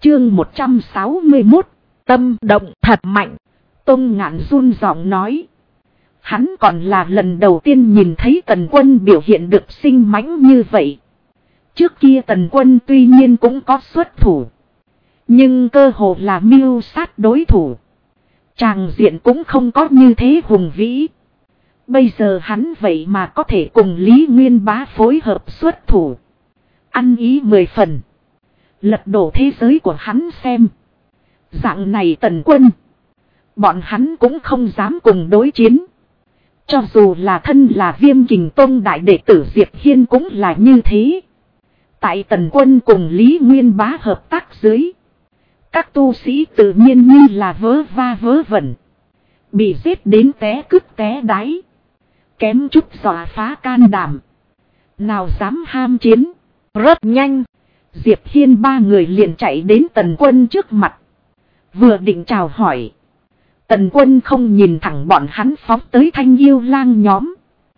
Chương 161, tâm động thật mạnh. Tông Ngạn run giọng nói. Hắn còn là lần đầu tiên nhìn thấy Tần Quân biểu hiện được sinh mãnh như vậy. Trước kia Tần Quân tuy nhiên cũng có xuất thủ, nhưng cơ hồ là mưu sát đối thủ. Tràng diện cũng không có như thế hùng vĩ. Bây giờ hắn vậy mà có thể cùng Lý Nguyên Bá phối hợp xuất thủ. Ăn ý 10 phần. Lật đổ thế giới của hắn xem. Dạng này Tần Quân, bọn hắn cũng không dám cùng đối chiến. Cho dù là thân là Viêm Kình Tông đại đệ tử Diệp Hiên cũng là như thế. Tại Tần Quân cùng Lý Nguyên Bá hợp tác dưới, các tu sĩ tự nhiên như là vớ va vớ vẩn, bị giết đến té cứt té đáy, kém chút dọa phá can đảm. Nào dám ham chiến. Rất nhanh, Diệp Hiên ba người liền chạy đến Tần Quân trước mặt. Vừa định chào hỏi, Tần Quân không nhìn thẳng bọn hắn phóng tới Thanh Yêu Lang nhóm.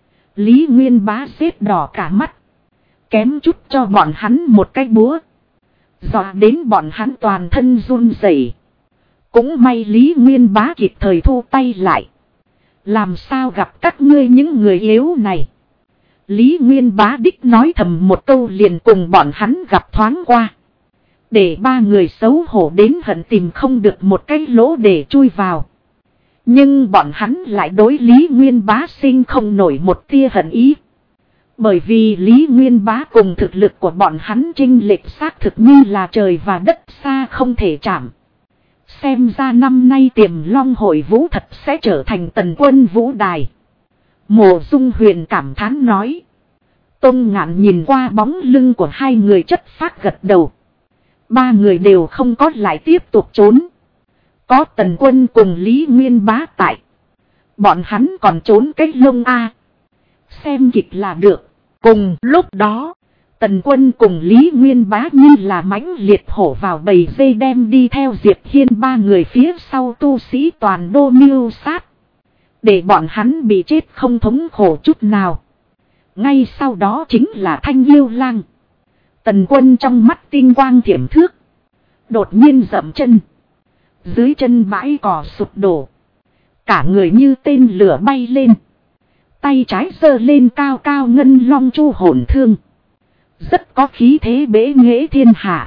Lý Nguyên Bá xếp đỏ cả mắt, kém chút cho bọn hắn một cái búa, dọa đến bọn hắn toàn thân run rẩy. Cũng may Lý Nguyên Bá kịp thời thu tay lại. Làm sao gặp các ngươi những người yếu này? Lý Nguyên Bá đích nói thầm một câu liền cùng bọn hắn gặp thoáng qua. Để ba người xấu hổ đến hận tìm không được một cái lỗ để chui vào. Nhưng bọn hắn lại đối Lý Nguyên Bá sinh không nổi một tia hận ý. Bởi vì Lý Nguyên Bá cùng thực lực của bọn hắn chênh lệch xác thực như là trời và đất xa không thể chạm. Xem ra năm nay Tiềm Long hội vũ thật sẽ trở thành Tần Quân vũ đài. Mộ Dung Huyền cảm thán nói. Tông Ngạn nhìn qua bóng lưng của hai người chất phác gật đầu. Ba người đều không có lại tiếp tục trốn. Có Tần Quân cùng Lý Nguyên Bá tại, bọn hắn còn trốn cái lông a. Xem kịch là được. Cùng lúc đó, Tần Quân cùng Lý Nguyên Bá như là mãnh liệt hổ vào bầy dây đem đi theo Diệp Hiên ba người phía sau tu sĩ toàn đô mưu sát. Để bọn hắn bị chết không thống khổ chút nào. Ngay sau đó chính là Thanh Yêu Lang. Tần Quân trong mắt tinh quang thiểm thước, đột nhiên dậm chân. Dưới chân bãi cỏ sụp đổ, cả người như tên lửa bay lên. Tay trái giơ lên cao cao ngân long chu hồn thương, rất có khí thế bế nghệ thiên hạ.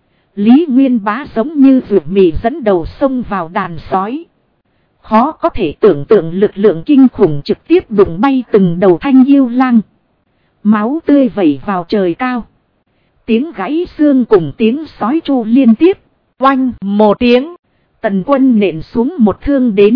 Lý Nguyên Bá giống như vượt mì dẫn đầu xông vào đàn sói. Khó có thể tưởng tượng lực lượng kinh khủng trực tiếp đụng bay từng đầu Thanh Yêu Lang. Máu tươi vẩy vào trời cao. Tiếng gãy xương cùng tiếng sói chu liên tiếp. Oanh một tiếng, Tần Quân nện xuống một thương đến.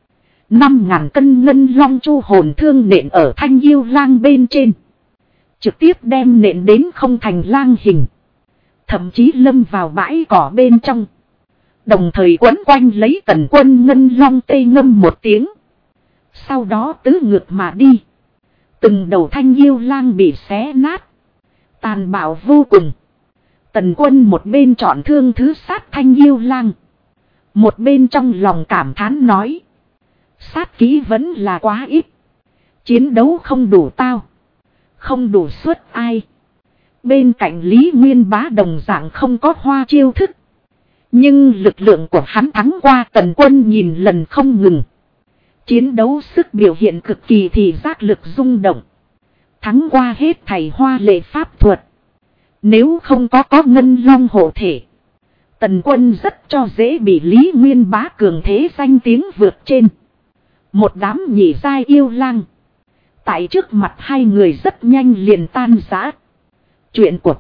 5.000 cân ngân long chu hồn thương nện ở Thanh Yêu Lang bên trên, trực tiếp đem nện đến không thành lang hình, thậm chí lâm vào bãi cỏ bên trong. Đồng thời quấn quanh lấy Tần Quân ngân long tê ngâm một tiếng. Sau đó tứ ngược mà đi. Từng đầu Thanh Yêu Lang bị xé nát, tàn bạo vô cùng. Tần Quân một bên chọn thương thứ sát Thanh Yêu Lang, một bên trong lòng cảm thán nói. Sát kỹ vẫn là quá ít. Chiến đấu không đủ tao, không đủ suất ai. Bên cạnh Lý Nguyên Bá đồng dạng không có hoa chiêu thức, nhưng lực lượng của hắn thắng qua Tần Quân nhìn lần không ngừng. Chiến đấu sức biểu hiện cực kỳ thì giác lực rung động, thắng qua hết thảy hoa lệ pháp thuật. Nếu không có ngân long hộ thể, Tần Quân rất cho dễ bị Lý Nguyên Bá cường thế danh tiếng vượt trên. Một đám nhị giai yêu lang, tại trước mặt hai người rất nhanh liền tan rã. Chuyện của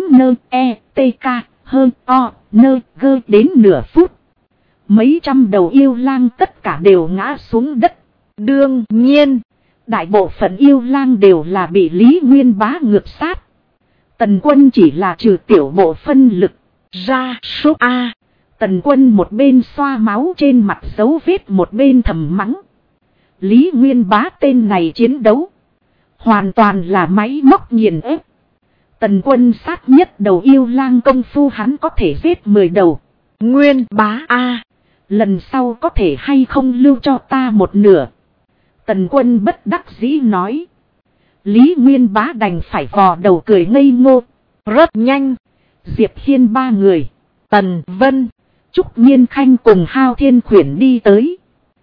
tôi.net.k.h.o.n.g đến nửa phút, mấy trăm đầu yêu lang tất cả đều ngã xuống đất. Đương nhiên, đại bộ phận yêu lang đều là bị Lý Nguyên Bá ngược sát. Tần Quân chỉ là trừ tiểu bộ phân lực ra số A. Tần Quân một bên xoa máu trên mặt dấu vết một bên thầm mắng. Lý Nguyên Bá tên này chiến đấu hoàn toàn là máy móc nghiền ép. Tần Quân sát nhất đầu yêu lang công phu hắn có thể giết 10 đầu. Nguyên Bá a, lần sau có thể hay không lưu cho ta một nửa? Tần Quân bất đắc dĩ nói. Lý Nguyên Bá đành phải vò đầu cười ngây ngô. Rất nhanh, Diệp Hiên ba người Tần Vân, Trúc Nhiên Khanh cùng Hao Thiên Khuyển đi tới.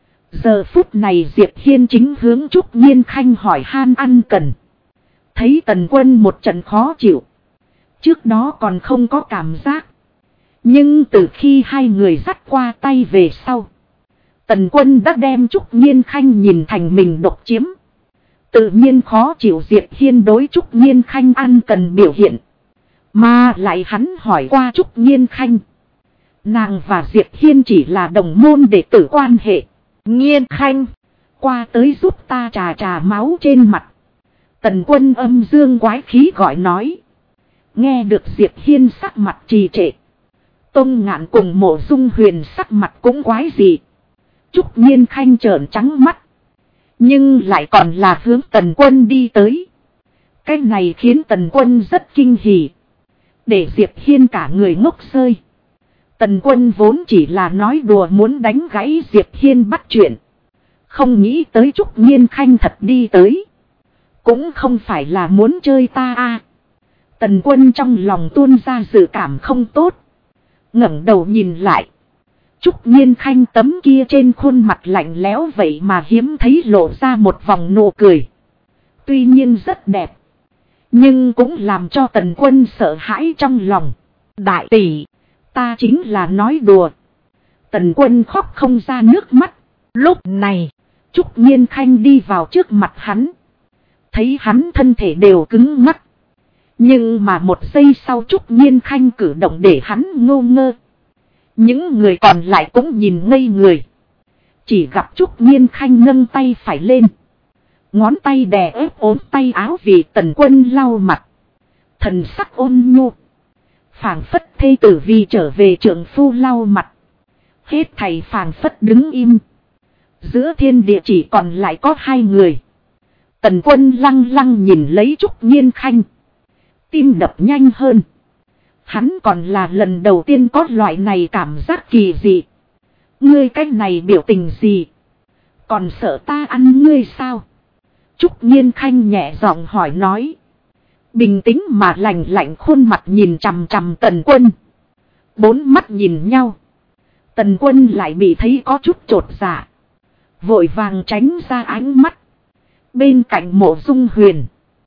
Giờ phút này Diệp Hiên chính hướng Trúc Nhiên Khanh hỏi han ăn cần. Thấy Tần Quân một trận khó chịu. Trước đó còn không có cảm giác. Nhưng từ khi hai người dắt qua tay về sau, Tần Quân đã đem Trúc Nhiên Khanh nhìn thành mình độc chiếm. Tự nhiên khó chịu Diệp Hiên đối Trúc Nhiên Khanh ăn cần biểu hiện. Mà lại hắn hỏi qua Trúc Nhiên Khanh. Nàng và Diệp Hiên chỉ là đồng môn đệ tử quan hệ. Nhiên Khanh, qua tới giúp ta trà máu trên mặt. Tần Quân âm dương quái khí gọi nói. Nghe được Diệp Hiên sắc mặt trì trệ. Tông Ngạn cùng Mộ Dung Huyền sắc mặt cũng quái dị. Trúc Nhiên Khanh trợn trắng mắt. Nhưng lại còn là hướng Tần Quân đi tới. Cái này khiến Tần Quân rất kinh hỉ. Để Diệp Hiên cả người ngốc sơi. Tần Quân vốn chỉ là nói đùa muốn đánh gãy Diệp Hiên bắt chuyện. Không nghĩ tới Trúc Nhiên Khanh thật đi tới. Cũng không phải là muốn chơi ta à. Tần Quân trong lòng tuôn ra dự cảm không tốt. Ngẩng đầu nhìn lại. Trúc Nhiên Khanh tấm kia trên khuôn mặt lạnh lẽo vậy mà hiếm thấy lộ ra một vòng nụ cười. Tuy nhiên rất đẹp. Nhưng cũng làm cho Tần Quân sợ hãi trong lòng. Đại tỷ, ta chính là nói đùa. Tần Quân khóc không ra nước mắt. Lúc này, Trúc Nhiên Khanh đi vào trước mặt hắn. Thấy hắn thân thể đều cứng ngắc. Nhưng mà một giây sau Trúc Nhiên Khanh cử động để hắn ngô ngơ. Những người còn lại cũng nhìn ngây người. Chỉ gặp Trúc Nhiên Khanh nâng tay phải lên. Ngón tay đè ép ốm tay áo vì Tần Quân lau mặt. Thần sắc ôn nhu. Phảng phất thê tử vì trở về trượng phu lau mặt. Hết thầy phảng phất đứng im. Giữa thiên địa chỉ còn lại có hai người. Tần Quân lăng lăng nhìn lấy Trúc Nhiên Khanh. Tim đập nhanh hơn. Hắn còn là lần đầu tiên có loại này cảm giác kỳ dị. Ngươi cái này biểu tình gì? Còn sợ ta ăn ngươi sao? Trúc Nhiên Khanh nhẹ giọng hỏi nói. Bình tĩnh mà lạnh lạnh khuôn mặt nhìn chằm chằm Tần Quân. Bốn mắt nhìn nhau. Tần Quân lại bị thấy có chút chột dạ. Vội vàng tránh ra ánh mắt. Bên cạnh Mộ Dung Huyền,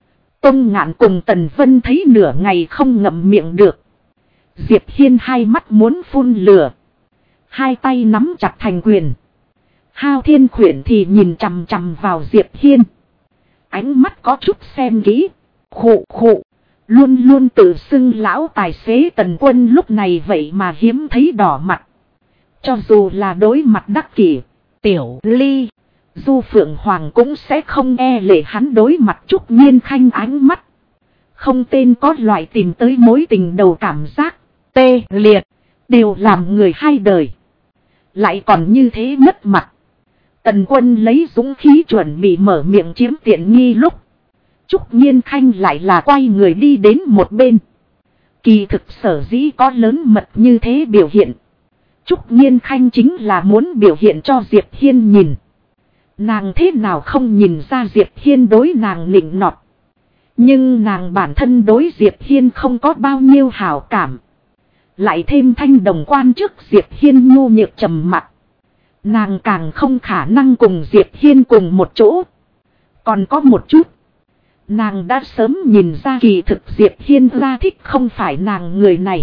Tông Ngạn cùng Tần Vân thấy nửa ngày không ngậm miệng được. Diệp Hiên hai mắt muốn phun lửa. Hai tay nắm chặt thành quyền. Hao Thiên Khuyển thì nhìn chằm chằm vào Diệp Hiên. Ánh mắt có chút xem kỹ. Khụ khụ. Luôn luôn tự xưng lão tài xế Tần Quân lúc này vậy mà hiếm thấy đỏ mặt. Cho dù là đối mặt đắc kỷ, Tiểu Ly, Du Phượng Hoàng cũng sẽ không e lệ hắn đối mặt Trúc Nhiên Khanh ánh mắt. Không tên có loại tìm tới mối tình đầu cảm giác. Tê liệt. Đều làm người hai đời. Lại còn như thế mất mặt. Tần Quân lấy dũng khí chuẩn bị mở miệng chiếm tiện nghi lúc. Trúc Nhiên Khanh lại là quay người đi đến một bên. Kỳ thực sở dĩ có lớn mật như thế biểu hiện. Trúc Nhiên Khanh chính là muốn biểu hiện cho Diệp Hiên nhìn. Nàng thế nào không nhìn ra Diệp Hiên đối nàng nịnh nọt. Nhưng nàng bản thân đối Diệp Hiên không có bao nhiêu hảo cảm. Lại thêm Thanh Đồng quan trước Diệp Hiên nhu nhược trầm mặc. Nàng càng không khả năng cùng Diệp Hiên cùng một chỗ. Còn có một chút. Nàng đã sớm nhìn ra kỳ thực Diệp Hiên ra thích không phải nàng người này.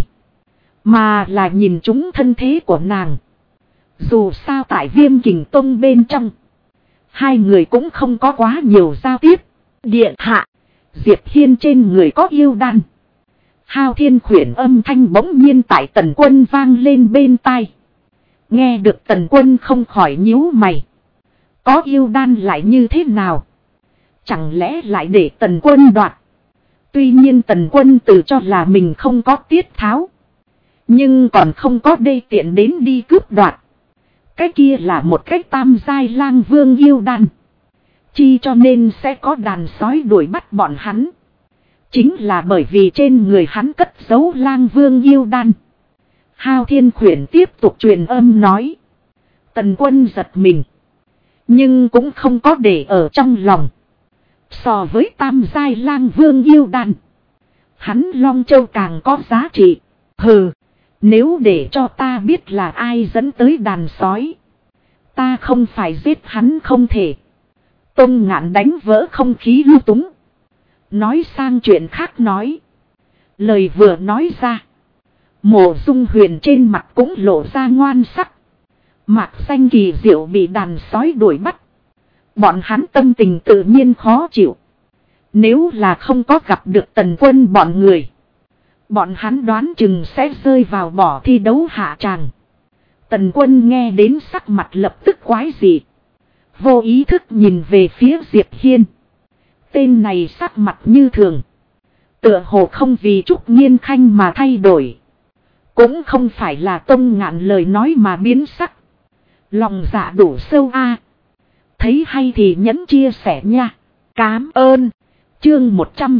Mà là nhìn chúng thân thế của nàng. Dù sao tại Viêm Kình Tông bên trong. Hai người cũng không có quá nhiều giao tiếp. Điện hạ. Diệp Hiên trên người có yêu đan. Hao Thiên Khuyển âm thanh bỗng nhiên tại Tần Quân vang lên bên tai. Nghe được Tần Quân không khỏi nhíu mày. Có yêu đan lại như thế nào? Chẳng lẽ lại để Tần Quân đoạt? Tuy nhiên Tần Quân tự cho là mình không có tiết tháo. Nhưng còn không có đê tiện đến đi cướp đoạt. Cái kia là một cách tam giai lang vương yêu đan. Chi cho nên sẽ có đàn sói đuổi bắt bọn hắn. Chính là bởi vì trên người hắn cất giấu lang vương yêu đan. Hao Thiên Khuyển tiếp tục truyền âm nói. Tần Quân giật mình. Nhưng cũng không có để ở trong lòng. So với tam giai lang vương yêu đan. Hắn Long Châu càng có giá trị. Hừ. Nếu để cho ta biết là ai dẫn tới đàn sói, ta không phải giết hắn không thể. Tôn Ngạn đánh vỡ không khí lưu túng. Nói sang chuyện khác nói. Lời vừa nói ra, Mộ Dung Huyền trên mặt cũng lộ ra ngoan sắc. Mạc Xanh kỳ diệu bị đàn sói đuổi bắt. Bọn hắn tâm tình tự nhiên khó chịu. Nếu là không có gặp được Tần Quân bọn người, bọn hắn đoán chừng sẽ rơi vào bỏ thi đấu hạ tràng. Tần Quân nghe đến sắc mặt lập tức quái dị. Vô ý thức nhìn về phía Diệp Hiên. Tên này sắc mặt như thường. Tựa hồ không vì Trúc Nghiên Khanh mà thay đổi. Cũng không phải là Tông Ngạn lời nói mà biến sắc. Lòng dạ đủ sâu a. Thấy hay thì nhấn chia sẻ nha. Cám ơn. Chương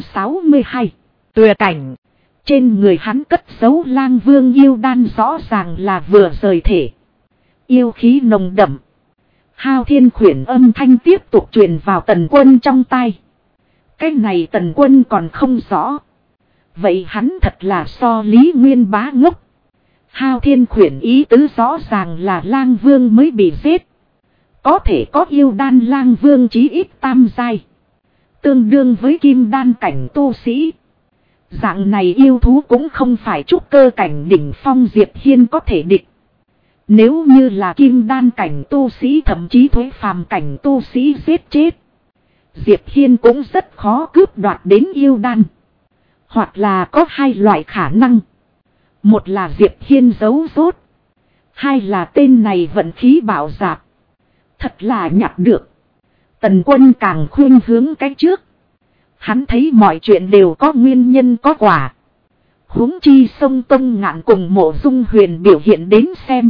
162. Tuyệt cảnh. Trên người hắn cất giấu Lang Vương yêu đan rõ ràng là vừa rời thể. Yêu khí nồng đậm. Hao Thiên Khuyển âm thanh tiếp tục truyền vào Tần Quân trong tai. Cái này Tần Quân còn không rõ. Vậy hắn thật là so Lý Nguyên Bá ngốc. Hao Thiên Khuyển ý tứ rõ ràng là Lang Vương mới bị giết. Có thể có yêu đan Lang Vương chí ít tam giai. Tương đương với kim đan cảnh tu sĩ. Dạng này yêu thú cũng không phải trúc cơ cảnh đỉnh phong Diệp Hiên có thể địch. Nếu như là kim đan cảnh tu sĩ thậm chí thuế phàm cảnh tu sĩ giết chết, Diệp Hiên cũng rất khó cướp đoạt đến yêu đan. Hoặc là có hai loại khả năng. Một là Diệp Hiên giấu rốt. Hai là tên này vận khí bạo dạp. Thật là nhặt được. Tần Quân càng khuyên hướng cái trước. Hắn thấy mọi chuyện đều có nguyên nhân có quả. Huống chi sông Tông Ngạn cùng Mộ Dung Huyền biểu hiện đến xem.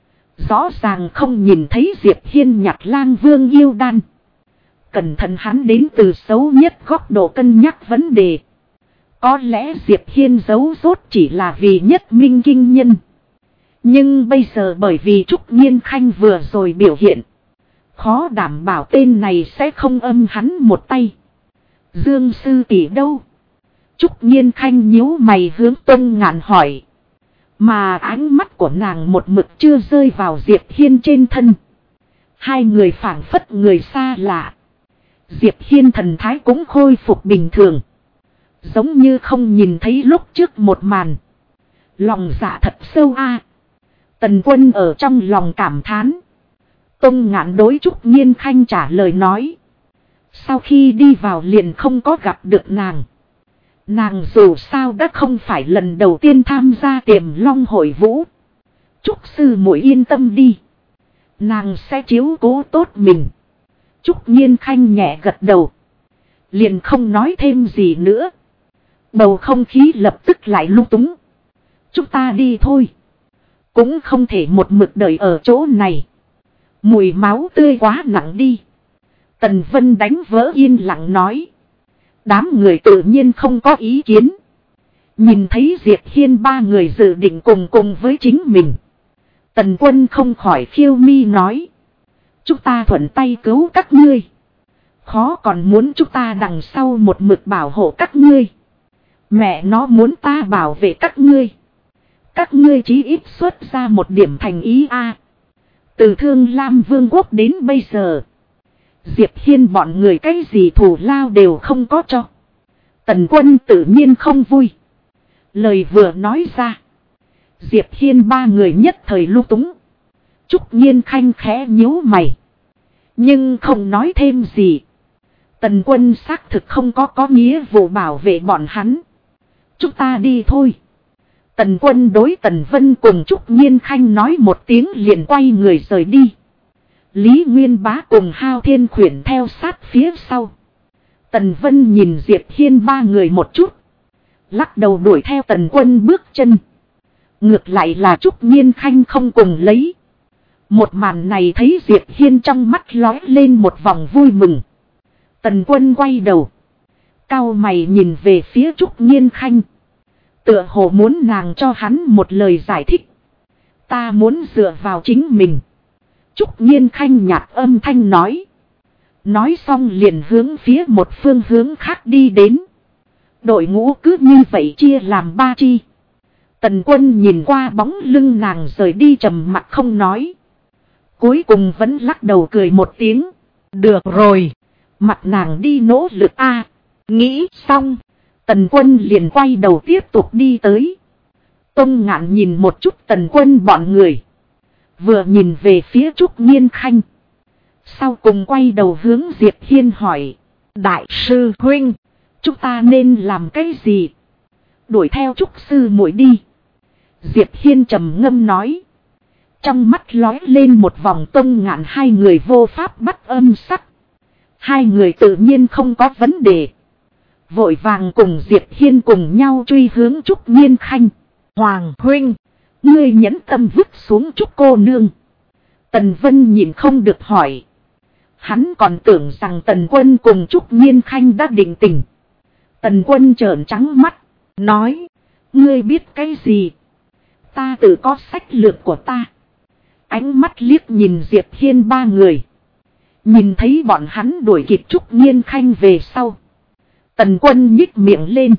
Rõ ràng không nhìn thấy Diệp Hiên nhặt Lang Vương yêu đan. Cẩn thận hắn đến từ xấu nhất góc độ cân nhắc vấn đề. Có lẽ Diệp Hiên giấu rốt chỉ là vì nhất minh kinh nhân. Nhưng bây giờ bởi vì Trúc Nghiên Khanh vừa rồi biểu hiện, khó đảm bảo tên này sẽ không âm hắn một tay. Dương sư tỷ đâu? Trúc Nghiên Khanh nhíu mày hướng Tông Ngạn hỏi. Mà ánh mắt của nàng một mực chưa rơi vào Diệp Hiên trên thân. Hai người phảng phất người xa lạ. Diệp Hiên thần thái cũng khôi phục bình thường. Giống như không nhìn thấy lúc trước một màn. Lòng dạ thật sâu a. Tần Quân ở trong lòng cảm thán. Tông Ngạn đối Trúc Nghiên Khanh trả lời nói. Sau khi đi vào liền không có gặp được nàng. Nàng dù sao đã không phải lần đầu tiên tham gia Tiềm Long hội vũ. Trúc sư muội yên tâm đi. Nàng sẽ chiếu cố tốt mình. Trúc Nghiên Khanh nhẹ gật đầu. Liền không nói thêm gì nữa. Bầu không khí lập tức lại lung túng. Chúng ta đi thôi. Cũng không thể một mực đợi ở chỗ này. Mùi máu tươi quá nặng đi. Tần Vân đánh vỡ yên lặng nói. Đám người tự nhiên không có ý kiến. Nhìn thấy Diệp Hiên ba người dự định cùng với chính mình. Tần Quân không khỏi khiêu mi nói. Chúng ta thuận tay cứu các ngươi. Khó còn muốn chúng ta đằng sau một mực bảo hộ các ngươi. Mẹ nó muốn ta bảo vệ các ngươi. Các ngươi chí ít xuất ra một điểm thành ý a. Từ Thương Lam Vương quốc đến bây giờ, Diệp Hiên bọn người cái gì thù lao đều không có cho. Tần Quân tự nhiên không vui. Lời vừa nói ra, Diệp Hiên ba người nhất thời lung túng. Trúc Nghiên Khanh khẽ nhíu mày, nhưng không nói thêm gì. Tần Quân xác thực không có nghĩa vụ bảo vệ bọn hắn. Chúng ta đi thôi. Tần Quân đối Tần Vân cùng Trúc Nghiên Khanh nói một tiếng liền quay người rời đi. Lý Nguyên Bá cùng Hao Thiên Khuyển theo sát phía sau. Tần Vân nhìn Diệp Hiên ba người một chút. Lắc đầu đuổi theo Tần Quân bước chân. Ngược lại là Trúc Nghiên Khanh không cùng lấy. Một màn này thấy Diệp Hiên trong mắt lóe lên một vòng vui mừng. Tần Quân quay đầu. Cau mày nhìn về phía Trúc Nghiên Khanh. Tựa hồ muốn nàng cho hắn một lời giải thích. Ta muốn dựa vào chính mình. Trúc Nghiên Khanh nhạt âm thanh nói. Nói xong liền hướng phía một phương hướng khác đi đến. Đội ngũ cứ như vậy chia làm ba chi. Tần Quân nhìn qua bóng lưng nàng rời đi trầm mặc không nói. Cuối cùng vẫn lắc đầu cười một tiếng. Được rồi. Mặt nàng đi nỗ lực a. Nghĩ xong. Tần Quân liền quay đầu tiếp tục đi tới. Tông Ngạn nhìn một chút Tần Quân bọn người. Vừa nhìn về phía Trúc Nghiên Khanh. Sau cùng quay đầu hướng Diệp Hiên hỏi. Đại sư huynh. Chúng ta nên làm cái gì? Đuổi theo Trúc sư muội đi. Diệp Hiên trầm ngâm nói. Trong mắt lóe lên một vòng. Tông Ngạn hai người vô pháp bắt âm sắc. Hai người tự nhiên không có vấn đề. Vội vàng cùng Diệp Hiên cùng nhau truy hướng Trúc Nghiên Khanh. Hoàng huynh. Ngươi nhẫn tâm vứt xuống Trúc cô nương. Tần Vân nhìn không được hỏi. Hắn còn tưởng rằng Tần Quân cùng Trúc Nghiên Khanh đã định tình. Tần Quân trợn trắng mắt. Nói. Ngươi biết cái gì? Ta tự có sách lược của ta. Ánh mắt liếc nhìn Diệp Hiên ba người. Nhìn thấy bọn hắn đuổi kịp Trúc Nghiên Khanh về sau. Tần Quân nhích miệng lên.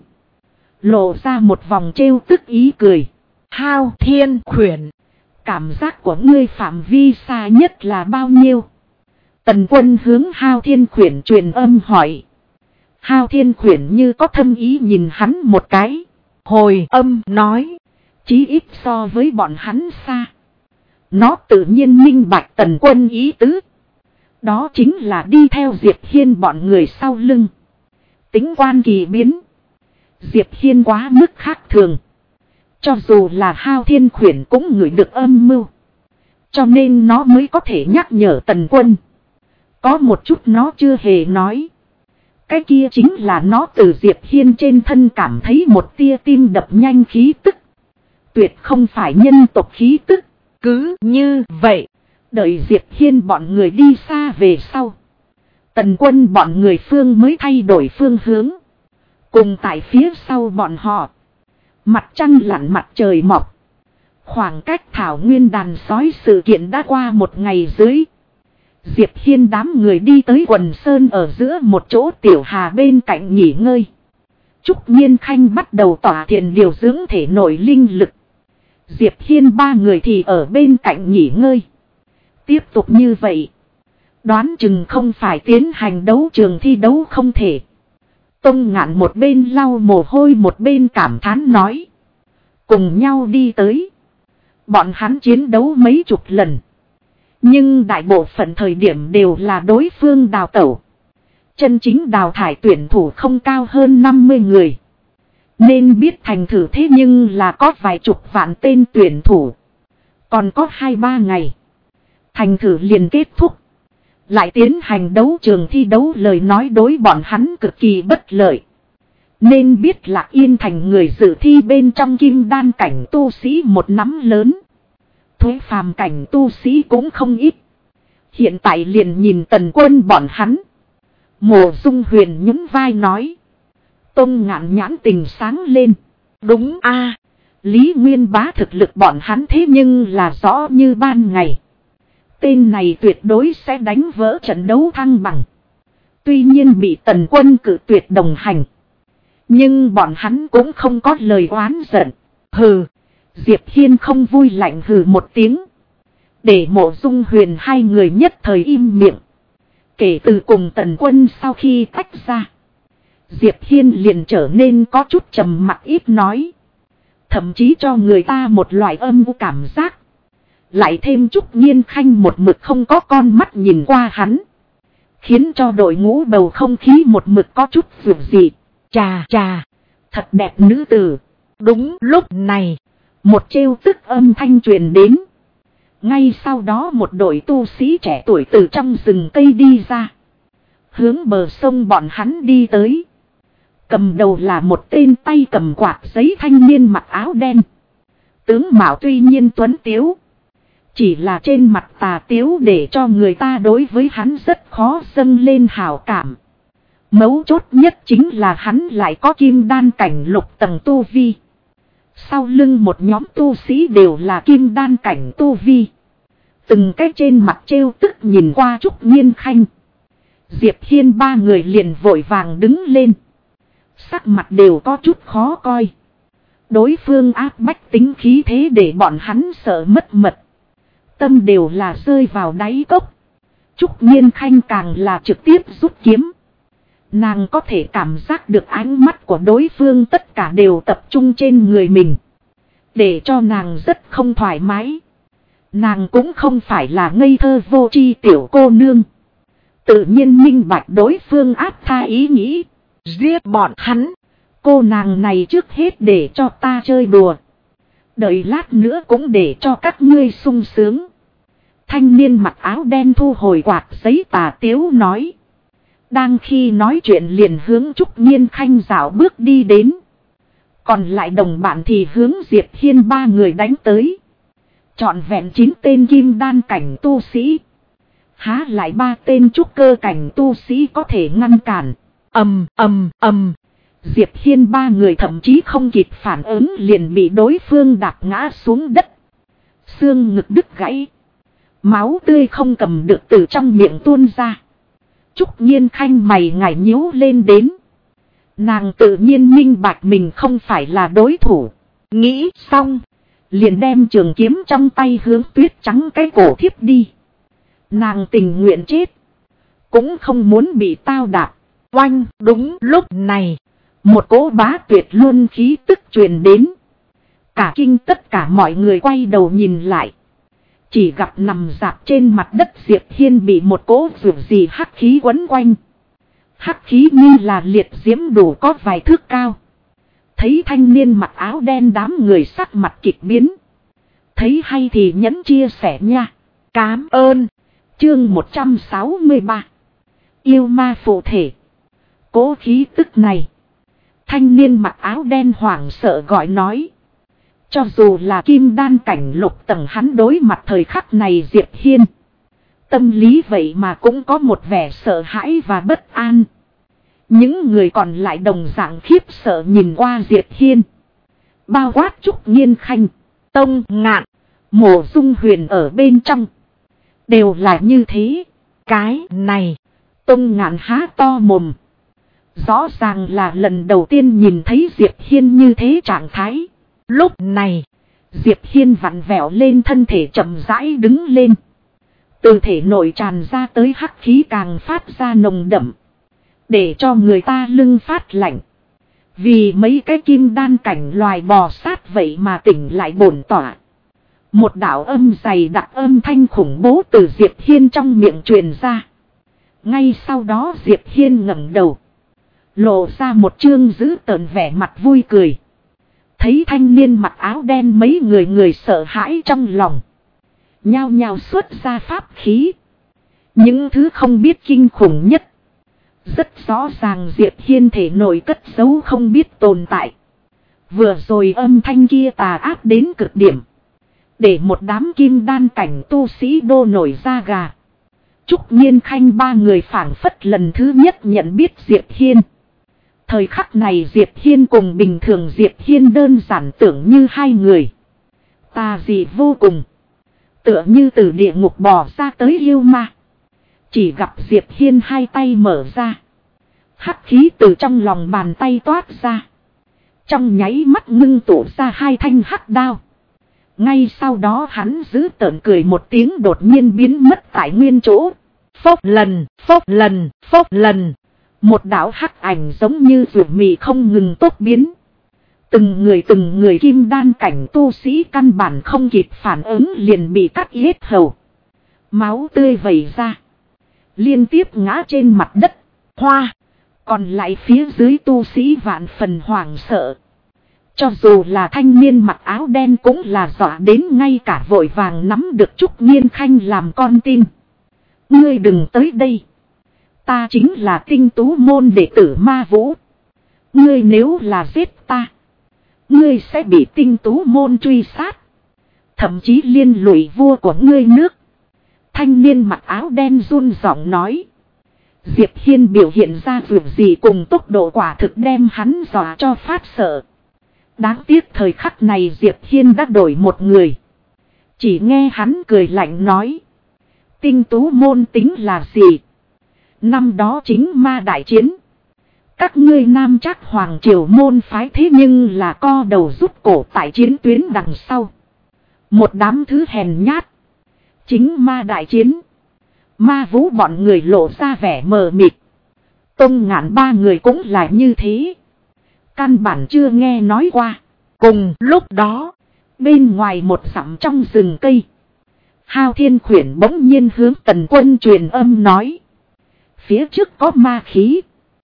Lộ ra một vòng trêu tức ý cười. Hao Thiên Khuyển. Cảm giác của ngươi phạm vi xa nhất là bao nhiêu? Tần Quân hướng Hao Thiên Khuyển truyền âm hỏi. Hao Thiên Khuyển như có thâm ý nhìn hắn một cái. Hồi âm nói. Chí ít so với bọn hắn xa. Nó tự nhiên minh bạch Tần Quân ý tứ. Đó chính là đi theo Diệp Hiên bọn người sau lưng. Tính quan kỳ biến. Diệp Hiên quá mức khác thường. Cho dù là Hao Thiên Khuyển cũng ngửi được âm mưu. Cho nên nó mới có thể nhắc nhở Tần Quân. Có một chút nó chưa hề nói. Cái kia chính là nó từ Diệp Hiên trên thân cảm thấy một tia tim đập nhanh khí tức. Tuyệt không phải nhân tộc khí tức. Cứ như vậy. Đợi Diệp Hiên bọn người đi xa về sau. Tần Quân bọn người phương mới thay đổi phương hướng. Cùng tại phía sau bọn họ. Mặt trăng lặn mặt trời mọc. Khoảng cách thảo nguyên đàn sói sự kiện đã qua một ngày dưới. Diệp Hiên đám người đi tới quần sơn ở giữa một chỗ tiểu hà bên cạnh nghỉ ngơi. Trúc Nghiên Khanh bắt đầu tỏa thiền điều dưỡng thể nội linh lực. Diệp Hiên ba người thì ở bên cạnh nghỉ ngơi. Tiếp tục như vậy. Đoán chừng không phải tiến hành đấu trường thi đấu không thể. Tông Ngạn một bên lau mồ hôi một bên cảm thán nói. Cùng nhau đi tới. Bọn hắn chiến đấu mấy chục lần. Nhưng đại bộ phận thời điểm đều là đối phương đào tẩu. Chân chính đào thải tuyển thủ không cao hơn 50 người. Nên biết thành thử thế nhưng là có vài chục vạn tên tuyển thủ. Còn có 2-3 ngày. Thành thử liền kết thúc. Lại tiến hành đấu trường thi đấu lời nói đối bọn hắn cực kỳ bất lợi. Nên biết là Yên Thành người dự thi bên trong kim đan cảnh tu sĩ một nắm lớn. Thuế phàm cảnh tu sĩ cũng không ít. Hiện tại liền nhìn Tần Quân bọn hắn. Mộ Dung Huyền nhún vai nói. Tông Ngạn nhãn tình sáng lên. Đúng a, Lý Nguyên Bá thực lực bọn hắn thế nhưng là rõ như ban ngày. Tên này tuyệt đối sẽ đánh vỡ trận đấu thăng bằng. Tuy nhiên bị Tần Quân cự tuyệt đồng hành. Nhưng bọn hắn cũng không có lời oán giận. Hừ. Diệp Hiên không vui lạnh hừ một tiếng. Để Mộ Dung Huyền hai người nhất thời im miệng. Kể từ cùng Tần Quân sau khi tách ra. Diệp Hiên liền trở nên có chút trầm mặc ít nói. Thậm chí cho người ta một loại âm u cảm giác. Lại thêm Trúc Nghiên Khanh một mực không có con mắt nhìn qua hắn. Khiến cho đội ngũ bầu không khí một mực có chút vượt dị. Chà chà, thật đẹp nữ tử. Đúng lúc này, một trêu tức âm thanh truyền đến. Ngay sau đó một đội tu sĩ trẻ tuổi từ trong rừng cây đi ra. Hướng bờ sông bọn hắn đi tới. Cầm đầu là một tên tay cầm quạt giấy thanh niên mặc áo đen. Tướng mạo tuy nhiên tuấn tiếu. Chỉ là trên mặt tà tiếu để cho người ta đối với hắn rất khó dâng lên hảo cảm. Mấu chốt nhất chính là hắn lại có kim đan cảnh lục tầng tu vi. Sau lưng một nhóm tu sĩ đều là kim đan cảnh tu vi. Từng cái trên mặt trêu tức nhìn qua Trúc Nghiên Khanh. Diệp Hiên ba người liền vội vàng đứng lên. Sắc mặt đều có chút khó coi. Đối phương áp bách tính khí thế để bọn hắn sợ mất mật. Tâm đều là rơi vào đáy cốc. Trúc Nhiên Khanh càng là trực tiếp rút kiếm. Nàng có thể cảm giác được ánh mắt của đối phương tất cả đều tập trung trên người mình. Để cho nàng rất không thoải mái. Nàng cũng không phải là ngây thơ vô tri tiểu cô nương. Tự nhiên minh bạch đối phương áp tha ý nghĩ. Giết bọn hắn. Cô nàng này trước hết để cho ta chơi đùa. Đợi lát nữa cũng để cho các ngươi sung sướng. Thanh niên mặc áo đen thu hồi quạt giấy tà tiếu nói. Đang khi nói chuyện liền hướng Trúc Nhiên Khanh dạo bước đi đến. Còn lại đồng bạn thì hướng Diệp Hiên ba người đánh tới. Trọn vẹn 9 tên kim đan cảnh tu sĩ. Há lại 3 tên trúc cơ cảnh tu sĩ có thể ngăn cản. Ầm. Diệp Hiên ba người thậm chí không kịp phản ứng liền bị đối phương đạp ngã xuống đất. Xương ngực đứt gãy. Máu tươi không cầm được từ trong miệng tuôn ra. Trúc Nhiên Khanh mày ngải nhíu lên đến. Nàng tự nhiên minh bạch mình không phải là đối thủ. Nghĩ xong. Liền đem trường kiếm trong tay hướng tuyết trắng cái cổ thiếp đi. Nàng tình nguyện chết. Cũng không muốn bị tao đạp. Oanh đúng lúc này. Một cỗ bá tuyệt luân khí tức truyền đến. Cả kinh tất cả mọi người quay đầu nhìn lại. Chỉ gặp nằm dạp trên mặt đất Diệp Hiên bị một cỗ rượu gì hắc khí quấn quanh. Hắc khí như là liệt diễm đủ có vài thước cao. Thấy thanh niên mặc áo đen đám người sắc mặt kịch biến. Thấy hay thì nhấn chia sẻ nha. Cám ơn. Chương 163. Yêu ma phụ thể. Cố khí tức này. Thanh niên mặc áo đen hoảng sợ gọi nói. Cho dù là kim đan cảnh lục tầng hắn đối mặt thời khắc này Diệp Hiên. Tâm lý vậy mà cũng có một vẻ sợ hãi và bất an. Những người còn lại đồng dạng khiếp sợ nhìn qua Diệp Hiên. Bao quát Trúc Nhiên Khanh, Tông Ngạn, Mộ Dung Huyền ở bên trong. Đều là như thế. Cái này. Tông Ngạn há to mồm. Rõ ràng là lần đầu tiên nhìn thấy Diệp Hiên như thế trạng thái. Lúc này. Diệp Hiên vặn vẹo lên thân thể chậm rãi đứng lên. Từ thể nội tràn ra tới hắc khí càng phát ra nồng đậm. Để cho người ta lưng phát lạnh. Vì mấy cái kim đan cảnh loài bò sát vậy mà tỉnh lại bổn tỏa. Một đạo âm dày đặc âm thanh khủng bố từ Diệp Hiên trong miệng truyền ra. Ngay sau đó Diệp Hiên ngẩng đầu. Lộ ra một trương dữ tợn vẻ mặt vui cười. Thấy thanh niên mặc áo đen mấy người sợ hãi trong lòng. Nhao nhao xuất ra pháp khí. Những thứ không biết kinh khủng nhất. Rất rõ ràng Diệp Hiên thể nội cất giấu không biết tồn tại. Vừa rồi âm thanh kia tà ác đến cực điểm. Để một đám kim đan cảnh tu sĩ đô nổi da gà. Trúc Nhiên Khanh ba người phảng phất lần thứ nhất nhận biết Diệp Hiên. Thời khắc này Diệp Hiên cùng bình thường Diệp Hiên đơn giản tưởng như hai người. Tà dị vô cùng. Tựa như từ địa ngục bò ra tới yêu ma. Chỉ gặp Diệp Hiên hai tay mở ra. Hắc khí từ trong lòng bàn tay toát ra. Trong nháy mắt ngưng tụ ra hai thanh hắc đao. Ngay sau đó hắn giữ tợn cười một tiếng đột nhiên biến mất tại nguyên chỗ. Phốc lần, phốc lần, phốc lần. Một đạo hắc ảnh giống như rượu mì không ngừng tốt biến. Từng người kim đan cảnh tu sĩ căn bản không kịp phản ứng liền bị cắt yết hầu. Máu tươi vẩy ra. Liên tiếp ngã trên mặt đất. Hoa. Còn lại phía dưới tu sĩ vạn phần hoảng sợ. Cho dù là thanh niên mặc áo đen cũng là dọa đến ngay cả vội vàng nắm được Trúc Nhiên Khanh làm con tin. Ngươi đừng tới đây. Ta chính là Tinh Tú môn đệ tử Ma Vũ. Ngươi nếu là giết ta. Ngươi sẽ bị Tinh Tú môn truy sát. Thậm chí liên lụy vua của ngươi nước. Thanh niên mặc áo đen run giọng nói. Diệp Hiên biểu hiện ra việc gì cùng tốc độ quả thực đem hắn dọa cho phát sợ. Đáng tiếc thời khắc này Diệp Hiên đã đổi một người. Chỉ nghe hắn cười lạnh nói. Tinh Tú môn tính là gì? Năm đó chính ma đại chiến. Các ngươi Nam Trác Hoàng Triều môn phái thế nhưng là co đầu rút cổ tại chiến tuyến đằng sau. Một đám thứ hèn nhát. Chính ma đại chiến. Ma Vũ bọn người lộ ra vẻ mờ mịt. Tông Ngạn ba người cũng là như thế. Căn bản chưa nghe nói qua. Cùng lúc đó, bên ngoài một dặm trong rừng cây, Hao Thiên Khuyển bỗng nhiên hướng Tần Quân truyền âm nói. Phía trước có ma khí.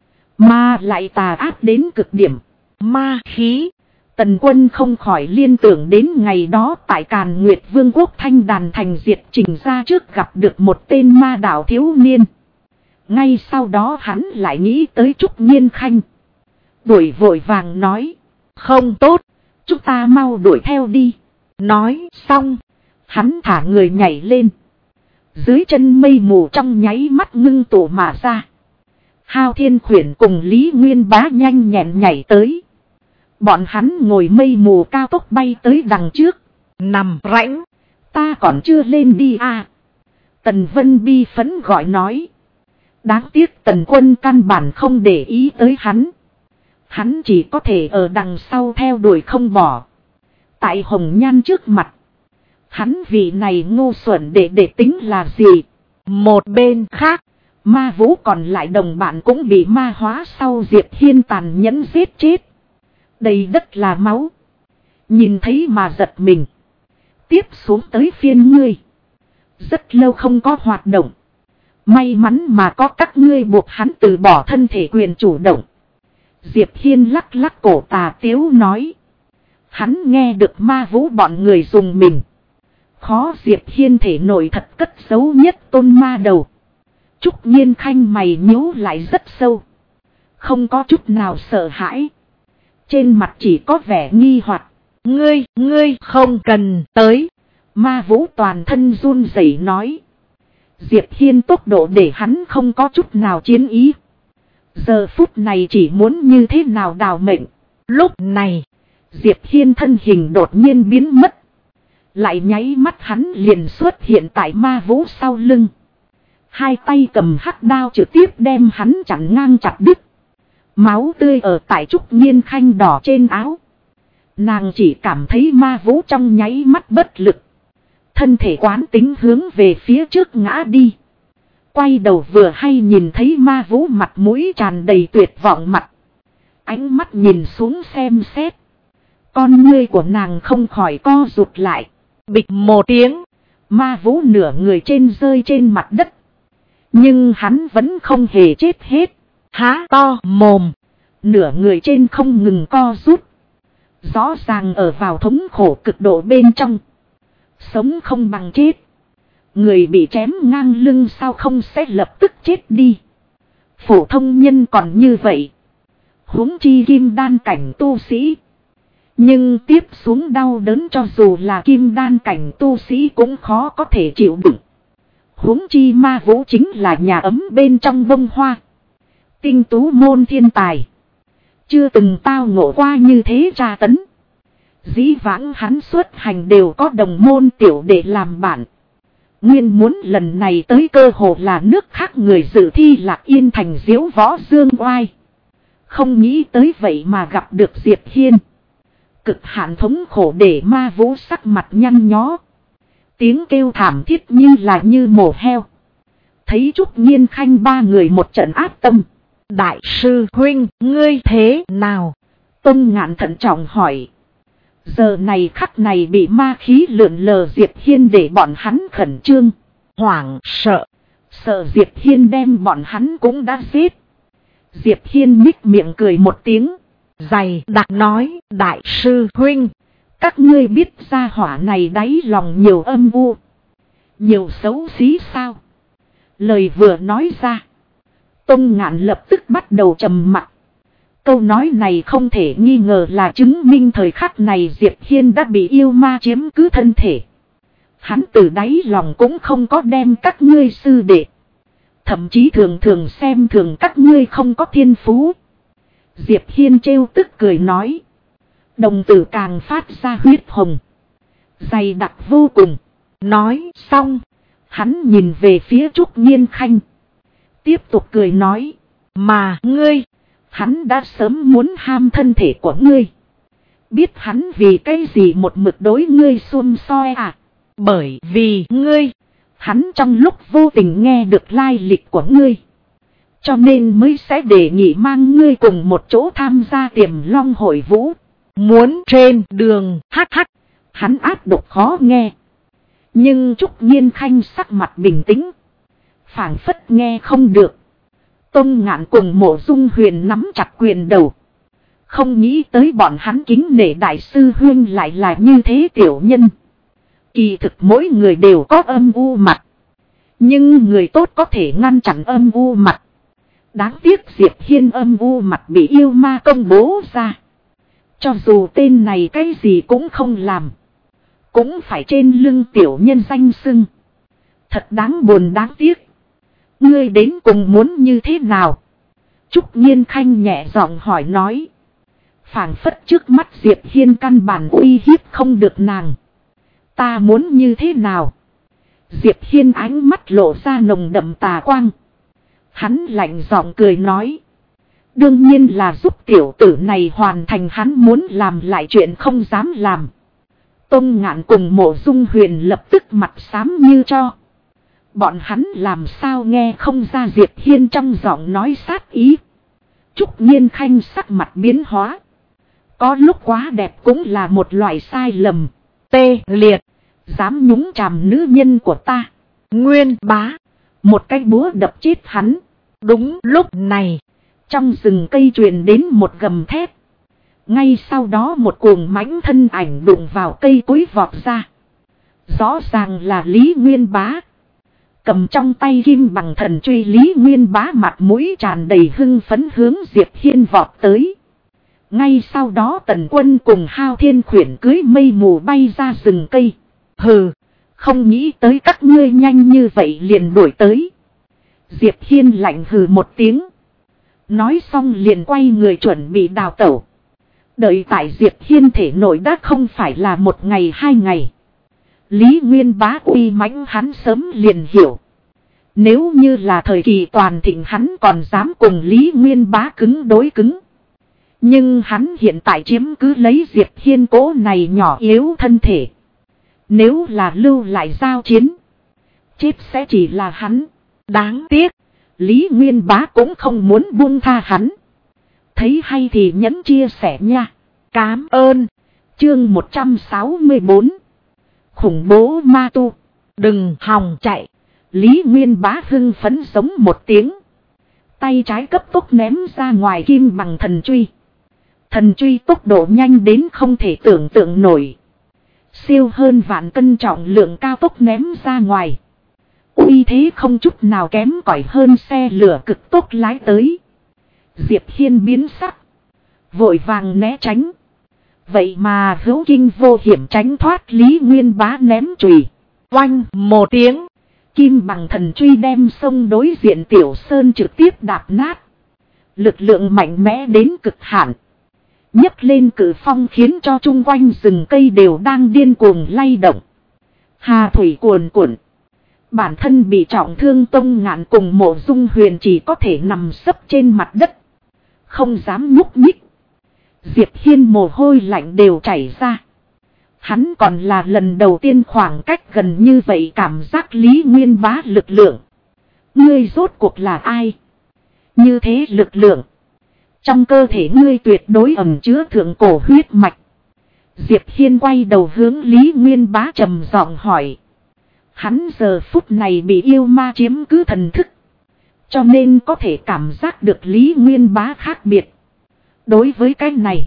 Ma lại tà ác đến cực điểm. Ma khí. Tần Quân không khỏi liên tưởng đến ngày đó tại Càn Nguyệt Vương quốc Thanh Đàn Thành diệt Trình ra trước gặp được một tên ma đạo thiếu niên. Ngay sau đó hắn lại nghĩ tới Trúc Nhiên Khanh. Đuổi vội vàng nói. Không tốt, chúng ta mau đuổi theo đi. Nói xong, hắn thả người nhảy lên. Dưới chân mây mù trong nháy mắt ngưng tụ mà ra. Hao Thiên Khuyển cùng Lý Nguyên Bá nhanh nhẹn nhảy tới. Bọn hắn ngồi mây mù cao tốc bay tới đằng trước. Nằm rãnh. Ta còn chưa lên đi à. Tần Vân bi phấn gọi nói. Đáng tiếc Tần Quân căn bản không để ý tới hắn. Hắn chỉ có thể ở đằng sau theo đuổi không bỏ. Tại Hồng Nhan trước mặt, hắn vị này ngu xuẩn để tính là gì. Một bên khác, Ma Vũ còn lại đồng bạn cũng bị ma hóa sau Diệp Hiên tàn nhẫn giết chết. Đầy đất là máu. Nhìn thấy mà giật mình. Tiếp xuống tới phiên ngươi. Rất lâu không có hoạt động. May mắn mà có các ngươi buộc hắn từ bỏ thân thể quyền chủ động. Diệp Hiên lắc lắc cổ tà tiếu nói. Hắn nghe được Ma Vũ bọn người dùng mình. Khó Diệp Hiên thể nội thật cất giấu nhất tôn ma đầu. Trúc Nhiên Khanh mày nhíu lại rất sâu. Không có chút nào sợ hãi. Trên mặt chỉ có vẻ nghi hoặc. Ngươi không cần tới. Ma Vũ toàn thân run rẩy nói. Diệp Hiên tốc độ để hắn không có chút nào chiến ý. Giờ phút này chỉ muốn như thế nào đào mệnh. Lúc này, Diệp Hiên thân hình đột nhiên biến mất. Lại nháy mắt hắn liền xuất hiện tại Ma Vũ sau lưng. Hai tay cầm hắc đao trực tiếp đem hắn chặn ngang chặt đứt. Máu tươi ở tại Trúc Nhiên Khanh đỏ trên áo. Nàng chỉ cảm thấy Ma Vũ trong nháy mắt bất lực. Thân thể quán tính hướng về phía trước ngã đi. Quay đầu vừa hay nhìn thấy Ma Vũ mặt mũi tràn đầy tuyệt vọng mặt. Ánh mắt nhìn xuống xem xét. Con ngươi của nàng không khỏi co rụt lại. Bịch một tiếng. Ma Vũ nửa người trên rơi trên mặt đất. Nhưng hắn vẫn không hề chết hết. Há to mồm. Nửa người trên không ngừng co rút. Rõ ràng ở vào thống khổ cực độ bên trong. Sống không bằng chết. Người bị chém ngang lưng sao không sẽ lập tức chết đi. Phổ thông nhân còn như vậy. Huống chi kim đan cảnh tu sĩ. Nhưng tiếp xuống đau đớn cho dù là kim đan cảnh tu sĩ cũng khó có thể chịu đựng. Huống chi Ma Vũ chính là nhà ấm bên trong bông hoa. Tinh tú môn thiên tài. Chưa từng tao ngộ qua như thế tra tấn. Dĩ vãng hắn xuất hành đều có đồng môn tiểu để làm bạn. Nguyên muốn lần này tới cơ hồ là nước khác người dự thi Lạc Yên Thành diếu võ dương oai. Không nghĩ tới vậy mà gặp được Diệp Hiên. Cực hạn thống khổ để Ma Vũ sắc mặt nhăn nhó. Tiếng kêu thảm thiết như mổ heo. Thấy Trúc Nhiên Khanh ba người một trận áp tâm. Đại sư huynh, ngươi thế nào? Tông Ngạn thận trọng hỏi. Giờ này khắc này bị ma khí lượn lờ Diệp Hiên để bọn hắn khẩn trương, hoảng sợ. Sợ Diệp Hiên đem bọn hắn cũng đã giết. Diệp Hiên nhích miệng cười một tiếng. Dày đặc nói, đại sư huynh. Các ngươi biết gia hỏa này đáy lòng nhiều âm u. Nhiều xấu xí sao? Lời vừa nói ra. Tông Ngạn lập tức bắt đầu trầm mặc. Câu nói này không thể nghi ngờ là chứng minh thời khắc này Diệp Hiên đã bị yêu ma chiếm cứ thân thể. Hắn từ đáy lòng cũng không có đem các ngươi sư đệ. Thậm chí thường thường xem thường các ngươi không có thiên phú. Diệp Hiên trêu tức cười nói. Đồng tử càng phát ra huyết hồng. Dày đặc vô cùng. Nói xong. Hắn nhìn về phía Trúc Nhiên Khanh. Tiếp tục cười nói. Mà ngươi. Hắn đã sớm muốn ham thân thể của ngươi. Biết hắn vì cái gì một mực đối ngươi xum soi à? Bởi vì ngươi. Hắn trong lúc vô tình nghe được lai lịch của ngươi. Cho nên mới sẽ đề nghị mang ngươi cùng một chỗ tham gia Tiềm Long hội vũ. Muốn trên đường hắc hắc. Hắn áp độc khó nghe. Nhưng Trúc Nhiên Khanh sắc mặt bình tĩnh. Phảng phất nghe không được. Tông Ngạn cùng Mộ Dung Huyền nắm chặt quyền đầu. Không nghĩ tới bọn hắn kính nể đại sư huynh lại là như thế tiểu nhân. Kỳ thực mỗi người đều có âm u mặt. Nhưng người tốt có thể ngăn chặn âm u mặt. Đáng tiếc Diệp Hiên âm u mặt bị yêu ma công bố ra. Cho dù tên này cái gì cũng không làm. Cũng phải trên lưng tiểu nhân danh xưng. Thật đáng buồn đáng tiếc. Ngươi đến cùng muốn như thế nào? Trúc Nhiên Khanh nhẹ giọng hỏi nói. Phảng phất trước mắt Diệp Hiên căn bản uy hiếp không được nàng. Ta muốn như thế nào? Diệp Hiên ánh mắt lộ ra nồng đậm tà quang. Hắn lạnh giọng cười nói. Đương nhiên là giúp tiểu tử này hoàn thành hắn muốn làm lại chuyện không dám làm. Tông Ngạn cùng Mộ Dung Huyền lập tức mặt xám như cho. Bọn hắn làm sao nghe không ra Diệp Hiên trong giọng nói sát ý. Trúc Nhiên Khanh sắc mặt biến hóa. Có lúc quá đẹp cũng là một loại sai lầm. Tê liệt. Dám nhúng chàm nữ nhân của ta. Nguyên Bá. Một cái búa đập chết hắn. Đúng lúc này. Trong rừng cây truyền đến một gầm thét. Ngay sau đó một cuồng mãnh thân ảnh đụng vào cây cối vọt ra. Rõ ràng là Lý Nguyên Bá. Cầm trong tay kim bằng thần truy Lý Nguyên Bá mặt mũi tràn đầy hưng phấn hướng Diệp Hiên vọt tới. Ngay sau đó Tần Quân cùng Hao Thiên Khuyển cưới mây mù bay ra rừng cây. Hừ, không nghĩ tới các ngươi nhanh như vậy liền đuổi tới. Diệp Hiên lạnh hừ một tiếng. Nói xong liền quay người chuẩn bị đào tẩu. Đợi tại Diệp Hiên thể nội đã không phải là một ngày hai ngày. Lý Nguyên Bá uy mãnh hắn sớm liền hiểu. Nếu như là thời kỳ toàn thịnh hắn còn dám cùng Lý Nguyên Bá cứng đối cứng. Nhưng hắn hiện tại chiếm cứ lấy Diệp Hiên cố này nhỏ yếu thân thể. Nếu là lưu lại giao chiến. Chết sẽ chỉ là hắn. Đáng tiếc. Lý Nguyên Bá cũng không muốn buông tha hắn. Thấy hay thì nhấn chia sẻ nha. Cám ơn. Chương 164. Khủng bố ma tu. Đừng hòng chạy. Lý Nguyên Bá hưng phấn giống một tiếng. Tay trái cấp tốc ném ra ngoài kim bằng thần truy. Thần truy tốc độ nhanh đến không thể tưởng tượng nổi. Siêu hơn vạn cân trọng lượng cao tốc ném ra ngoài. Uy thế không chút nào kém cỏi hơn xe lửa cực tốc lái tới. Diệp Hiên biến sắc. Vội vàng né tránh. Vậy mà hữu kinh vô hiểm tránh thoát Lý Nguyên Bá ném chùy. Oanh một tiếng. Kim bằng thần truy đem sông đối diện Tiểu Sơn trực tiếp đạp nát. Lực lượng mạnh mẽ đến cực hạn. Nhấc lên cử phong khiến cho chung quanh rừng cây đều đang điên cuồng lay động. Hà thủy cuồn cuộn. Bản thân bị trọng thương Tông Ngạn cùng Mộ Dung Huyền chỉ có thể nằm sấp trên mặt đất. Không dám nhúc nhích. Diệp Hiên mồ hôi lạnh đều chảy ra. Hắn còn là lần đầu tiên khoảng cách gần như vậy cảm giác Lý Nguyên Bá lực lượng. Ngươi rốt cuộc là ai? Như thế lực lượng. Trong cơ thể ngươi tuyệt đối ẩn chứa thượng cổ huyết mạch. Diệp Hiên quay đầu hướng Lý Nguyên Bá trầm giọng hỏi. Hắn giờ phút này bị yêu ma chiếm cứ thần thức. Cho nên có thể cảm giác được Lý Nguyên Bá khác biệt. Đối với cái này,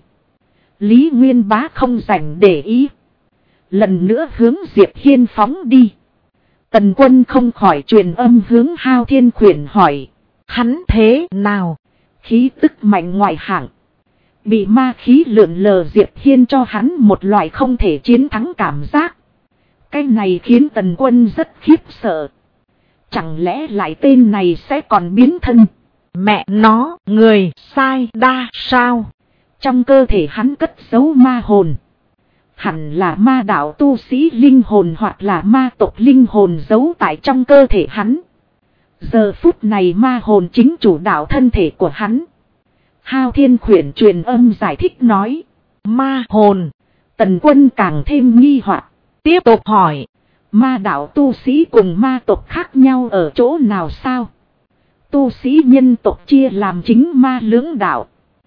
Lý Nguyên Bá không rảnh để ý. Lần nữa hướng Diệp Hiên phóng đi. Tần Quân không khỏi truyền âm hướng Hao Thiên Khuyển hỏi. Hắn thế nào? Khí tức mạnh ngoại hạng. Bị ma khí lượn lờ Diệp Hiên cho hắn một loại không thể chiến thắng cảm giác. Cái này khiến Tần Quân rất khiếp sợ. Chẳng lẽ lại tên này sẽ còn biến thân? Mẹ nó, người sai đa sao? Trong cơ thể hắn cất giấu ma hồn. Hẳn là ma đạo tu sĩ linh hồn hoặc là ma tộc linh hồn giấu tại trong cơ thể hắn. Giờ phút này ma hồn chính chủ đạo thân thể của hắn. Hao Thiên Khuyển truyền âm giải thích nói. Ma hồn. Tần Quân càng thêm nghi hoặc, tiếp tục hỏi. Ma đạo tu sĩ cùng ma tộc khác nhau ở chỗ nào sao? Tu sĩ nhân tộc chia làm chính ma lưỡng đạo.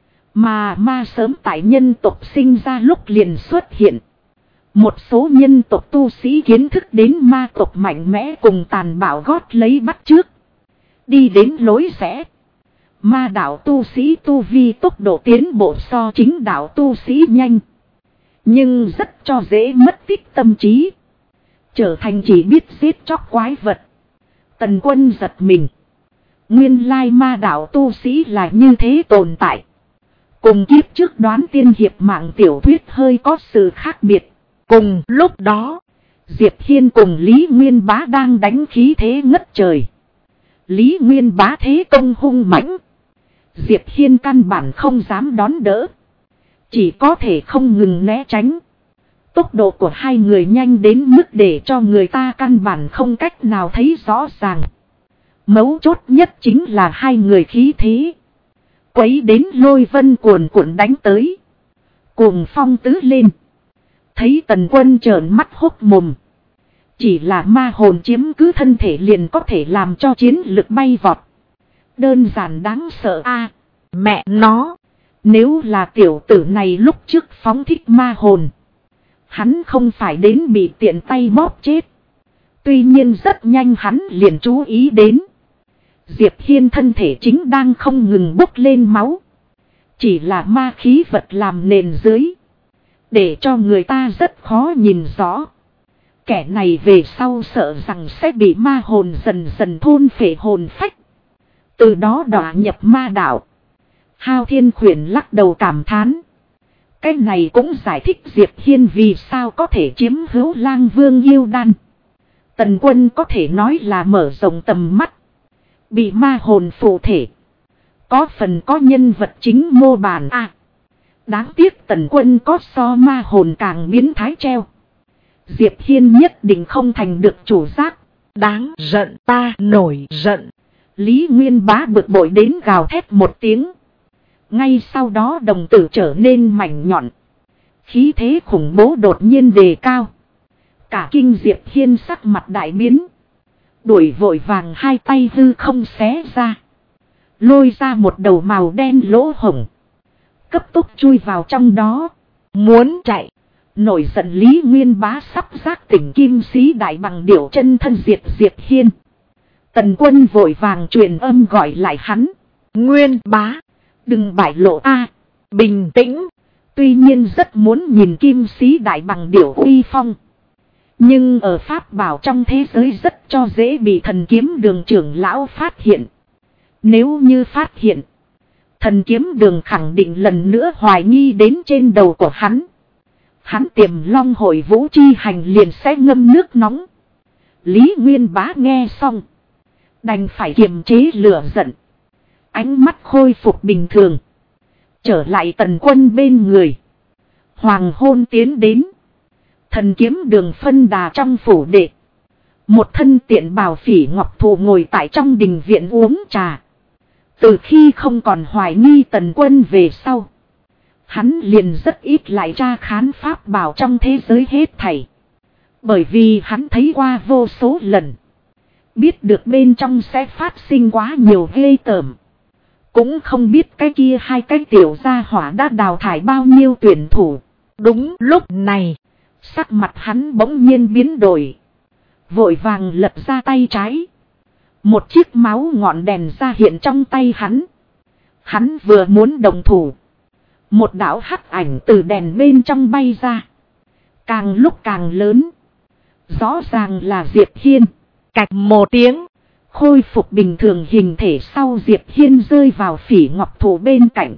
Mà ma sớm tại nhân tộc sinh ra lúc liền xuất hiện. Một số nhân tộc tu sĩ kiến thức đến ma tộc mạnh mẽ cùng tàn bạo gót lấy bắt chước. Đi đến lối rẽ. Ma đạo tu sĩ tu vi tốc độ tiến bộ so chính đạo tu sĩ nhanh. Nhưng rất cho dễ mất tích tâm trí. Trở thành chỉ biết giết chóc quái vật. Tần Quân giật mình. Nguyên lai ma đạo tu sĩ là như thế tồn tại. Cùng kiếp trước đoán tiên hiệp mạng tiểu thuyết hơi có sự khác biệt. Cùng lúc đó, Diệp Hiên cùng Lý Nguyên Bá đang đánh khí thế ngất trời. Lý Nguyên Bá thế công hung mãnh. Diệp Hiên căn bản không dám đón đỡ. Chỉ có thể không ngừng né tránh. Tốc độ của hai người nhanh đến mức để cho người ta căn bản không cách nào thấy rõ ràng. Mấu chốt nhất chính là hai người khí thế. Quấy đến lôi vân cuồn cuộn đánh tới. Cuồng phong tứ lên. Thấy Tần Quân trợn mắt hốc mồm. Chỉ là ma hồn chiếm cứ thân thể liền có thể làm cho chiến lực bay vọt. Đơn giản đáng sợ a. Mẹ nó. Nếu là tiểu tử này lúc trước phóng thích ma hồn. Hắn không phải đến bị tiện tay bóp chết. Tuy nhiên rất nhanh hắn liền chú ý đến. Diệp Hiên thân thể chính đang không ngừng bốc lên máu. Chỉ là ma khí vật làm nền dưới. Để cho người ta rất khó nhìn rõ. Kẻ này về sau sợ rằng sẽ bị ma hồn dần dần thôn phệ hồn phách. Từ đó đọa nhập ma đạo. Hao Thiên Khuyển lắc đầu cảm thán. Cái này cũng giải thích Diệp Hiên vì sao có thể chiếm hữu Lang Vương yêu đan. Tần Quân có thể nói là mở rộng tầm mắt. Bị ma hồn phụ thể. Có phần có nhân vật chính mô bản a. Đáng tiếc Tần Quân có so ma hồn càng biến thái treo. Diệp Hiên nhất định không thành được chủ giác. Đáng giận, ta nổi giận. Lý Nguyên Bá bực bội đến gào thét một tiếng. Ngay sau đó đồng tử trở nên mảnh nhọn. Khí thế khủng bố đột nhiên đề cao. Cả kinh Diệp Hiên sắc mặt đại biến. Đuổi vội vàng hai tay hư không xé ra. Lôi ra một đầu màu đen lỗ hổng. Cấp tốc chui vào trong đó. Muốn chạy. Nổi giận Lý Nguyên Bá sắp giác tỉnh kim sĩ đại bằng điểu chân thân diệt Diệp Hiên. Tần Quân vội vàng truyền âm gọi lại hắn. Nguyên Bá. Đừng bại lộ a. Bình tĩnh. Tuy nhiên rất muốn nhìn kim sĩ đại bằng điểu uy phong. Nhưng ở pháp bảo trong thế giới rất cho dễ bị thần kiếm đường trưởng lão phát hiện. Nếu như phát hiện. Thần kiếm đường khẳng định lần nữa hoài nghi đến trên đầu của hắn. Hắn Tiềm Long hội vũ chi hành liền sẽ ngâm nước nóng. Lý Nguyên Bá nghe xong. Đành phải kiềm chế lửa giận. Ánh mắt khôi phục bình thường. Trở lại Tần Quân bên người. Hoàng hôn tiến đến. Thần kiếm đường phân đà trong phủ đệ. Một thân tiện bào Phỉ Ngọc Thụ ngồi tại trong đình viện uống trà. Từ khi không còn hoài nghi Tần Quân về sau. Hắn liền rất ít lại tra khán pháp bảo trong thế giới hết thảy. Bởi vì hắn thấy qua vô số lần. Biết được bên trong sẽ phát sinh quá nhiều ghê tởm. Cũng không biết cái kia hai cái tiểu gia hỏa đã đào thải bao nhiêu tuyển thủ. Đúng lúc này. Sắc mặt hắn bỗng nhiên biến đổi. Vội vàng lật ra tay trái. Một chiếc máu ngọn đèn ra hiện trong tay hắn. Hắn vừa muốn đồng thủ. Một đạo hắc ảnh từ đèn bên trong bay ra. Càng lúc càng lớn. Rõ ràng là Diệp Hiên. Cạch một tiếng. Khôi phục bình thường hình thể sau Diệp Hiên rơi vào Phỉ Ngọc Thụ bên cạnh.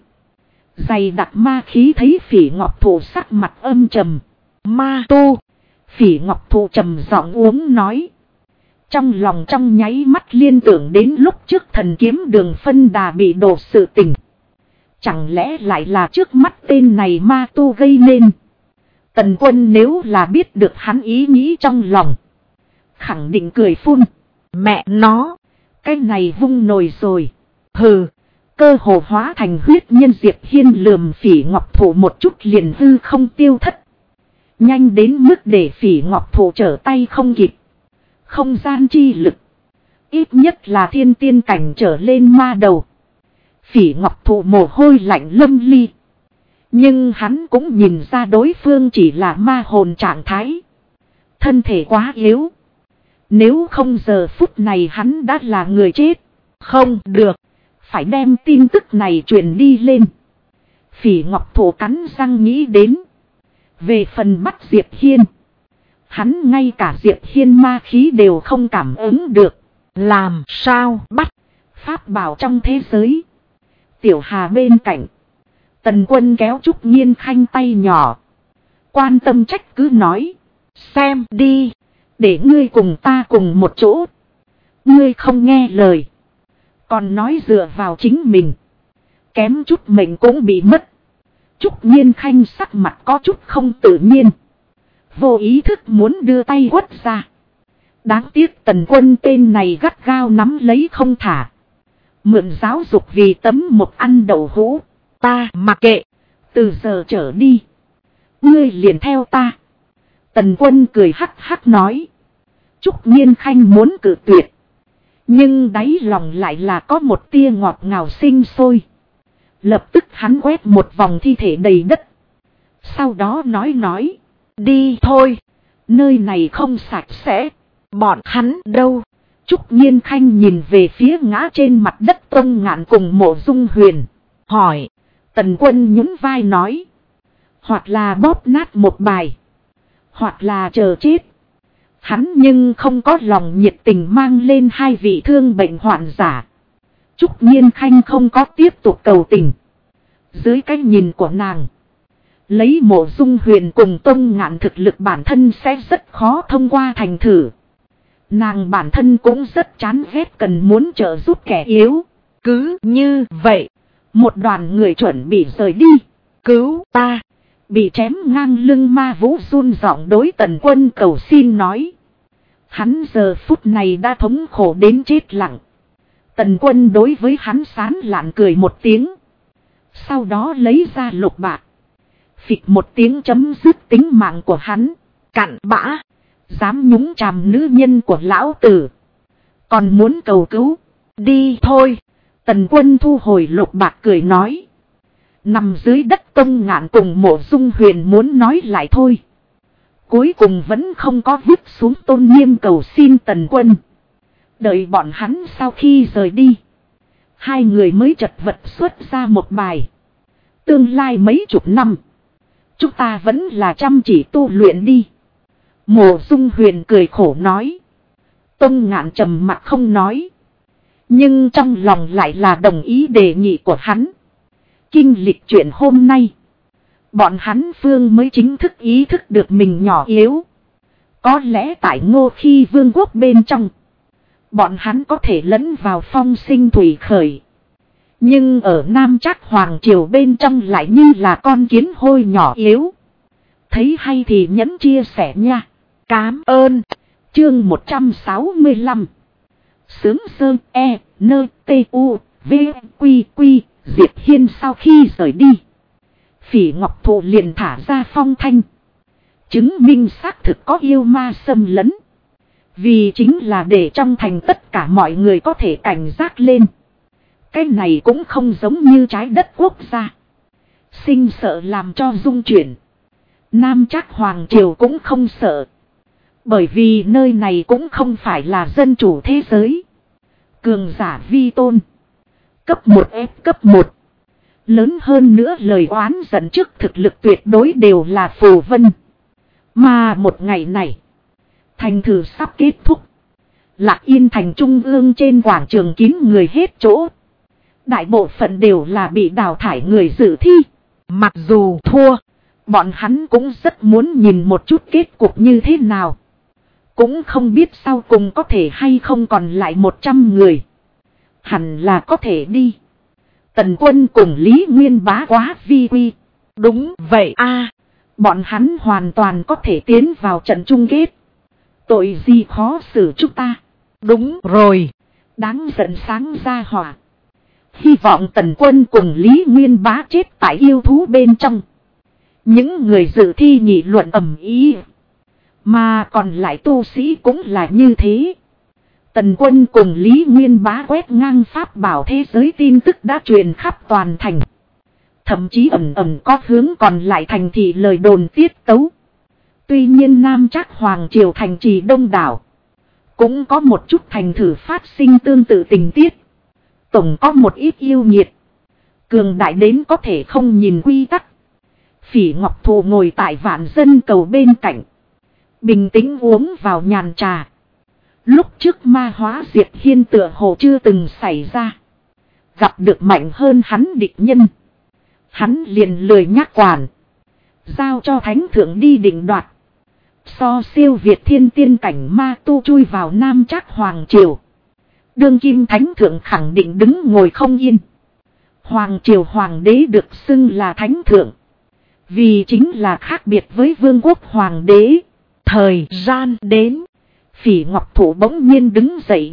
Dày đặc ma khí thấy Phỉ Ngọc Thụ sắc mặt âm trầm. Ma tu. Phỉ Ngọc Thụ trầm giọng uống nói. Trong lòng trong nháy mắt liên tưởng đến lúc trước thần kiếm đường phân đà bị đổ sự tình. Chẳng lẽ lại là trước mắt tên này ma tu gây nên. Tần Quân nếu là biết được hắn ý nghĩ trong lòng. Khẳng định cười phun. Mẹ nó. Cái này vung nồi rồi. Hừ. Cơ hồ hóa thành huyết nhân Diệp Hiên lườm Phỉ Ngọc Thụ một chút liền hư không tiêu thất. Nhanh đến mức để Phỉ Ngọc Thụ trở tay không kịp. Không gian chi lực. Ít nhất là thiên tiên cảnh trở lên ma đầu. Phỉ Ngọc Thụ mồ hôi lạnh lâm ly. Nhưng hắn cũng nhìn ra đối phương chỉ là ma hồn trạng thái. Thân thể quá yếu. Nếu không giờ phút này hắn đã là người chết. Không được. Phải đem tin tức này truyền đi lên. Phỉ Ngọc Thụ cắn răng nghĩ đến. Về phần bắt Diệp Hiên. Hắn ngay cả Diệp Hiên ma khí đều không cảm ứng được. Làm sao bắt? Pháp bảo trong thế giới. Tiểu Hà bên cạnh. Tần Quân kéo Trúc Nhiên Khanh tay nhỏ. Quan tâm trách cứ nói. Xem đi. Để ngươi cùng ta cùng một chỗ. Ngươi không nghe lời. Còn nói dựa vào chính mình. Kém chút mình cũng bị mất. Trúc Nhiên Khanh sắc mặt có chút không tự nhiên. Vô ý thức muốn đưa tay quất ra. Đáng tiếc Tần Quân tên này gắt gao nắm lấy không thả. Mượn giáo dục vì tấm một ăn đậu hũ. Ta mặc kệ. Từ giờ trở đi. Ngươi liền theo ta. Tần Quân cười hắc hắc nói. Trúc Nhiên Khanh muốn cự tuyệt. Nhưng đáy lòng lại là có một tia ngọt ngào sinh sôi. Lập tức hắn quét một vòng thi thể đầy đất. Sau đó nói. Đi thôi. Nơi này không sạch sẽ. Bọn hắn đâu? Trúc Nhiên Khanh nhìn về phía ngã trên mặt đất Tông Ngạn cùng Mộ Dung Huyền. Hỏi. Tần Quân nhún vai nói. Hoặc là bóp nát một bài. Hoặc là chờ chết. Hắn nhưng không có lòng nhiệt tình mang lên hai vị thương bệnh hoạn giả. Trúc Nhiên Khanh không có tiếp tục cầu tình. Dưới cái nhìn của nàng. Lấy Mộ Dung Huyền cùng Tông Ngạn thực lực bản thân sẽ rất khó thông qua thành thử. Nàng bản thân cũng rất chán ghét cần muốn trợ giúp kẻ yếu. Cứ như vậy. Một đoàn người chuẩn bị rời đi. Cứu ta. Bị chém ngang lưng Ma Vũ run giọng đối Tần Quân cầu xin nói. Hắn giờ phút này đã thống khổ đến chết lặng. Tần Quân đối với hắn sán lạn cười một tiếng. Sau đó lấy ra lục bạc. Phịch một tiếng chấm dứt tính mạng của hắn. Cặn bã. Dám nhúng chàm nữ nhân của lão tử. Còn muốn cầu cứu. Đi thôi. Tần Quân thu hồi lục bạc cười nói. Nằm dưới đất Tông Ngạn cùng Mộ Dung Huyền muốn nói lại thôi. Cuối cùng vẫn không có viết xuống tôn nghiêm cầu xin Tần Quân. Đợi bọn hắn sau khi rời đi. Hai người mới chật vật xuất ra một bài. Tương lai mấy chục năm. Chúng ta vẫn là chăm chỉ tu luyện đi. Mộ Dung Huyền cười khổ nói. Tông Ngạn trầm mặc không nói. Nhưng trong lòng lại là đồng ý đề nghị của hắn. Kinh lịch chuyện hôm nay. Bọn hắn phương mới chính thức ý thức được mình nhỏ yếu. Có lẽ tại Ngô Khi vương quốc bên trong. Bọn hắn có thể lẫn vào phong sinh thủy khởi. Nhưng ở Nam Trác Hoàng Triều bên trong lại như là con kiến hôi nhỏ yếu. Thấy hay thì nhấn chia sẻ nha. Cám ơn. Chương 165. Sướng Sơn E Nơ Tê U V Quy Quy. Diệp Hiên sau khi rời đi. Phỉ Ngọc Thụ liền thả ra phong thanh. Chứng minh xác thực có yêu ma xâm lấn. Vì chính là để trong thành tất cả mọi người có thể cảnh giác lên. Cái này cũng không giống như trái đất quốc gia. Sinh sợ làm cho rung chuyển. Nam Trác Hoàng Triều cũng không sợ. Bởi vì nơi này cũng không phải là dân chủ thế giới. Cường giả vi tôn. Cấp 1 ép cấp 1. Lớn hơn nữa lời oán giận trước thực lực tuyệt đối đều là phù vân. Mà một ngày này. Thành thử sắp kết thúc. Lạc Yên thành trung ương trên quảng trường kín người hết chỗ. Đại bộ phận đều là bị đào thải người dự thi. Mặc dù thua. Bọn hắn cũng rất muốn nhìn một chút kết cục như thế nào. Cũng không biết sau cùng có thể hay không còn lại 100 người. Hẳn là có thể đi. Tần Quân cùng Lý Nguyên Bá quá vi quy. Đúng vậy a, bọn hắn hoàn toàn có thể tiến vào trận chung kết. Tội gì khó xử chúng ta. Đúng rồi. Đáng giận sáng ra hỏa. hy vọng Tần Quân cùng Lý Nguyên Bá chết tại yêu thú bên trong. Những người dự thi nghị luận ầm ĩ, mà còn lại tu sĩ cũng là như thế. Tần Quân cùng Lý Nguyên Bá quét ngang pháp bảo thế giới tin tức đã truyền khắp toàn thành. Thậm chí ẩn có hướng còn lại thành thị lời đồn tiết tấu. Tuy nhiên Nam Trác Hoàng Triều thành trì đông đảo, cũng có một chút thành thử phát sinh tương tự tình tiết. Tổng có một ít yêu nghiệt, cường đại đến có thể không nhìn quy tắc. Phỉ Ngọc Thụ ngồi tại Vạn Dân Cầu bên cạnh, bình tĩnh uống vào nhàn trà. Lúc trước ma hóa Diệp Hiên tựa hồ chưa từng xảy ra. Gặp được mạnh hơn hắn địch nhân, hắn liền lười nhắc quản, giao cho thánh thượng đi định đoạt. So siêu việt thiên tiên cảnh ma tu chui vào Nam Trác Hoàng Triều, đương kim thánh thượng khẳng định đứng ngồi không yên. Hoàng Triều Hoàng đế được xưng là thánh thượng, vì chính là khác biệt với vương quốc hoàng đế. Thời gian đến, Phỉ Ngọc Thụ bỗng nhiên đứng dậy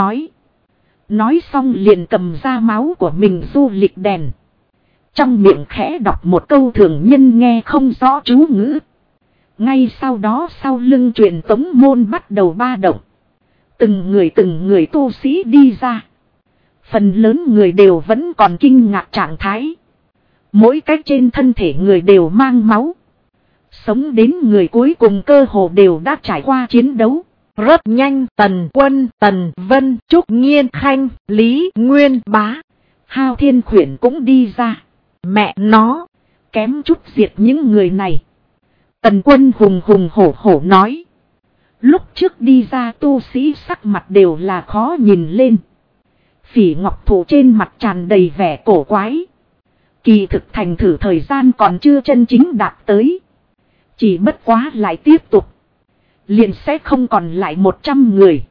nói xong liền cầm ra máu của mình du lịch đèn. Trong miệng khẽ đọc một câu thường nhân nghe không rõ chú ngữ. Ngay sau đó sau lưng truyền tống môn bắt đầu ba động. Từng người tu sĩ đi ra. Phần lớn người đều vẫn còn kinh ngạc trạng thái. Mỗi cách trên thân thể người đều mang máu. Sống đến người cuối cùng cơ hồ đều đã trải qua chiến đấu. Rất nhanh Tần Quân, Tần Vân, Trúc Nghiên Khanh, Lý Nguyên Bá, Hao Thiên Khuyển cũng đi ra. Mẹ nó, kém chút diệt những người này. Tần Quân hùng hổ nói. Lúc trước đi ra tu sĩ sắc mặt đều là khó nhìn lên. Phỉ Ngọc Thụ trên mặt tràn đầy vẻ cổ quái. Kỳ thực thành thử thời gian còn chưa chân chính đạt tới. Chỉ bất quá lại tiếp tục, liền sẽ không còn lại 100 người,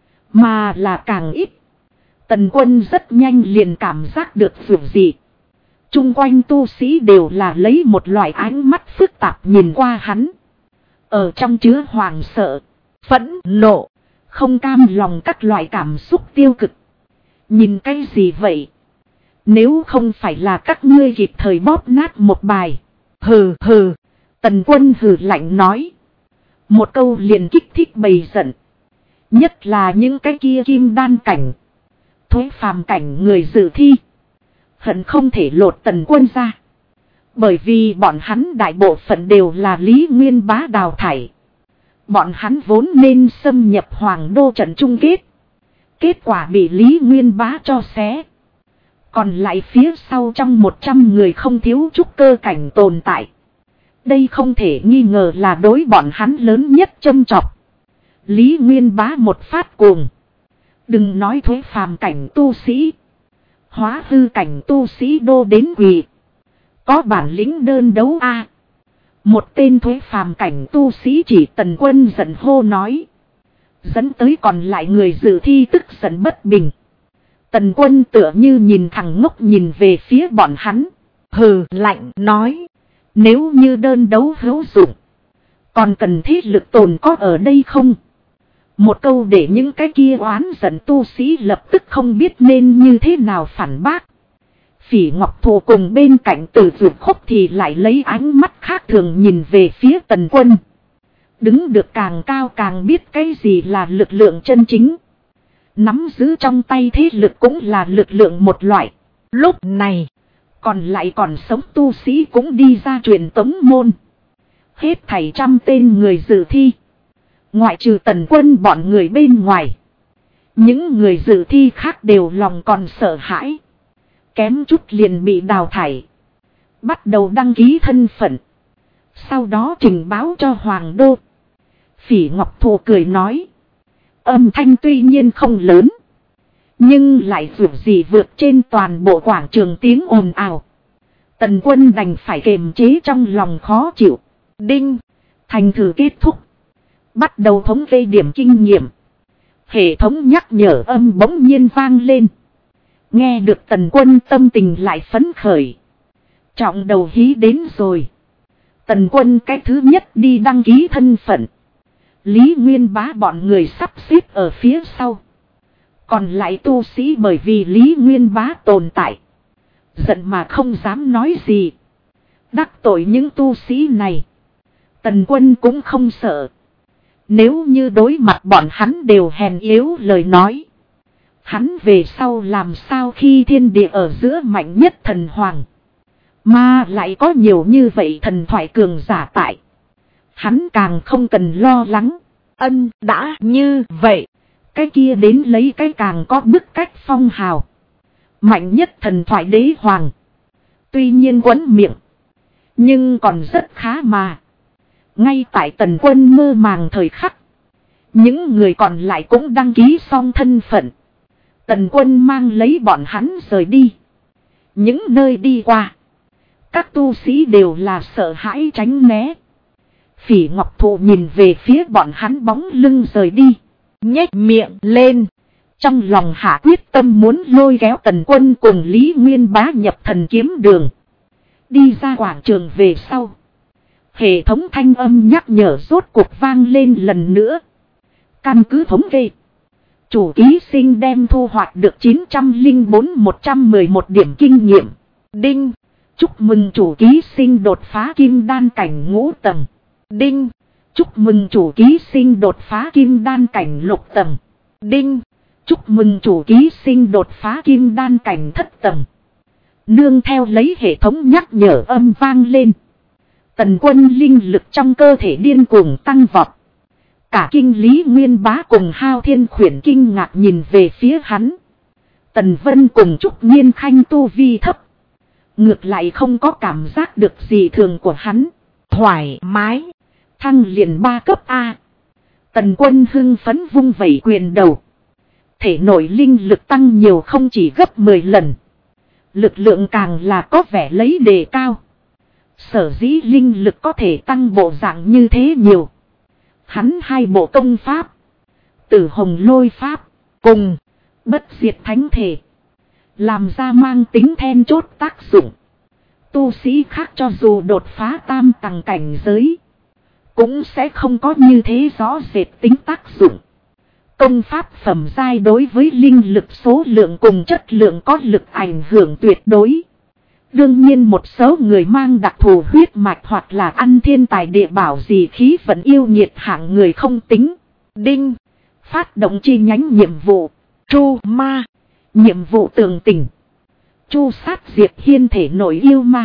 mà là càng ít. Tần Quân rất nhanh liền cảm giác được việc gì. Trung quanh tu sĩ đều là lấy một loại ánh mắt phức tạp nhìn qua hắn. Ở trong chứa hoàng sợ, phẫn nộ, không cam lòng các loại cảm xúc tiêu cực. Nhìn cái gì vậy? Nếu không phải là các ngươi kịp thời bóp nát một bài. Hừ. Tần Quân hừ lạnh nói. Một câu liền kích thích bầy giận. Nhất là những cái kia kim đan cảnh, Thuế phàm cảnh người dự thi, hận không thể lột Tần Quân ra. Bởi vì bọn hắn đại bộ phận đều là Lý Nguyên Bá đào thải. Bọn hắn vốn nên xâm nhập Hoàng Đô trận chung kết. Kết quả bị Lý Nguyên Bá cho xé. Còn lại phía sau trong 100 người không thiếu trúc cơ cảnh tồn tại. Đây không thể nghi ngờ là đối bọn hắn lớn nhất châm chọc. Lý Nguyên Bá một phát cuồng. Đừng nói thuế phàm cảnh tu sĩ, hóa hư cảnh tu sĩ đô đến quỳ. Có bản lĩnh đơn đấu a. Một tên thuế phàm cảnh tu sĩ chỉ Tần Quân giận hô nói. Dẫn tới còn lại người dự thi tức giận bất bình. Tần Quân tựa như nhìn thằng ngốc nhìn về phía bọn hắn. Hừ lạnh nói. Nếu như đơn đấu hữu dụng, còn cần thiết lực tồn có ở đây không? Một câu để những cái kia oán giận tu sĩ lập tức không biết nên như thế nào phản bác. Phỉ Ngọc Thụ cùng bên cạnh Tử Dược Khúc thì lại lấy ánh mắt khác thường nhìn về phía Tần Quân. Đứng được càng cao càng biết cái gì là lực lượng chân chính. Nắm giữ trong tay thế lực cũng là lực lượng một loại. Lúc này, còn lại còn sống tu sĩ cũng đi ra truyền tống môn. Hết thảy 100 tên người dự thi, ngoại trừ Tần Quân bọn người bên ngoài, những người dự thi khác đều lòng còn sợ hãi. Kém chút liền bị đào thải. Bắt đầu đăng ký thân phận, sau đó trình báo cho Hoàng Đô. Phỉ Ngọc Thụ cười nói. Âm thanh tuy nhiên không lớn, nhưng lại dù gì vượt trên toàn bộ quảng trường tiếng ồn ào. Tần Quân đành phải kiềm chế trong lòng khó chịu. Đinh, thành thử kết thúc. Bắt đầu thống kê điểm kinh nghiệm. Hệ thống nhắc nhở âm bỗng nhiên vang lên. Nghe được Tần Quân tâm tình lại phấn khởi. Trọng đầu hí đến rồi. Tần Quân cái thứ nhất đi đăng ký thân phận. Lý Nguyên Bá bọn người sắp xếp ở phía sau. Còn lại tu sĩ bởi vì Lý Nguyên Bá tồn tại. Giận mà không dám nói gì. Đắc tội những tu sĩ này. Tần Quân cũng không sợ. Nếu như đối mặt bọn hắn đều hèn yếu lời nói. Hắn về sau làm sao khi thiên địa ở giữa mạnh nhất thần hoàng. Mà lại có nhiều như vậy thần thoại cường giả tại. Hắn càng không cần lo lắng. Đã như vậy. Cái kia đến lấy cái càng có bức cách phong hào. Mạnh nhất thần thoại đế hoàng. Tuy nhiên quấn miệng. Nhưng còn rất khá mà. Ngay tại Tần Quân mơ màng thời khắc. Những người còn lại cũng đăng ký xong thân phận. Tần Quân mang lấy bọn hắn rời đi. Những nơi đi qua. Các tu sĩ đều là sợ hãi tránh né. Phỉ Ngọc Thụ nhìn về phía bọn hắn bóng lưng rời đi. Nhếch miệng lên. Trong lòng hạ quyết tâm muốn lôi kéo Tần Quân cùng Lý Nguyên Bá nhập Thần Kiếm Đường. Đi ra quảng trường về sau. Hệ thống thanh âm nhắc nhở rốt cuộc vang lên lần nữa. Căn cứ thống kê. Chủ ký sinh đem thu hoạch được 904-111 điểm kinh nghiệm. Đinh. Chúc mừng chủ ký sinh đột phá kim đan cảnh ngũ tầng. Đinh. Chúc mừng chủ ký sinh đột phá kim đan cảnh lục tầng. Đinh. Chúc mừng chủ ký sinh đột phá kim đan cảnh thất tầng. Nương theo lấy hệ thống nhắc nhở âm vang lên. Tần Quân linh lực trong cơ thể điên cuồng tăng vọt. Cả kinh Lý Nguyên Bá cùng Hao Thiên Khuyển kinh ngạc nhìn về phía hắn. Tần Vân cùng Trúc Nhiên Khanh tu vi thấp. Ngược lại không có cảm giác được gì thường của hắn. Thoải mái. Thăng liền 3 cấp A. Tần Quân hưng phấn vung vẩy quyền đầu. Thể nội linh lực tăng nhiều không chỉ gấp 10 lần. Lực lượng càng là có vẻ lấy đề cao. Sở dĩ linh lực có thể tăng bộ dạng như thế nhiều. Hắn 2 bộ công pháp. Tử Hồng Lôi Pháp. Cùng. Bất diệt thánh thể. Làm ra mang tính then chốt tác dụng. Tu sĩ khác cho dù đột phá tam tầng cảnh giới. Cũng sẽ không có như thế rõ rệt tính tác dụng. Công pháp phẩm giai đối với linh lực số lượng cùng chất lượng có lực ảnh hưởng tuyệt đối. Đương nhiên một số người mang đặc thù huyết mạch hoặc là ăn thiên tài địa bảo gì khí vận yêu nhiệt hạng người không tính. Đinh. Phát động chi nhánh nhiệm vụ. Tru ma. Nhiệm vụ tường tình. Chu sát diệt hiên thể nội yêu ma.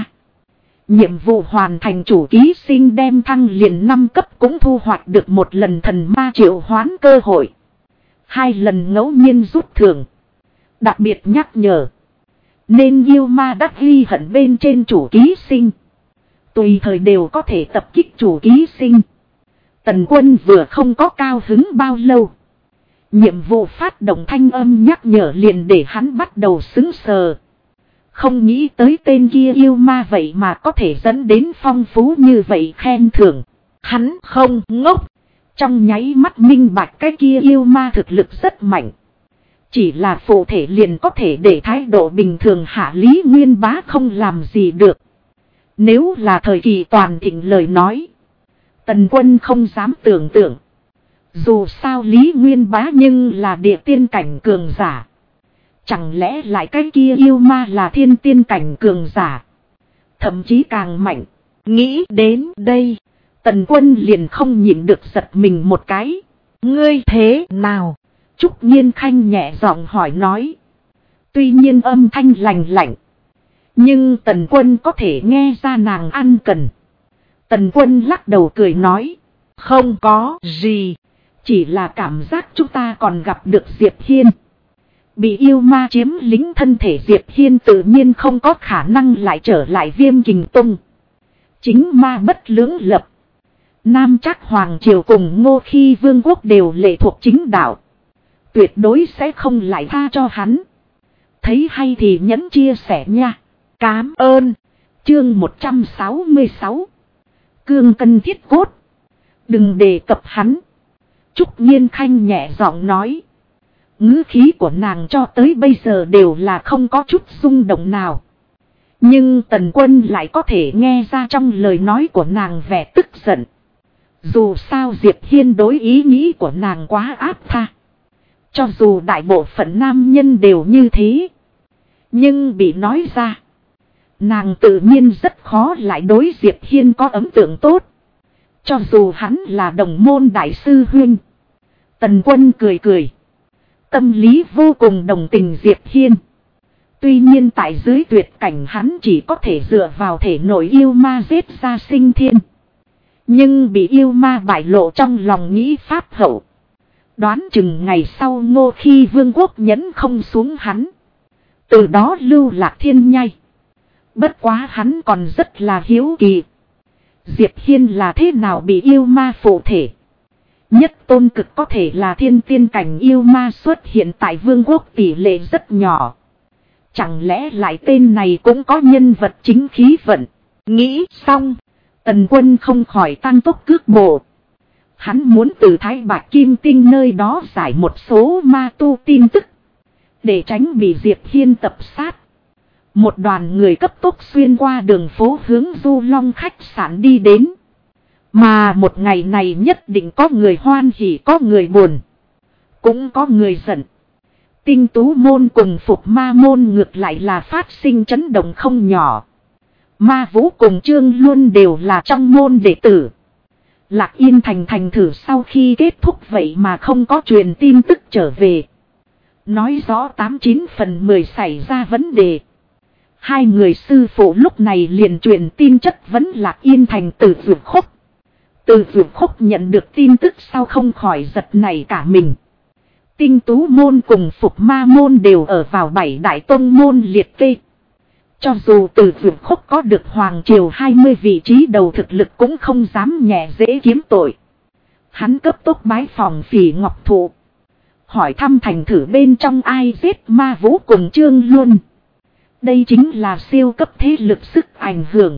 Nhiệm vụ hoàn thành chủ ký sinh đem thăng liền 5 cấp cũng thu hoạch được 1 lần thần ma triệu hoán cơ hội. 2 lần ngẫu nhiên rút thưởng. Đặc biệt nhắc nhở. Nên yêu ma đắc ghi hận bên trên chủ ký sinh. Tùy thời đều có thể tập kích chủ ký sinh. Tần Quân vừa không có cao hứng bao lâu. Nhiệm vụ phát động thanh âm nhắc nhở liền để hắn bắt đầu sững sờ. Không nghĩ tới tên kia yêu ma vậy mà có thể dẫn đến phong phú như vậy khen thưởng. Hắn không ngốc. Trong nháy mắt minh bạch cái kia yêu ma thực lực rất mạnh. Chỉ là phụ thể liền có thể để thái độ bình thường hạ Lý Nguyên Bá không làm gì được. Nếu là thời kỳ toàn thịnh lời nói. Tần Quân không dám tưởng tượng. Dù sao Lý Nguyên Bá nhưng là địa tiên cảnh cường giả. Chẳng lẽ lại cái kia yêu ma là thiên tiên cảnh cường giả. Thậm chí càng mạnh. Nghĩ đến đây. Tần Quân liền không nhịn được giật mình một cái. Ngươi thế nào? Trúc Nhiên Khanh nhẹ giọng hỏi nói. Tuy nhiên âm thanh lành lạnh. Nhưng Tần Quân có thể nghe ra nàng ăn cần. Tần Quân lắc đầu cười nói. Không có gì. Chỉ là cảm giác chúng ta còn gặp được Diệp Hiên. Bị yêu ma chiếm lính thân thể Diệp Hiên tự nhiên không có khả năng lại trở lại Viêm Kình Tông. Chính ma bất lưỡng lập. Nam Trác Hoàng Triều cùng Ngô Khi Vương quốc đều lệ thuộc chính đạo. Tuyệt đối sẽ không lại tha cho hắn. Thấy hay thì nhấn chia sẻ nha. Cám ơn. Chương 166. Cương cân thiết cốt. Đừng đề cập hắn. Trúc Nhiên Khanh nhẹ giọng nói. Ngữ khí của nàng cho tới bây giờ đều là không có chút rung động nào. Nhưng Tần Quân lại có thể nghe ra trong lời nói của nàng vẻ tức giận. Dù sao Diệp Hiên đối ý nghĩ của nàng quá áp tha. Cho dù đại bộ phận nam nhân đều như thế, nhưng bị nói ra, nàng tự nhiên rất khó lại đối Diệp Hiên có ấn tượng tốt. Cho dù hắn là đồng môn đại sư huynh. Tần Quân cười cười, tâm lý vô cùng đồng tình Diệp Hiên. Tuy nhiên tại dưới tuyệt cảnh hắn chỉ có thể dựa vào thể nội yêu ma giết ra sinh thiên. Nhưng bị yêu ma bại lộ trong lòng nghĩ pháp hậu. Đoán chừng ngày sau Ngô Khi Vương quốc nhẫn không xuống hắn. Từ đó lưu lạc thiên nhai. Bất quá hắn còn rất là hiếu kỳ. Diệp Hiên là thế nào bị yêu ma phụ thể? Nhất tôn cực có thể là thiên tiên cảnh yêu ma xuất hiện tại vương quốc tỷ lệ rất nhỏ. Chẳng lẽ lại tên này cũng có nhân vật chính khí vận? Nghĩ xong, Tần Quân không khỏi tăng tốc cước bộ. Hắn muốn từ Thái Bạch Kim Tinh nơi đó giải một số ma tu tin tức, để tránh bị Diệp Hiên tập sát. Một đoàn người cấp tốc xuyên qua đường phố hướng Du Long khách sạn đi đến. Mà một ngày này nhất định có người hoan hỉ, có người buồn, cũng có người giận. Tinh tú môn cùng Phục Ma môn ngược lại là phát sinh chấn động không nhỏ. Ma Vũ cùng Trương Luân đều là trong môn đệ tử. Lạc Yên Thành thành thử sau khi kết thúc vậy mà không có truyền tin tức trở về. Nói rõ 89 phần 10 xảy ra vấn đề. Hai người sư phụ lúc này liền truyền tin chất vấn Lạc Yên Thành Từ Dược Khúc. Từ Dược Khúc nhận được tin tức sau không khỏi giật nảy cả mình. Tinh tú môn cùng Phục Ma môn đều ở vào 7 đại tông môn liệt kê. Cho dù Từ Dược Khúc có được hoàng triều 20 vị trí đầu thực lực cũng không dám nhẹ dễ kiếm tội. Hắn cấp tốc bái phòng Phỉ Ngọc Thụ, hỏi thăm thành thử bên trong ai giết Ma Vũ cùng Trương Luân. Đây chính là siêu cấp thế lực sức ảnh hưởng.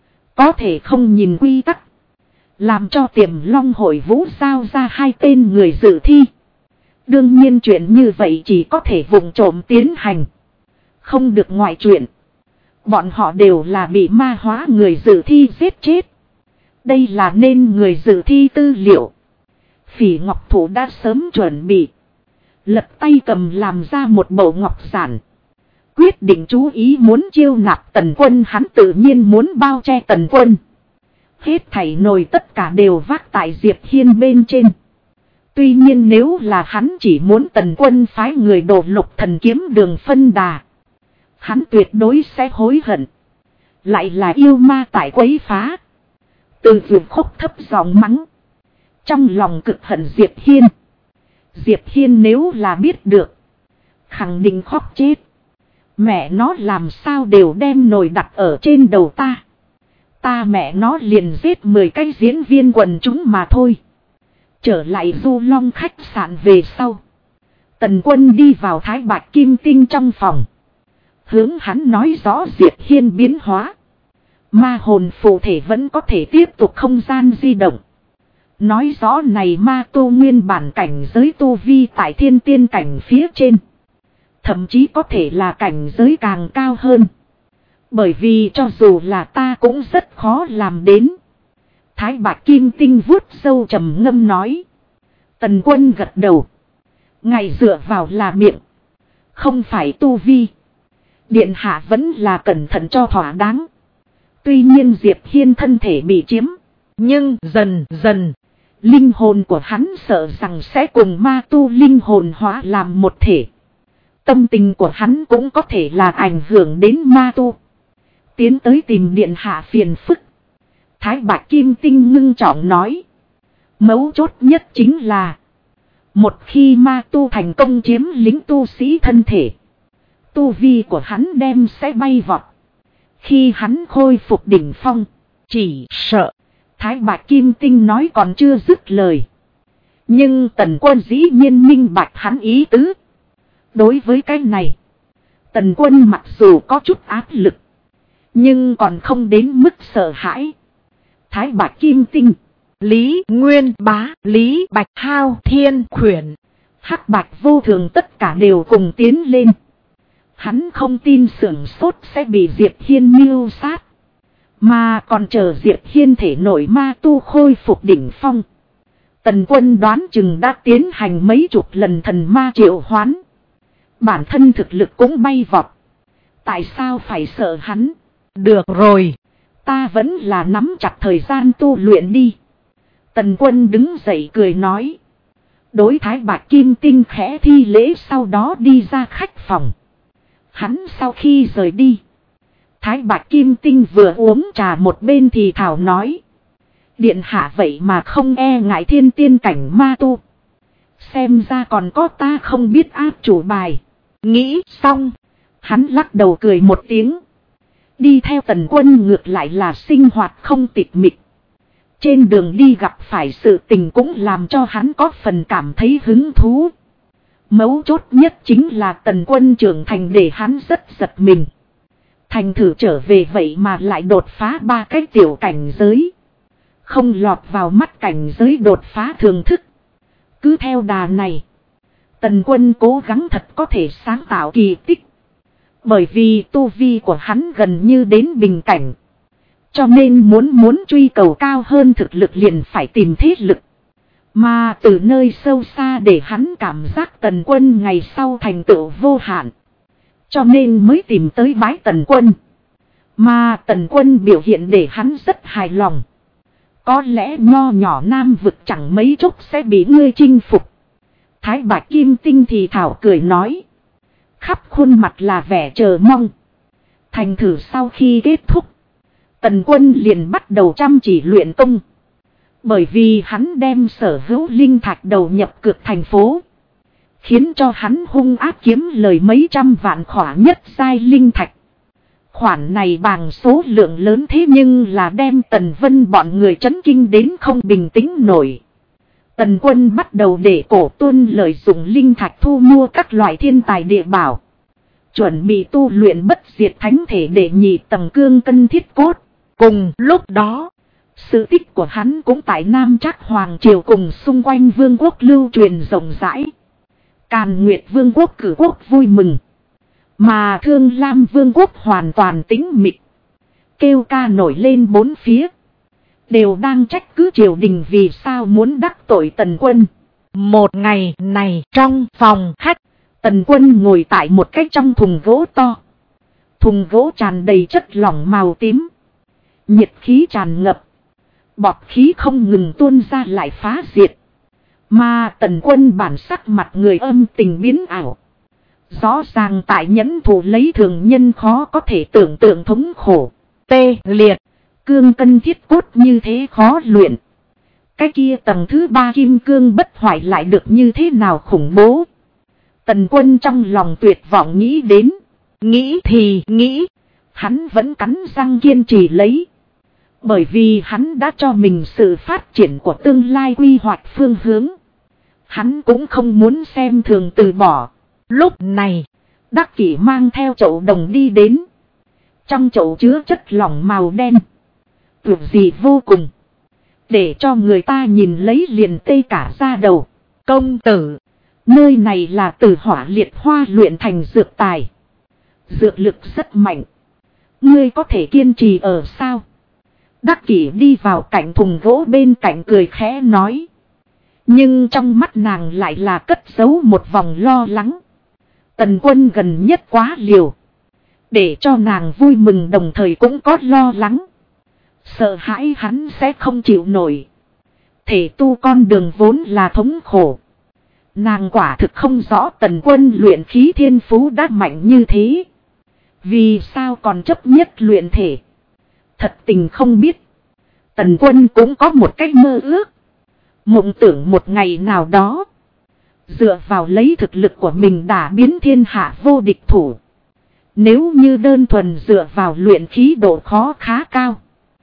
Có thể không nhìn quy tắc, làm cho Tiềm Long Hội Vũ giao ra 2 tên người dự thi. Đương nhiên chuyện như vậy chỉ có thể vụng trộm tiến hành, không được ngoại chuyện. Bọn họ đều là bị ma hóa người dự thi giết chết. Đây là nên người dự thi tư liệu. Phỉ Ngọc Thụ đã sớm chuẩn bị, lật tay cầm làm ra một bầu ngọc giản. Quyết định chú ý muốn chiêu nạp Tần Quân, hắn tự nhiên muốn bao che Tần Quân. Hết thảy nồi tất cả đều vác tại Diệp Hiên bên trên. Tuy nhiên nếu là hắn chỉ muốn Tần Quân phái người đổ Lục Thần kiếm đường phân đà, hắn tuyệt đối sẽ hối hận. Lại là yêu ma tại quấy phá. Từ Dược Khúc thấp giọng mắng, trong lòng cực hận Diệp Hiên. Diệp Hiên nếu là biết được, khẳng định khóc chết. Mẹ nó làm sao đều đem nồi đặt ở trên đầu ta. Ta mẹ nó liền giết 10 cái diễn viên quần chúng mà thôi. Trở lại Du Long khách sạn về sau, Tần Quân đi vào Thái Bạch Kim Tinh trong phòng, hướng hắn nói rõ Diệp Hiên biến hóa. Ma hồn phụ thể vẫn có thể tiếp tục không gian di động. Nói rõ này ma tu nguyên bản cảnh giới tu vi tại thiên tiên cảnh phía trên. Thậm chí có thể là cảnh giới càng cao hơn. Bởi vì cho dù là ta cũng rất khó làm đến. Thái Bạch Kim Tinh vuốt sâu trầm ngâm nói. Tần Quân gật đầu. Ngài dựa vào là miệng, không phải tu vi. Điện hạ vẫn là cẩn thận cho thỏa đáng. Tuy nhiên Diệp Hiên thân thể bị chiếm, nhưng dần dần linh hồn của hắn sợ rằng sẽ cùng ma tu linh hồn hóa làm một thể. Tâm tình của hắn cũng có thể là ảnh hưởng đến ma tu. Tiến tới tìm điện hạ phiền phức. Thái Bạch Kim Tinh ngưng trọng nói. Mấu chốt nhất chính là, một khi ma tu thành công chiếm lĩnh tu sĩ thân thể, tu vi của hắn đem sẽ bay vọt. Khi hắn khôi phục đỉnh phong, chỉ sợ. Thái Bạch Kim Tinh nói còn chưa dứt lời, nhưng Tần Quân dĩ nhiên minh bạch hắn ý tứ. Đối với cái này, Tần Quân mặc dù có chút áp lực, nhưng còn không đến mức sợ hãi. Thái Bạch Kim Tinh, Lý Nguyên Bá, Lý Bạch Hao, Thiên Khuyển, Hắc Bạch Vô Thường tất cả đều cùng tiến lên. Hắn không tin sưởng sốt sẽ bị Diệp Hiên mưu sát, mà còn chờ Diệp Hiên thể nội ma tu khôi phục đỉnh phong. Tần Quân đoán chừng đã tiến hành mấy chục lần thần ma triệu hoán. Bản thân thực lực cũng bay vọt. Tại sao phải sợ hắn? Được rồi. Ta vẫn là nắm chặt thời gian tu luyện đi. Tần Quân đứng dậy cười nói. Đối Thái Bạch Kim Tinh khẽ thi lễ, sau đó đi ra khách phòng. Hắn sau khi rời đi, Thái Bạch Kim Tinh vừa uống trà một bên thì thảo nói. Điện hạ vậy mà không e ngại thiên tiên cảnh ma tu. Xem ra còn có ta không biết áp chủ bài. Nghĩ xong, hắn lắc đầu cười một tiếng. Đi theo Tần Quân ngược lại là sinh hoạt không tịch mịch. Trên đường đi gặp phải sự tình cũng làm cho hắn có phần cảm thấy hứng thú. Mấu chốt nhất chính là Tần Quân trưởng thành để hắn rất giật mình. Thành thử trở về vậy mà lại đột phá 3 cái tiểu cảnh giới. Không lọt vào mắt cảnh giới đột phá thường thức. Cứ theo đà này, Tần Quân cố gắng thật có thể sáng tạo kỳ tích. Bởi vì tu vi của hắn gần như đến bình cảnh. Cho nên muốn truy cầu cao hơn thực lực liền phải tìm thế lực. Mà từ nơi sâu xa để hắn cảm giác Tần Quân ngày sau thành tựu vô hạn. Cho nên mới tìm tới bái Tần Quân. Mà Tần Quân biểu hiện để hắn rất hài lòng. Có lẽ nho nhỏ Nam vực chẳng mấy chốc sẽ bị ngươi chinh phục. Thái Bạch Kim Tinh thì thảo cười nói. Khắp khuôn mặt là vẻ chờ mong. Thành thử sau khi kết thúc, Tần Quân liền bắt đầu chăm chỉ luyện công. Bởi vì hắn đem sở hữu linh thạch đầu nhập cược thành phố. Khiến cho hắn hung ác kiếm lời mấy trăm vạn khỏa nhất giai linh thạch. Khoản này bằng số lượng lớn thế nhưng là đem Tần Vân bọn người chấn kinh đến không bình tĩnh nổi. Tần Quân bắt đầu để Cổ Tuân lợi dụng linh thạch thu mua các loại thiên tài địa bảo. Chuẩn bị tu luyện bất diệt thánh thể để nhị tầng cương cân thiết cốt. Cùng lúc đó, sự tích của hắn cũng tại Nam Trác Hoàng Triều cùng xung quanh vương quốc lưu truyền rộng rãi. Càn Nguyệt Vương quốc cử quốc vui mừng. Mà Thương Lam Vương quốc hoàn toàn tĩnh mịch. Kêu ca nổi lên bốn phía. Đều đang trách cứ triều đình vì sao muốn đắc tội Tần Quân. Một ngày này trong phòng khách, Tần Quân ngồi tại một cái trong thùng gỗ to. Thùng gỗ tràn đầy chất lỏng màu tím. Nhiệt khí tràn ngập. Bọt khí không ngừng tuôn ra lại phá diệt. Mà Tần Quân bản sắc mặt người âm tình biến ảo. Rõ ràng tại nhẫn thủ lấy thường nhân khó có thể tưởng tượng thống khổ. Tê liệt. Cương cân thiết cốt như thế khó luyện. Cái kia tầng thứ 3 kim cương bất hoại lại được như thế nào khủng bố. Tần Quân trong lòng tuyệt vọng nghĩ đến. Nghĩ thì nghĩ. Hắn vẫn cắn răng kiên trì lấy. Bởi vì hắn đã cho mình sự phát triển của tương lai quy hoạch phương hướng. Hắn cũng không muốn xem thường từ bỏ. Lúc này, Đắc Kỷ mang theo chậu đồng đi đến. Trong chậu chứa chất lỏng màu đen. Tuyệt dị vô cùng. Để cho người ta nhìn lấy liền tê cả da đầu. Công tử, nơi này là từ hỏa liệt hoa luyện thành dược tài. Dược lực rất mạnh. Ngươi có thể kiên trì ở sao? Đắc Kỷ đi vào cạnh thùng gỗ bên cạnh cười khẽ nói. Nhưng trong mắt nàng lại là cất giấu một vòng lo lắng. Tần Quân gần nhất quá liều. Để cho nàng vui mừng đồng thời cũng có lo lắng. Sợ hãi hắn sẽ không chịu nổi. Thể tu con đường vốn là thống khổ. Nàng quả thực không rõ Tần Quân luyện khí thiên phú đã mạnh như thế. Vì sao còn chấp nhất luyện thể? Thật tình không biết. Tần Quân cũng có một cách mơ ước. Mộng tưởng một ngày nào đó. Dựa vào lấy thực lực của mình đả biến thiên hạ vô địch thủ. Nếu như đơn thuần dựa vào luyện khí độ khó khá cao.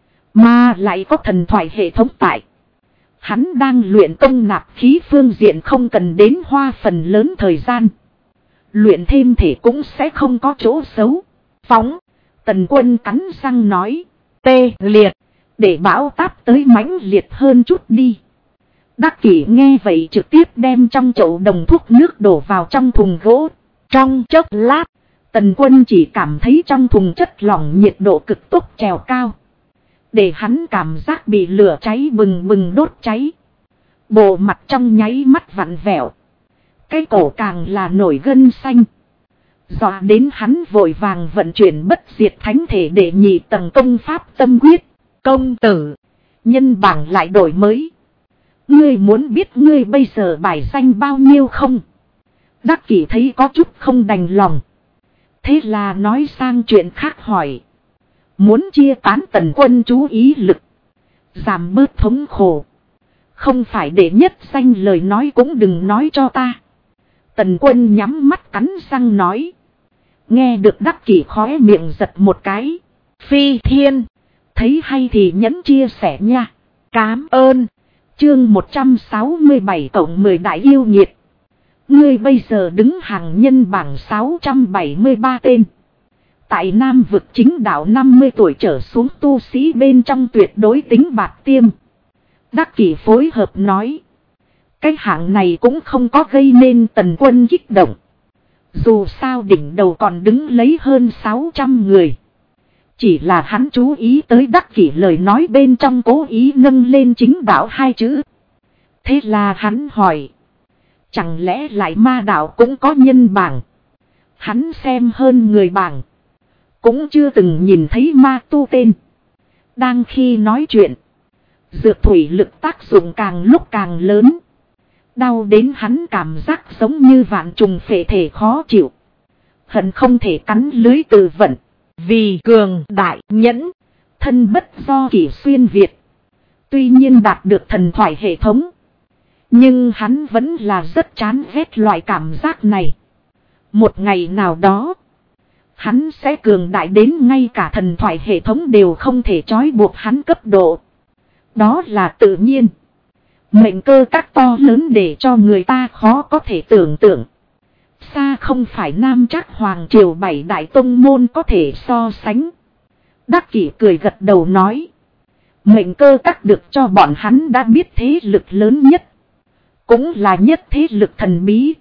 Mà lại có thần thoại hệ thống tại. Hắn đang luyện công nạp khí phương diện không cần đến hoa phần lớn thời gian. Luyện thêm thể cũng sẽ không có chỗ xấu. Phóng. Tần Quân cắn răng nói. Tê liệt. Để bão táp tới mãnh liệt hơn chút đi. Đắc Kỷ nghe vậy trực tiếp đem trong chậu đồng thuốc nước đổ vào trong thùng gỗ. Trong chốc lát, Tần Quân chỉ cảm thấy trong thùng chất lỏng nhiệt độ cực tốc trèo cao. Để hắn cảm giác bị lửa cháy bừng bừng đốt cháy. Bộ mặt trong nháy mắt vặn vẹo. Cái cổ càng là nổi gân xanh. Dọa đến hắn vội vàng vận chuyển bất diệt thánh thể để nhị tầng công pháp tâm quyết. Công tử, nhân bảng lại đổi mới. Ngươi muốn biết ngươi bây giờ bài danh bao nhiêu không? Đắc Kỷ thấy có chút không đành lòng. Thế là nói sang chuyện khác hỏi. Muốn chia tán Tần Quân chú ý lực, giảm bớt thống khổ. Không phải để nhất danh lời nói cũng đừng nói cho ta. Tần Quân nhắm mắt cắn răng nói. Nghe được Đắc Kỷ khóe miệng giật một cái. Phi Thiên, thấy hay thì nhấn chia sẻ nha. Cám ơn. Chương 167 cộng 10 đại yêu nghiệt. Ngươi bây giờ đứng hàng nhân bảng 673 tên. Tại Nam vực chính đạo 50 tuổi trở xuống tu sĩ bên trong tuyệt đối tính bạt tiêm. Đắc Kỷ phối hợp nói. Cái hạng này cũng không có gây nên Tần Quân kích động. Dù sao đỉnh đầu còn đứng lấy hơn 600 người. Chỉ là hắn chú ý tới Đắc Kỷ lời nói bên trong cố ý nâng lên chính đạo hai chữ. Thế là hắn hỏi. Chẳng lẽ lại ma đạo cũng có nhân bảng? Hắn xem hơn người bảng. Cũng chưa từng nhìn thấy ma tu tên. Đang khi nói chuyện. Dược thủy lực tác dụng càng lúc càng lớn. Đau đến hắn cảm giác giống như vạn trùng phệ thể khó chịu. Hận không thể cắn lưới tự vận. Vì cường đại nhẫn, thân bất do kỷ xuyên Việt. Tuy nhiên đạt được thần thoại hệ thống. Nhưng hắn vẫn là rất chán ghét loại cảm giác này. Một ngày nào đó, hắn sẽ cường đại đến ngay cả thần thoại hệ thống đều không thể trói buộc hắn cấp độ. Đó là tự nhiên. Mệnh cơ các to lớn để cho người ta khó có thể tưởng tượng. Xa không phải Nam Trác Hoàng Triều 7 đại tông môn có thể so sánh. Đắc Kỷ cười gật đầu nói. Mệnh cơ các được cho bọn hắn đã biết thế lực lớn nhất. Cũng là nhất thế lực thần bí.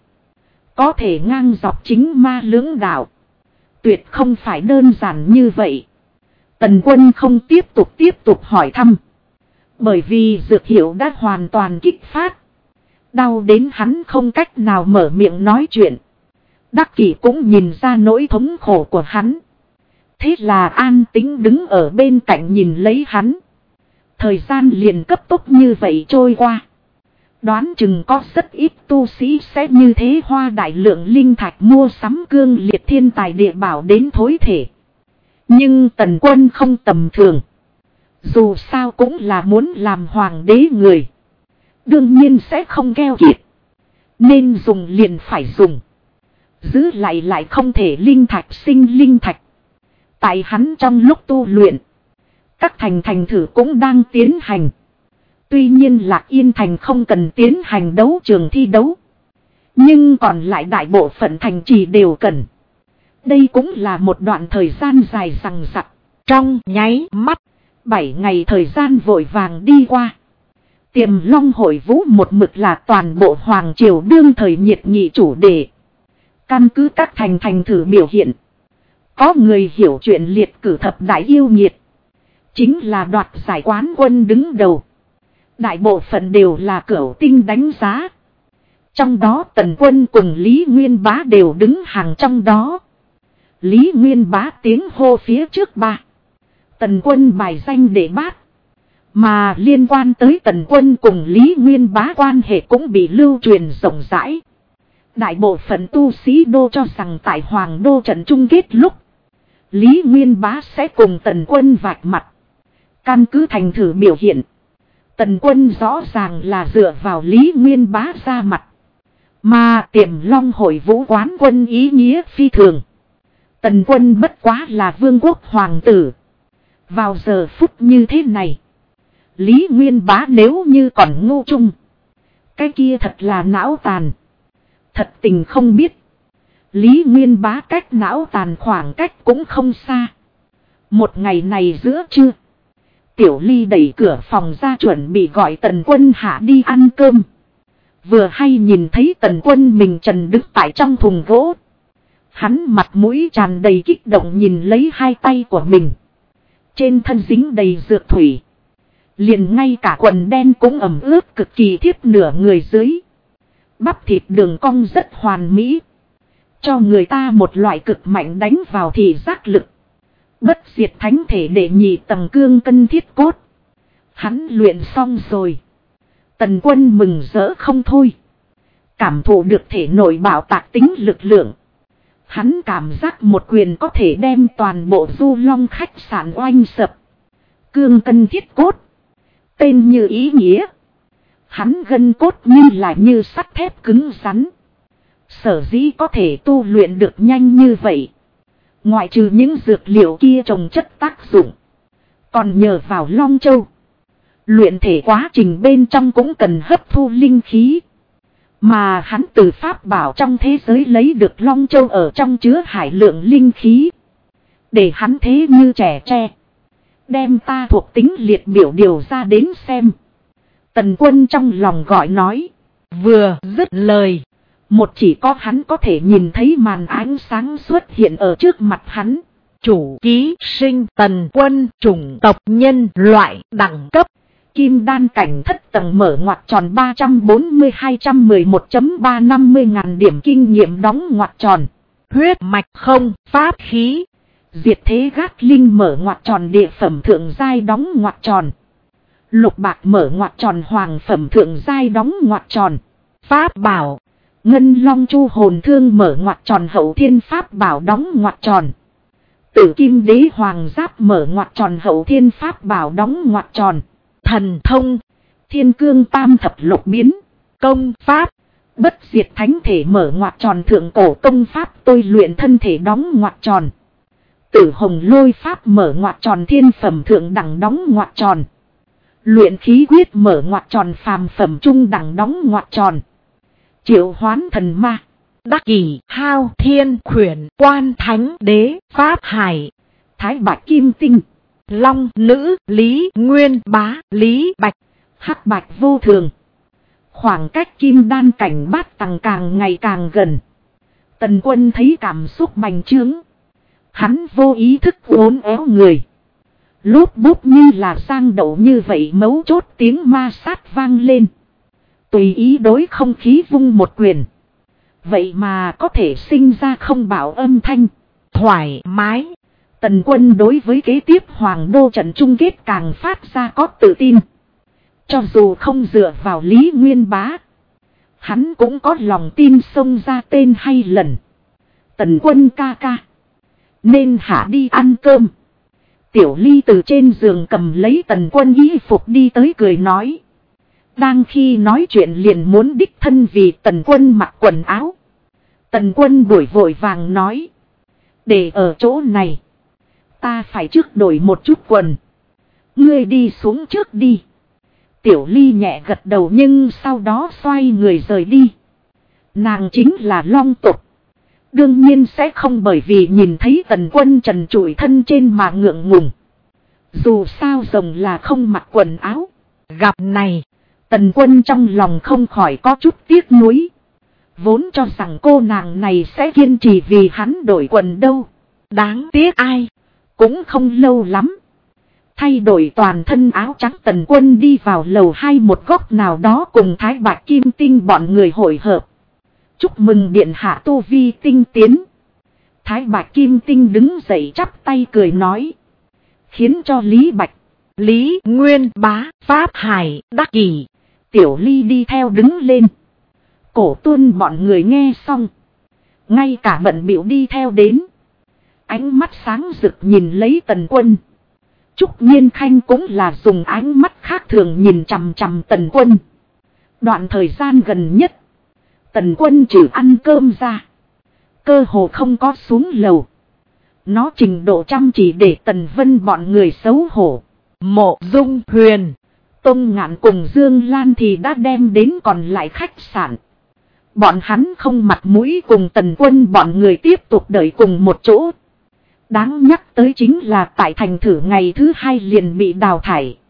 Có thể ngang dọc chính ma lưỡng đạo. Tuyệt không phải đơn giản như vậy. Tần Quân không tiếp tục hỏi thăm. Bởi vì dược hiệu đã hoàn toàn kích phát. Đau đến hắn không cách nào mở miệng nói chuyện. Đắc Kỷ cũng nhìn ra nỗi thống khổ của hắn. Thế là an tĩnh đứng ở bên cạnh nhìn lấy hắn. Thời gian liền cấp tốc như vậy trôi qua. Đoán chừng có rất ít tu sĩ sẽ như thế hoa đại lượng linh thạch mua sắm cương liệt thiên tài địa bảo đến thối thể. Nhưng Tần Quân không tầm thường. Dù sao cũng là muốn làm hoàng đế người. Đương nhiên sẽ không keo kiệt. Nên dùng liền phải dùng. Giữ lại không thể linh thạch sinh linh thạch. Tại hắn trong lúc tu luyện. Các thành thử cũng đang tiến hành. Tuy nhiên Lạc Yên thành không cần tiến hành đấu trường thi đấu. Nhưng còn lại đại bộ phận thành trì đều cần. Đây cũng là một đoạn thời gian dài dằng dặc. Trong nháy mắt, 7 ngày thời gian vội vàng đi qua. Tiềm Long hội vũ một mực là toàn bộ Hoàng Triều đương thời nhiệt nghị chủ đề. Căn cứ các thành thử biểu hiện. Có người hiểu chuyện liệt cử thập đại yêu nghiệt. Chính là đoạt giải quán quân đứng đầu. Đại bộ phận đều là cửu tinh đánh giá. Trong đó Tần Quân cùng Lý Nguyên Bá đều đứng hàng trong đó. Lý Nguyên Bá tiếng hô phía trước 3. Tần Quân bài danh đệ bát. Mà liên quan tới Tần Quân cùng Lý Nguyên Bá quan hệ cũng bị lưu truyền rộng rãi. Đại bộ phận tu sĩ đô cho rằng tại Hoàng đô trận chung kết lúc. Lý Nguyên Bá sẽ cùng Tần Quân vạch mặt. Căn cứ thành thử biểu hiện. Tần Quân rõ ràng là dựa vào Lý Nguyên Bá ra mặt. Mà Tiềm Long hội vũ quán quân ý nghĩa phi thường. Tần Quân bất quá là vương quốc hoàng tử. Vào giờ phút như thế này. Lý Nguyên Bá nếu như còn ngu trung. Cái kia thật là não tàn. Thật tình không biết. Lý Nguyên Bá cách não tàn khoảng cách cũng không xa. Một ngày này giữa trưa. Tiểu Ly đẩy cửa phòng ra chuẩn bị gọi Tần Quân hạ đi ăn cơm. Vừa hay nhìn thấy Tần Quân mình trần đứng tại trong thùng gỗ. Hắn mặt mũi tràn đầy kích động nhìn lấy hai tay của mình. Trên thân dính đầy dược thủy. Liền ngay cả quần đen cũng ẩm ướt cực kỳ thiếp nửa người dưới. Bắp thịt đường cong rất hoàn mỹ. Cho người ta một loại cực mạnh đánh vào thị giác lực. Bất diệt thánh thể đệ nhị tầng cương cân thiết cốt. Hắn luyện xong rồi. Tần Quân mừng rỡ không thôi. Cảm thụ được thể nội bạo tạc tính lực lượng. Hắn cảm giác một quyền có thể đem toàn bộ Du Long khách sạn oanh sập. Cương cân thiết cốt. Tên như ý nghĩa. Hắn gân cốt như sắt thép cứng rắn. Sở dĩ có thể tu luyện được nhanh như vậy. Ngoại trừ những dược liệu kia trồng chất tác dụng. Còn nhờ vào Long Châu. Luyện thể quá trình bên trong cũng cần hấp thu linh khí. Mà hắn từ pháp bảo trong thế giới lấy được Long Châu ở trong chứa hải lượng linh khí. Để hắn thế như trẻ tre. Đem ta thuộc tính liệt biểu điều ra đến xem. Tần Quân trong lòng gọi nói. Vừa dứt lời. Một chỉ có hắn có thể nhìn thấy màn ánh sáng xuất hiện ở trước mặt hắn. Chủ ký sinh Tần Quân, chủng tộc nhân loại, đẳng cấp kim đan cảnh thất tầng, mở ngoặc tròn 340-211.350.000 điểm kinh nghiệm đóng ngoặc tròn. Huyết mạch không, pháp khí. Diệt thế gát linh mở ngoặc tròn, địa phẩm thượng giai đóng ngoặc tròn. Lục bạc mở ngoặc tròn, hoàng phẩm thượng giai đóng ngoặc tròn. Pháp bảo. Ngân long chu hồn thương mở ngoặc tròn, hậu thiên pháp bảo đóng ngoặc tròn. Tử kim đế hoàng giáp mở ngoặc tròn, hậu thiên pháp bảo đóng ngoặc tròn. Thần thông. Thiên cương tam thập lục biến. Công pháp. Bất diệt thánh thể mở ngoặc tròn, thượng cổ công pháp tôi luyện thân thể đóng ngoặc tròn. Tử hồng lôi pháp mở ngoặc tròn, thiên phẩm thượng đẳng đóng ngoặc tròn. Luyện khí quyết mở ngoặc tròn, phàm phẩm trung đẳng đóng ngoặc tròn. Triệu hoán thần ma. Đắc kỷ hao thiên khuyển quan thánh đế pháp hải. Thái bạch kim tinh. Long nữ Lý Nguyên Bá Lý Bạch. Hắc bạch vô thường. Khoảng cách kim đan cảnh bát tầng càng ngày càng gần. Tần Quân thấy cảm xúc bành trướng. Hắn vô ý thức uốn éo người. Lốp bốp như là sang đậu như vậy, mấu chốt tiếng ma sát vang lên. Tùy ý đối không khí vung một quyền. Vậy mà có thể sinh ra không bảo âm thanh. Thoải mái. Tần Quân đối với kế tiếp Hoàng Đô trận chung kết càng phát ra có tự tin. Cho dù không dựa vào Lý Nguyên Bá, hắn cũng có lòng tin xông ra tên hay lần. Tần Quân ca ca. Nên hạ đi ăn cơm. Tiểu Ly từ trên giường cầm lấy Tần Quân y phục đi tới cười nói. Đang khi nói chuyện liền muốn đích thân vì Tần Quân mặc quần áo. Tần Quân đuổi vội vàng nói. Để ở chỗ này. Ta phải trước đổi một chút quần. Ngươi đi xuống trước đi. Tiểu Ly nhẹ gật đầu nhưng sau đó xoay người rời đi. Nàng chính là Long tộc. Đương nhiên sẽ không bởi vì nhìn thấy Tần Quân trần trụi thân trên mà ngượng ngùng. Dù sao rồng là không mặc quần áo. Gặp này, Tần Quân trong lòng không khỏi có chút tiếc nuối. Vốn cho rằng cô nàng này sẽ kiên trì vì hắn đổi quần đâu. Đáng tiếc ai. Cũng không lâu lắm. Thay đổi toàn thân áo trắng, Tần Quân đi vào lầu 2 một góc nào đó cùng Thái Bạch Kim Tinh bọn người hội hợp. Chúc mừng điện hạ tu vi tinh tiến. Thái Bạch Kim Tinh đứng dậy chắp tay cười nói. Khiến cho Lý Bạch, Lý Nguyên Bá, Pháp Hải, Đắc Kỷ, Tiểu Ly đi theo đứng lên. Cổ Tuân bọn người nghe xong. Ngay cả bận bịu đi theo đến. Ánh mắt sáng rực nhìn lấy Tần Quân. Trúc Nhiên Khanh cũng là dùng ánh mắt khác thường nhìn chằm chằm Tần Quân. Đoạn thời gian gần nhất, Tần Quân trừ ăn cơm ra, cơ hồ không có xuống lầu. Nó trình độ chăm chỉ để Tần Vân bọn người xấu hổ. Mộ Dung Huyền, Tông Ngạn cùng Dương Lan thì đã đem đến còn lại khách sạn. Bọn hắn không mặt mũi cùng Tần Quân bọn người tiếp tục đợi cùng một chỗ. Đáng nhắc tới chính là tại thành thử ngày thứ 2 liền bị đào thải.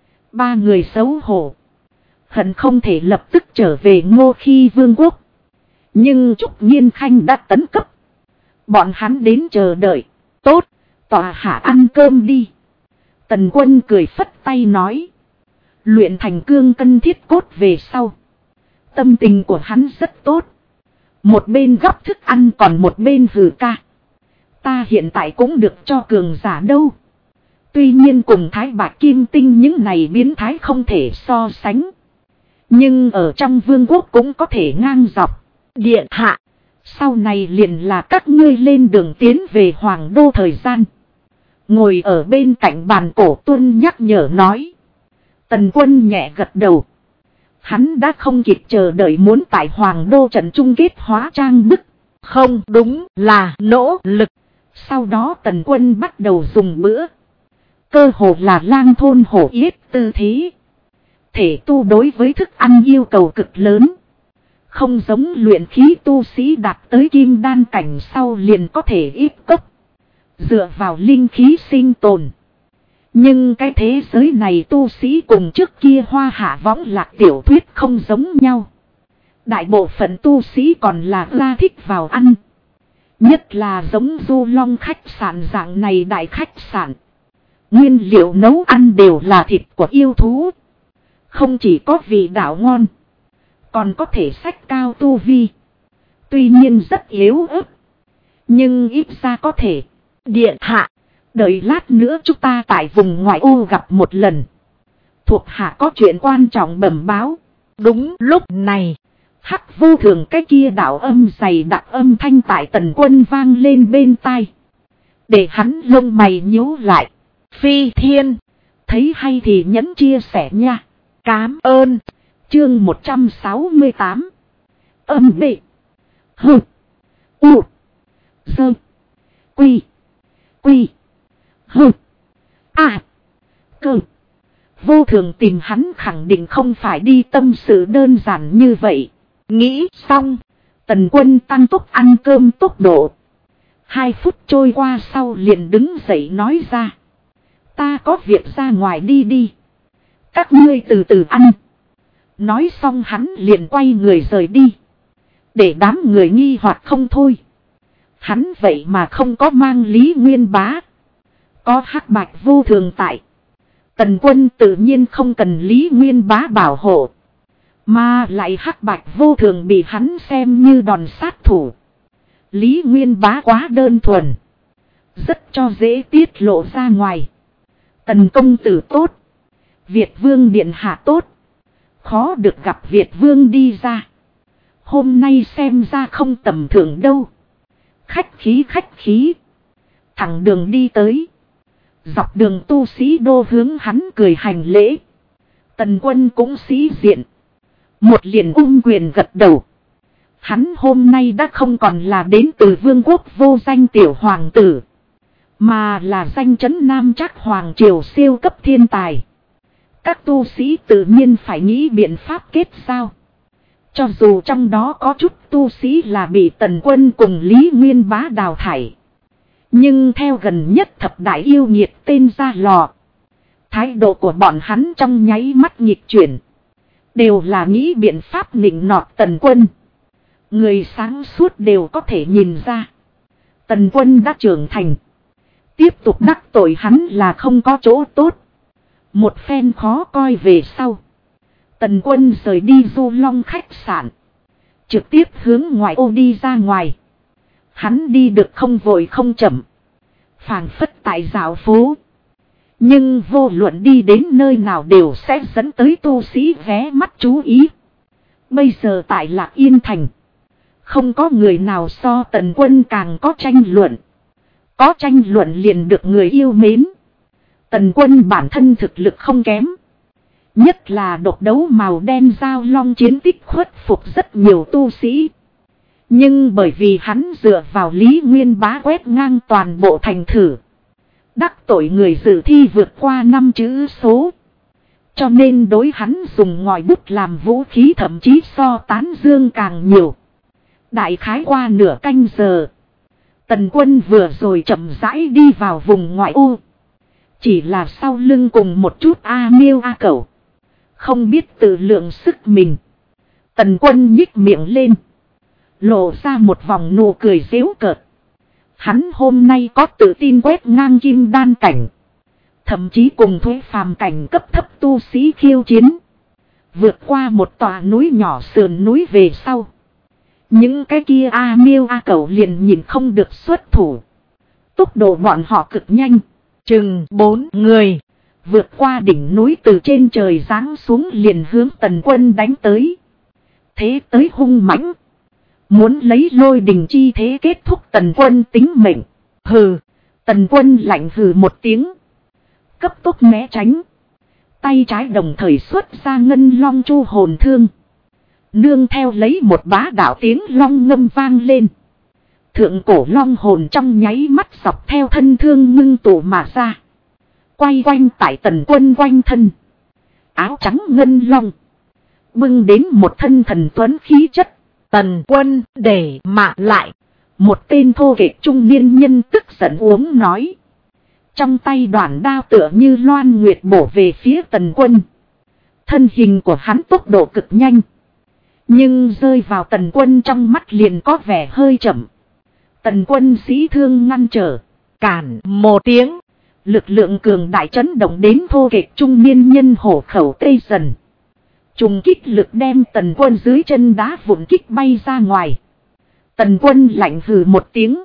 3 người xấu hổ. Hận không thể lập tức trở về Ngô Khi Vương quốc. Nhưng Trúc Nhiên Khanh đã tấn cấp. Bọn hắn đến chờ đợi. Tốt, tọa hạ ăn cơm đi. Tần Quân cười phất tay nói. Luyện thành cương cân thiết cốt về sau. Tâm tình của hắn rất tốt. Một bên gấp thức ăn còn một bên hừ ca. Ta hiện tại cũng được cho cường giả đâu. Tuy nhiên cùng Thái Bạch Kim Tinh những này biến thái không thể so sánh. Nhưng ở trong vương quốc cũng có thể ngang dọc. Điện hạ. Sau này liền là các ngươi lên đường tiến về Hoàng Đô thời gian. Ngồi ở bên cạnh bàn cổ tuân nhắc nhở nói. Tần Quân nhẹ gật đầu. Hắn đã không kịp chờ đợi muốn tại Hoàng Đô trận chung kết hóa trang bức. Không đúng là nỗ lực. Sau đó Tần Quân bắt đầu dùng bữa. Cơ hồ là lang thôn hổ yết tư thế. Thể tu đối với thức ăn yêu cầu cực lớn. Không giống luyện khí tu sĩ đạt tới kim đan cảnh sau liền có thể ít cốc. Dựa vào linh khí sinh tồn. Nhưng cái thế giới này tu sĩ cùng trước kia hoa hạ võng lạc tiểu thuyết không giống nhau. Đại bộ phận tu sĩ còn là ra thích vào ăn. Nhất là giống Du Long khách sạn dạng này đại khách sạn. Nguyên liệu nấu ăn đều là thịt của yêu thú. Không chỉ có vị đạo ngon. Còn có thể sách cao tu vi. Tuy nhiên rất yếu ớt. Nhưng ít ra có thể. Điện hạ. Đợi lát nữa chúng ta tại vùng ngoại ô gặp một lần. Thuộc hạ có chuyện quan trọng bẩm báo. Đúng lúc này. Hắc vô thường cái kia đạo âm dày đặc âm thanh tại Tần Quân vang lên bên tai. Để hắn lông mày nhíu lại. Phi Thiên. Thấy hay thì nhấn chia sẻ nha. Cám ơn. Chương 168. Âm bệ. Hừ. U. Dơ. Quy. Quy. Hừ. À. Cơ. Vô thường tìm hắn khẳng định không phải đi tâm sự đơn giản như vậy. Nghĩ xong. Tần Quân tăng tốc ăn cơm tốc độ. 2 phút trôi qua sau liền đứng dậy nói ra. Ta có việc ra ngoài đi. Các ngươi từ từ ăn. Nói xong hắn liền quay người rời đi. Để đám người nghi hoặc không thôi. Hắn vậy mà không có mang Lý Nguyên Bá. Có Hắc Bạch vô thường tại. Tần Quân tự nhiên không cần Lý Nguyên Bá bảo hộ. Mà lại Hắc Bạch vô thường bị hắn xem như đòn sát thủ. Lý Nguyên Bá quá đơn thuần. Rất cho dễ tiết lộ ra ngoài. Tần công tử tốt. Việt Vương điện hạ tốt. Khó được gặp Việt Vương đi ra. Hôm nay xem ra không tầm thường đâu. Khách khí. Thẳng đường đi tới. Dọc đường tu sĩ đô hướng hắn cười hành lễ. Tần Quân cũng sĩ diện. Một liền quyền gật đầu. Hắn hôm nay đã không còn là đến từ vương quốc vô danh tiểu hoàng tử. Mà là danh chấn Nam Trác hoàng triều siêu cấp thiên tài. Các tu sĩ tự nhiên phải nghĩ biện pháp kết giao. Cho dù trong đó có chút tu sĩ là bị Tần Quân cùng Lý Nguyên Bá đào thải. Nhưng theo gần nhất thập đại yêu nghiệt tên ra lò. Thái độ của bọn hắn trong nháy mắt nghịch chuyển. Đều là nghĩ biện pháp nịnh nọt Tần Quân. Người sáng suốt đều có thể nhìn ra. Tần Quân đã trưởng thành. Tiếp tục đắc tội hắn là không có chỗ tốt. Một phen khó coi về sau. Tần Quân rời đi Du Long khách sạn. Trực tiếp hướng ngoài ô đi ra ngoài. Hắn đi được không vội không chậm. Phảng phất tại dạo phố. Nhưng vô luận đi đến nơi nào đều sẽ dẫn tới tu sĩ ghé mắt chú ý. Bây giờ tại Lạc Yên Thành. Không có người nào so Tần Quân càng có tranh luận. Có tranh luận liền được người yêu mến. Tần Quân bản thân thực lực không kém. Nhất là độc đấu màu đen giao long chiến tích khuất phục rất nhiều tu sĩ. Nhưng bởi vì hắn dựa vào Lý Nguyên Bá quét ngang toàn bộ thành thử. Đắc tội người dự thi vượt qua 5 chữ số. Cho nên đối hắn dùng ngòi bút làm vũ khí thậm chí so tán dương càng nhiều. Đại khái qua nửa canh giờ. Tần Quân vừa rồi chậm rãi đi vào vùng ngoại ô. Chỉ là sau lưng cùng một chút a miêu a cẩu. Không biết tự lượng sức mình. Tần Quân nhích miệng lên. Lộ ra một vòng nụ cười giễu cợt. Hắn hôm nay có tự tin quét ngang kim đan cảnh. Thậm chí cùng thuế phàm cảnh cấp thấp tu sĩ khiêu chiến. Vượt qua một tòa núi nhỏ sườn núi về sau. Những cái kia A Miêu A Cẩu liền nhìn không được xuất thủ. Tốc độ bọn họ cực nhanh. Chừng 4 người. Vượt qua đỉnh núi từ trên trời giáng xuống liền hướng Tần Quân đánh tới. Thế tới hung mãnh. Muốn lấy lôi đình chi thế kết thúc Tần Quân tính mệnh. Hừ. Tần Quân lạnh hừ một tiếng. Cấp tốc né tránh. Tay trái đồng thời xuất ra ngân long chu hồn thương. Nương theo lấy một bá đạo tiếng long ngâm vang lên. Thượng cổ long hồn trong nháy mắt dọc theo thân thương ngưng tụ mà ra. Quay quanh tại Tần Quân quanh thân. Áo trắng ngân long. Bưng đến một thân thần tuấn khí chất. Tần Quân để mà lại. Một tên thô kệch trung niên nhân tức giận uống nói. Trong tay đoạn đao tựa như loan nguyệt bổ về phía Tần Quân. Thân hình của hắn tốc độ cực nhanh. Nhưng rơi vào Tần Quân trong mắt liền có vẻ hơi chậm. Tần Quân sĩ thương ngăn trở. Cản một tiếng. Lực lượng cường đại chấn động đến thô kệch trung niên nhân hổ khẩu tê dần. Trùng kích lực đem Tần Quân dưới chân đá vụn kích bay ra ngoài. Tần Quân lạnh hừ một tiếng.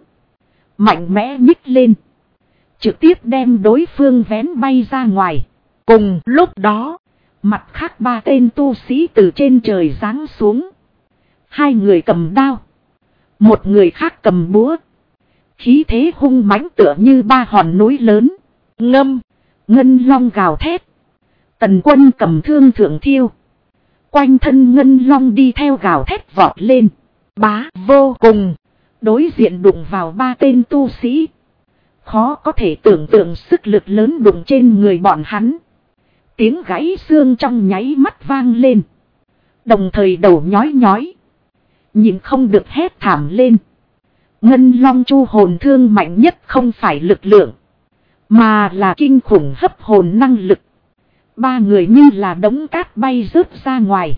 Mạnh mẽ nhích lên. Trực tiếp đem đối phương vén bay ra ngoài. Cùng lúc đó. Mặt khác ba tên tu sĩ từ trên trời giáng xuống. Hai người cầm đao. Một người khác cầm búa. Khí thế hung mãnh tựa như ba hòn núi lớn. Ngâm. Ngân long gào thét. Tần Quân cầm thương thượng thiêu. Quanh thân ngân long đi theo gào thét vọt lên. Bá vô cùng. Đối diện đụng vào ba tên tu sĩ. Khó có thể tưởng tượng sức lực lớn đụng trên người bọn hắn. Tiếng gãy xương trong nháy mắt vang lên. Đồng thời đầu nhói nhói. Nhìn không được hét thảm lên. Ngân long chu hồn thương mạnh nhất không phải lực lượng. Mà là kinh khủng hấp hồn năng lực. Ba người như là đống cát bay rớt ra ngoài.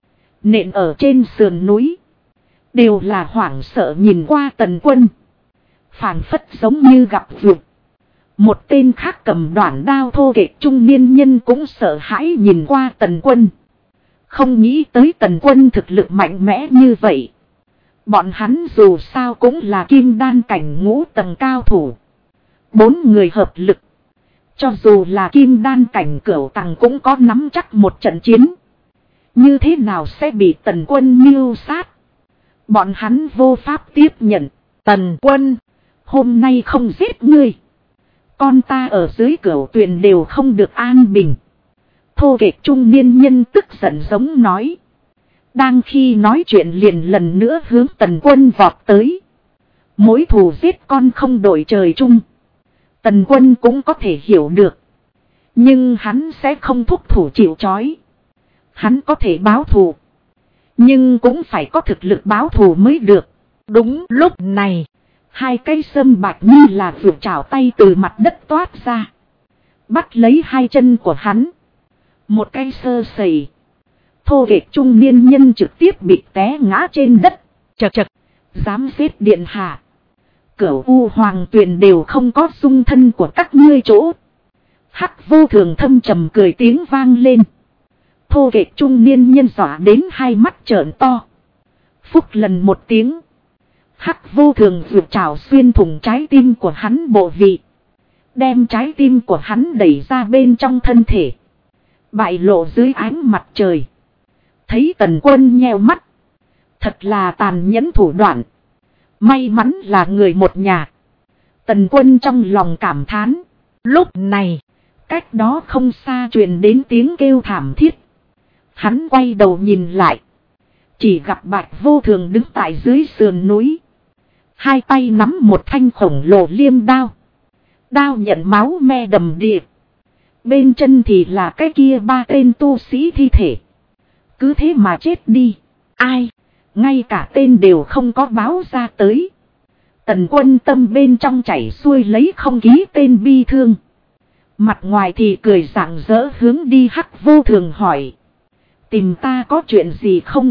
Nện ở trên sườn núi. Đều là hoảng sợ nhìn qua Tần Quân. Phảng phất giống như gặp vượt. Một tên khác cầm đoạn đao thô kệch trung niên nhân cũng sợ hãi nhìn qua Tần Quân. Không nghĩ tới Tần Quân thực lực mạnh mẽ như vậy. Bọn hắn dù sao cũng là kim đan cảnh ngũ tầng cao thủ. 4 người hợp lực. Cho dù là kim đan cảnh cửu tầng cũng có nắm chắc một trận chiến. Như thế nào sẽ bị Tần Quân mưu sát? Bọn hắn vô pháp tiếp nhận. Tần Quân, hôm nay không giết ngươi. Con ta ở dưới cửu tuyền đều không được an bình. Thô kệch trung niên nhân tức giận giống nói. Đang khi nói chuyện liền lần nữa hướng Tần Quân vọt tới. Mối thù giết con không đổi trời chung. Tần Quân cũng có thể hiểu được. Nhưng hắn sẽ không thúc thủ chịu trói. Hắn có thể báo thù. Nhưng cũng phải có thực lực báo thù mới được. Đúng lúc này. Hai cây sâm bạch như là vượt trảo tay từ mặt đất toát ra. Bắt lấy hai chân của hắn. Một cây sơ sẩy. Thô kệch trung niên nhân trực tiếp bị té ngã trên đất. Chật chật. Dám giết điện hạ. Cửu U Hoàng Tuyền đều không có dung thân của các ngươi chỗ. Hắc Vô Thường thâm trầm cười tiếng vang lên. Thô kệch trung niên nhân dọa đến hai mắt trợn to. Phúc lần một tiếng. Hắc Vô Thường vượt trảo xuyên thủng trái tim của hắn bộ vị. Đem trái tim của hắn đẩy ra bên trong thân thể. Bại lộ dưới ánh mặt trời. Thấy Tần Quân nheo mắt. Thật là tàn nhẫn thủ đoạn. May mắn là người một nhà. Tần Quân trong lòng cảm thán. Lúc này, cách đó không xa truyền đến tiếng kêu thảm thiết. Hắn quay đầu nhìn lại. Chỉ gặp Bạch Vô Thường đứng tại dưới sườn núi. Hai tay nắm một thanh khổng lồ liêm đao. Đao nhận máu me đầm đìa. Bên chân thì là cái kia ba tên tu sĩ thi thể. Cứ thế mà chết đi. Ai? Ngay cả tên đều không có báo ra tới. Tần Quân tâm bên trong chảy xuôi lấy không khí tên bi thương. Mặt ngoài thì cười rạng rỡ hướng đi Hắc Vô Thường hỏi. Tìm ta có chuyện gì không?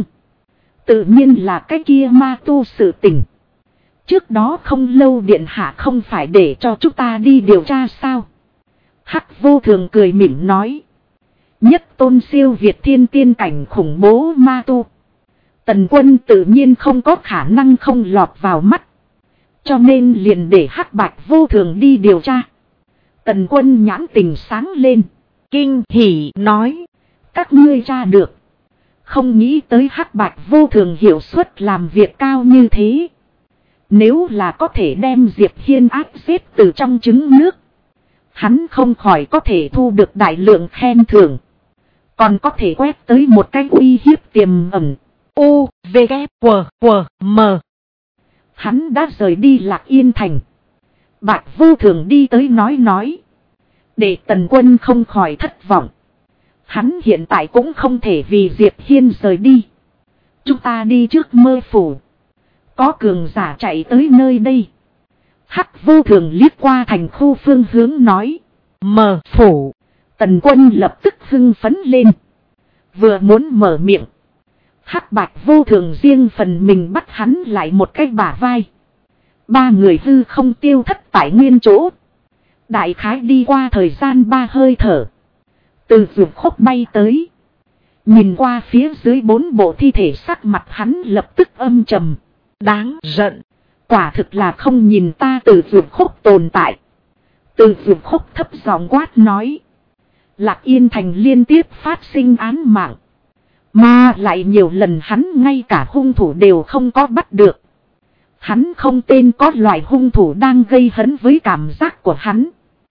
Tự nhiên là cái kia ma tu sự tình. Trước đó không lâu điện hạ không phải để cho chúng ta đi điều tra sao? Hắc Vô Thường cười mỉm nói. Nhất tôn siêu việt thiên tiên cảnh khủng bố ma tu. Tần Quân tự nhiên không có khả năng không lọt vào mắt. Cho nên liền để Hắc Bạch Vô Thường đi điều tra. Tần Quân nhãn tình sáng lên. Kinh hỉ nói. Các ngươi tra được. Không nghĩ tới Hắc Bạch Vô Thường hiệu suất làm việc cao như thế. Nếu là có thể đem Diệp Hiên áp giết từ trong trứng nước. Hắn không khỏi có thể thu được đại lượng khen thưởng. Còn có thể quét tới một cái uy hiếp tiềm ẩn. U, V, K, W, M. Hắn đã rời đi Lạc Yên Thành. Bạch Vô Thường đi tới nói. Để Tần Quân không khỏi thất vọng. Hắn hiện tại cũng không thể vì Diệp Hiên rời đi. Chúng ta đi trước Mơ Phủ. Có cường giả chạy tới nơi đây. Hắc Vô Thường liếc qua thành khu phương hướng nói. Mơ Phủ. Tần Quân lập tức hưng phấn lên. Vừa muốn mở miệng. Hắc Bạch Vô Thường riêng phần mình bắt hắn lại một cái bả vai. Ba người hư không tiêu thất tại nguyên chỗ. Đại khái đi qua thời gian 3 hơi thở. Từ vượt khúc bay tới. Nhìn qua phía dưới 4 bộ thi thể, sắc mặt hắn lập tức âm trầm. Đáng giận. Quả thực là không nhìn ta từ vượt khúc tồn tại. Từ vượt khúc thấp giọng quát nói. Lạc Yên Thành liên tiếp phát sinh án mạng. Mà lại nhiều lần hắn ngay cả hung thủ đều không có bắt được. Hắn không tên có loại hung thủ đang gây hấn với cảm giác của hắn.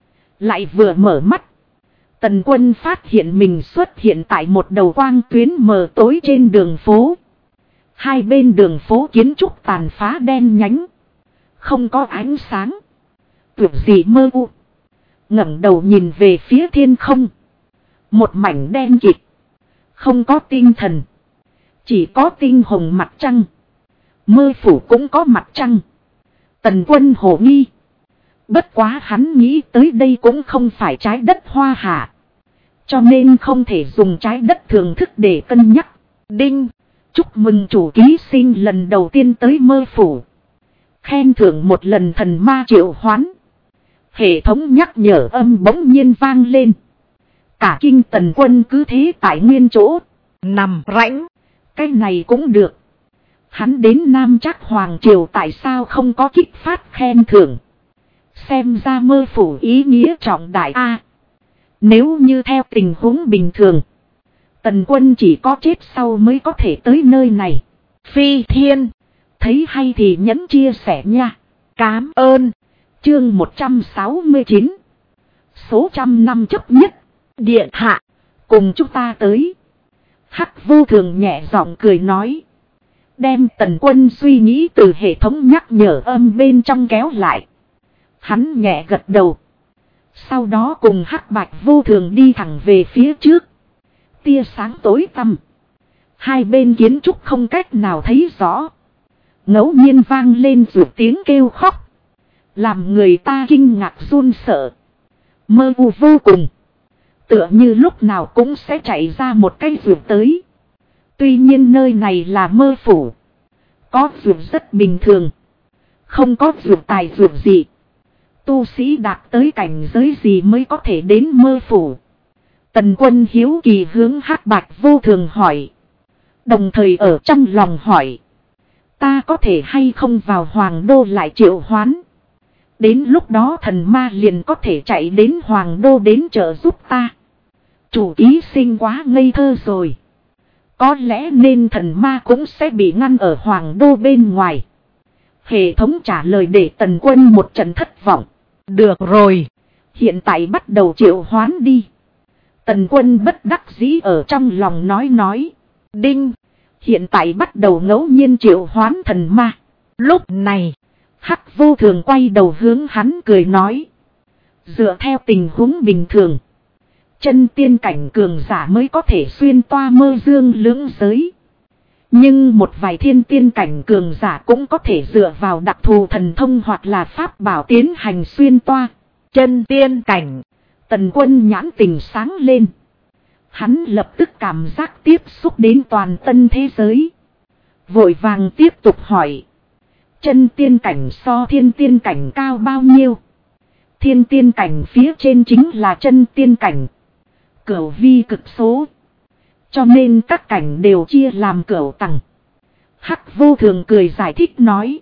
Lại vừa mở mắt. Tần Quân phát hiện mình xuất hiện tại một đầu quang tuyến mờ tối trên đường phố. Hai bên đường phố kiến trúc tàn phá đen nhánh. Không có ánh sáng. Tưởng gì mơ u. Ngẩng đầu nhìn về phía thiên không. Một mảnh đen kịt. Không có tinh thần. Chỉ có tinh hồng mặt trăng. Mơ Phủ cũng có mặt trăng. Tần Quân hồ nghi. Bất quá hắn nghĩ tới đây cũng không phải trái đất hoa hạ. Cho nên không thể dùng trái đất thường thức để cân nhắc. Đinh. Chúc mừng chủ ký sinh lần đầu tiên tới Mơ Phủ. Khen thưởng một lần thần ma triệu hoán. Hệ thống nhắc nhở âm bỗng nhiên vang lên. Cả kinh Tần Quân cứ thế tại nguyên chỗ. Nằm rãnh. Cái này cũng được. Hắn đến Nam Trác Hoàng Triều tại sao không có kích phát khen thưởng. Xem ra Mơ Phủ ý nghĩa trọng đại a. Nếu như theo tình huống bình thường. Tần Quân chỉ có chết sau mới có thể tới nơi này. Phi Thiên. Thấy hay thì nhấn chia sẻ nha. Cám ơn. Chương 169. Số trăm năm chấp nhất. Điện hạ. Cùng chúng ta tới. Hắc Vô Thường nhẹ giọng cười nói. Đem Tần Quân suy nghĩ từ hệ thống nhắc nhở âm bên trong kéo lại. Hắn nhẹ gật đầu. Sau đó cùng Hắc Bạch Vô Thường đi thẳng về phía trước. Tia sáng tối tăm. Hai bên kiến trúc không cách nào thấy rõ. Ngẫu nhiên vang lên rủ tiếng kêu khóc. Làm người ta kinh ngạc run sợ. Mơ u vô cùng. Tựa như lúc nào cũng sẽ chạy ra một cái rủ tới. Tuy nhiên nơi này là Mơ Phủ. Có rủ rất bình thường. Không có rủ tài rủ gì. Tu sĩ đạt tới cảnh giới gì mới có thể đến Mơ Phủ. Tần Quân hiếu kỳ hướng Hắc Bạch Vô Thường hỏi. Đồng thời ở trong lòng hỏi. Ta có thể hay không vào Hoàng Đô lại triệu hoán. Đến lúc đó thần ma liền có thể chạy đến Hoàng Đô đến trợ giúp ta. Chủ ký sinh quá ngây thơ rồi. Có lẽ nên thần ma cũng sẽ bị ngăn ở Hoàng Đô bên ngoài. Hệ thống trả lời để Tần Quân một trận thất vọng. Được rồi. Hiện tại bắt đầu triệu hoán đi. Tần Quân bất đắc dĩ ở trong lòng nói. Đinh. Hiện tại bắt đầu ngẫu nhiên triệu hoán thần ma. Lúc này. Hắc Vô Thường quay đầu hướng hắn cười nói. Dựa theo tình huống bình thường. Chân tiên cảnh cường giả mới có thể xuyên toa mơ dương lưỡng giới. Nhưng một vài thiên tiên cảnh cường giả cũng có thể dựa vào đặc thù thần thông hoặc là pháp bảo tiến hành xuyên toa. Chân tiên cảnh. Tần Quân nhãn tình sáng lên. Hắn lập tức cảm giác tiếp xúc đến toàn tân thế giới. Vội vàng tiếp tục hỏi. Chân tiên cảnh so thiên tiên cảnh cao bao nhiêu? Thiên tiên cảnh phía trên chính là chân tiên cảnh. Cửu vi cực số. Cho nên các cảnh đều chia làm cửu tầng. Hắc vô thường cười giải thích nói.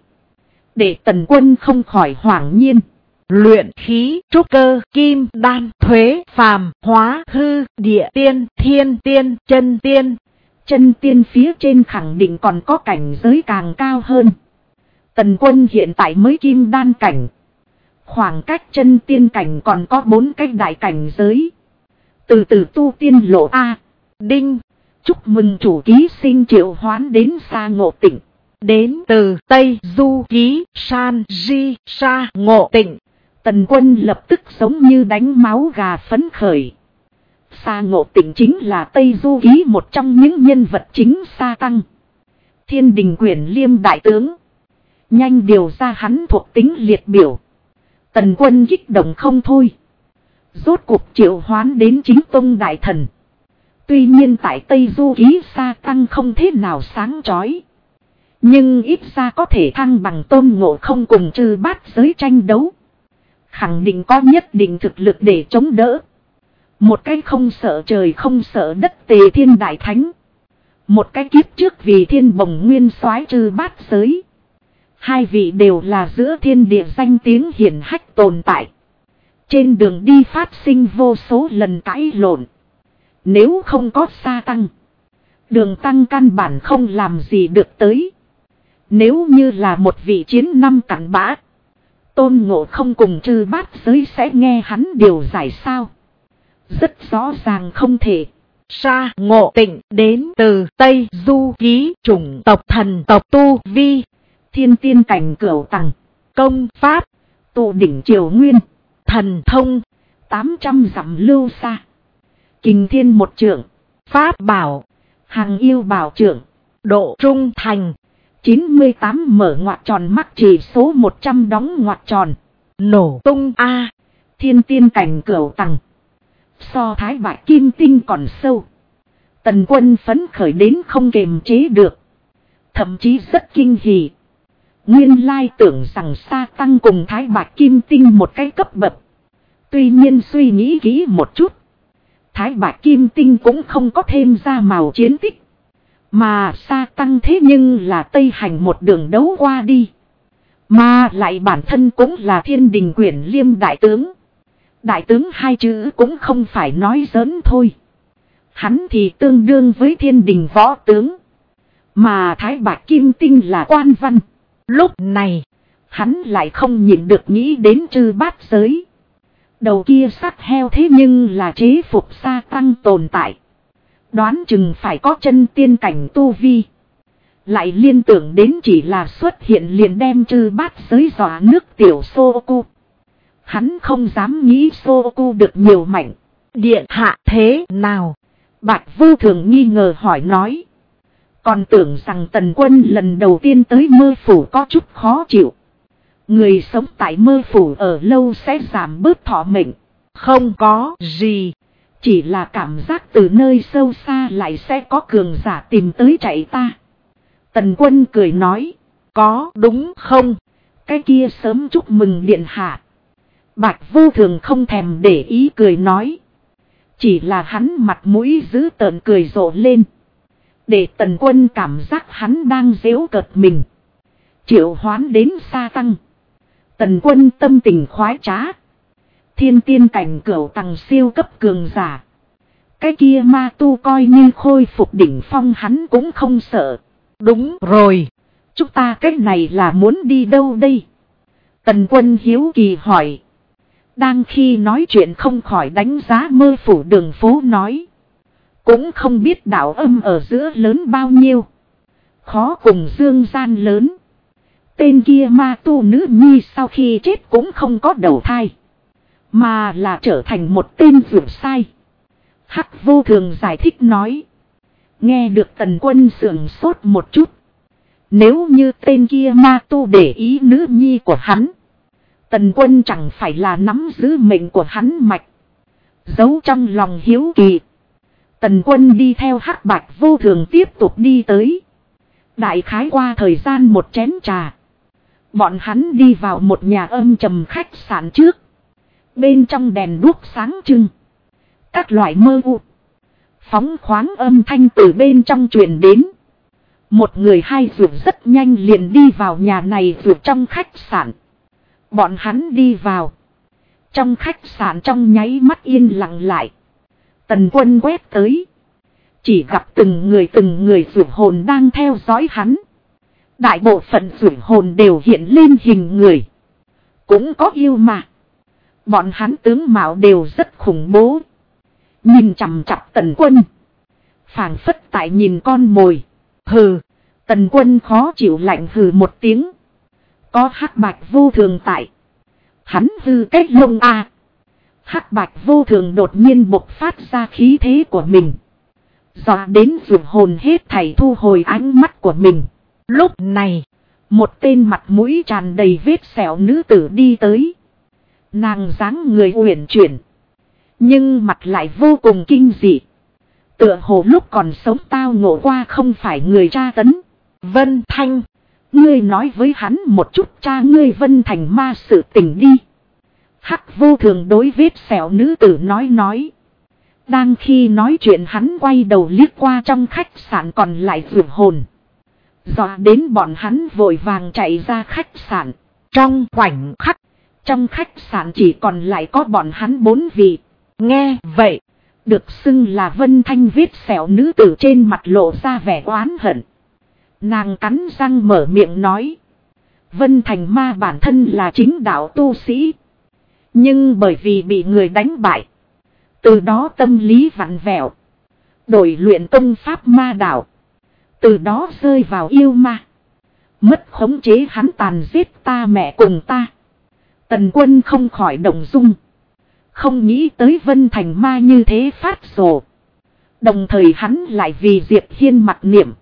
Để Tần Quân không khỏi hoảng nhiên. Luyện khí, trúc cơ, kim, đan, thuế, phàm, hóa, hư, địa tiên, thiên tiên, chân tiên. Chân tiên phía trên khẳng định còn có cảnh giới càng cao hơn. Tần Quân hiện tại mới kim đan cảnh. Khoảng cách chân tiên cảnh còn có 4 cái đại cảnh giới. Từ từ tu tiên lộ A. Đinh. Chúc mừng chủ ký sinh triệu hoán đến Sa Ngộ Tịnh. Đến từ Tây Du Ký San Di Sa Ngộ Tịnh. Tần Quân lập tức giống như đánh máu gà phấn khởi. Sa Ngộ Tịnh chính là Tây Du Ký một trong những nhân vật chính Sa Tăng. Thiên Đình Quyển Liêm đại tướng. Nhanh điều ra hắn thuộc tính liệt biểu. Tần Quân kích động không thôi. Rốt cuộc triệu hoán đến chính tông đại thần. Tuy nhiên tại Tây Du Ký Sa Tăng không thế nào sáng chói. Nhưng ít ra có thể thăng bằng Tôn Ngộ Không cùng Chư Bát Giới tranh đấu. Khẳng định có nhất định thực lực để chống đỡ. Một cái không sợ trời không sợ đất Tề Thiên Đại Thánh. Một cái kiếp trước vì Thiên Bồng Nguyên Soái Chư Bát Giới. Hai vị đều là giữa thiên địa danh tiếng hiển hách tồn tại. Trên đường đi phát sinh vô số lần cãi lộn. Nếu không có Sa Tăng, Đường Tăng căn bản không làm gì được tới. Nếu như là một vị chiến năm cặn bã, Tôn Ngộ Không cùng Chư Bát Giới sẽ nghe hắn điều giải sao? Rất rõ ràng không thể. Sa Ngộ Tịnh đến từ Tây Du Ký chủng tộc thần tộc tu vi. Thiên tiên cảnh cửu tầng. Công pháp. Tụ đỉnh triều nguyên. Thần thông. 800 dặm lưu xa. Kình thiên một trượng. Pháp bảo. Hằng yêu bảo trượng. Độ trung thành. 98 mở ngoặc tròn mắc chỉ số 100 đóng ngoặc tròn. Nổ tung A. Thiên tiên cảnh cửu tầng. So Thái Bạch Kim Tinh còn sâu. Tần Quân phấn khởi đến không kềm chế được. Thậm chí rất kinh hỉ. Nguyên lai tưởng rằng Sa Tăng cùng Thái Bạch Kim Tinh một cái cấp bậc. Tuy nhiên suy nghĩ kỹ một chút. Thái Bạch Kim Tinh cũng không có thêm ra màu chiến tích. Mà Sa Tăng thế nhưng là Tây Hành một đường đấu qua đi. Mà lại bản thân cũng là Thiên Đình Quyển Liêm đại tướng. Đại tướng hai chữ cũng không phải nói giỡn thôi. Hắn thì tương đương với Thiên Đình võ tướng. Mà Thái Bạch Kim Tinh là quan văn. Lúc này, hắn lại không nhịn được nghĩ đến Chư Bát Giới. Đầu kia sắt heo thế nhưng là chế phục Sa Tăng tồn tại. Đoán chừng phải có chân tiên cảnh tu vi. Lại liên tưởng đến chỉ là xuất hiện liền đem Chư Bát Giới dọa nước tiểu Xô Cu. Hắn không dám nghĩ Xô Cu được nhiều mạnh. Điện hạ thế nào? Bạch Vô Thường nghi ngờ hỏi nói. Còn tưởng rằng Tần Quân lần đầu tiên tới Mơ Phủ có chút khó chịu. Người sống tại Mơ Phủ ở lâu sẽ giảm bớt thọ mệnh. Không có gì. Chỉ là cảm giác từ nơi sâu xa lại sẽ có cường giả tìm tới chạy ta. Tần Quân cười nói. Có đúng không? Cái kia sớm chúc mừng điện hạ. Bạch Vô Thường không thèm để ý cười nói. Chỉ là hắn mặt mũi giữ tợn cười rộ lên. Để Tần Quân cảm giác hắn đang giễu cợt mình. Triệu hoán đến Sa Tăng. Tần Quân tâm tình khoái trá. Thiên tiên cảnh cửu tầng siêu cấp cường giả. Cái kia ma tu coi như khôi phục đỉnh phong hắn cũng không sợ. Đúng rồi. Chúng ta cái này là muốn đi đâu đây? Tần Quân hiếu kỳ hỏi. Đang khi nói chuyện không khỏi đánh giá Mơ Phủ đường phố nói. Cũng không biết đạo âm ở giữa lớn bao nhiêu. Khó cùng dương gian lớn. Tên kia ma tu nữ nhi sau khi chết cũng không có đầu thai. Mà là trở thành một tên vượt sai. Hắc Vô Thường giải thích nói. Nghe được Tần Quân sườn sốt một chút. Nếu như tên kia ma tu để ý nữ nhi của hắn. Tần Quân chẳng phải là nắm giữ mệnh của hắn mạch. Giấu trong lòng hiếu kỳ. Tần Quân đi theo Hắc Bạch Vô Thường tiếp tục đi tới. Đại khái qua thời gian một chén trà. Bọn hắn đi vào một nhà âm trầm khách sạn trước. Bên trong đèn đuốc sáng trưng. Các loại mơ u. Phóng khoáng âm thanh từ bên trong truyền đến. Một người hai ruột rất nhanh liền đi vào nhà này ruột trong khách sạn. Bọn hắn đi vào. Trong khách sạn trong nháy mắt yên lặng lại. Tần Quân quét tới. Chỉ gặp từng người ruột hồn đang theo dõi hắn. Đại bộ phận ruột hồn đều hiện lên hình người. Cũng có yêu mà. Bọn hắn tướng mạo đều rất khủng bố. Nhìn chằm chặp Tần Quân. Phảng phất tại nhìn con mồi. Hừ. Tần Quân khó chịu lạnh hừ một tiếng. Có Hắc Bạch Vô Thường tại. Hắn hư cách lông a. Hắc Bạch Vô Thường đột nhiên bộc phát ra khí thế của mình. Dọa đến ruột hồn hết thảy thu hồi ánh mắt của mình. Lúc này, một tên mặt mũi tràn đầy vết sẹo nữ tử đi tới. Nàng dáng người uyển chuyển. Nhưng mặt lại vô cùng kinh dị. Tựa hồ lúc còn sống tao ngộ qua không phải người tra tấn. Vân Thanh, ngươi nói với hắn một chút cha ngươi Vân Thành ma sự tình đi. Hắc Vô Thường đối vết sẹo nữ tử nói. Đang khi nói chuyện hắn quay đầu liếc qua trong khách sạn còn lại ruột hồn. Dọa đến bọn hắn vội vàng chạy ra khách sạn. Trong khoảnh khắc, trong khách sạn chỉ còn lại có bọn hắn 4 vị. Nghe vậy, được xưng là Vân Thanh vết sẹo nữ tử trên mặt lộ ra vẻ oán hận. Nàng cắn răng mở miệng nói. Vân Thành ma bản thân là chính đạo tu sĩ. Nhưng bởi vì bị người đánh bại. Từ đó tâm lý vặn vẹo. Đổi luyện công pháp ma đạo. Từ đó rơi vào yêu ma. Mất khống chế hắn tàn giết ta mẹ cùng ta. Tần Quân không khỏi động dung. Không nghĩ tới Vân Thành ma như thế phát rồ. Đồng thời hắn lại vì Diệp Hiên mặc niệm.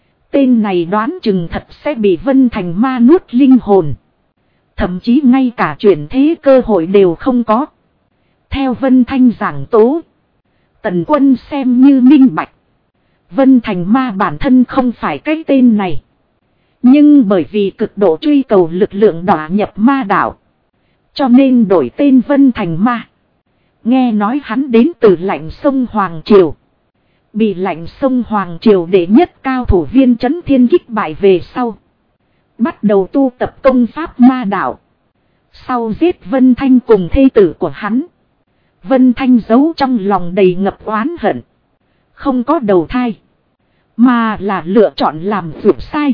Tên này đoán chừng thật sẽ bị Vân Thành ma nuốt linh hồn. Thậm chí ngay cả chuyển thế cơ hội đều không có. Theo Vân Thanh giảng tố. Tần Quân xem như minh bạch. Vân Thành ma bản thân không phải cái tên này. Nhưng bởi vì cực độ truy cầu lực lượng đọa nhập ma đạo. Cho nên đổi tên Vân Thành ma. Nghe nói hắn đến từ Lạnh Sông Hoàng Triều. Bị Lạnh Sông Hoàng Triều đệ nhất cao thủ Viên Chấn Thiên kích bại về sau. Bắt đầu tu tập công pháp ma đạo. Sau giết Vân Thanh cùng thê tử của hắn. Vân Thanh giấu trong lòng đầy ngập oán hận. Không có đầu thai. Mà là lựa chọn làm việc sai.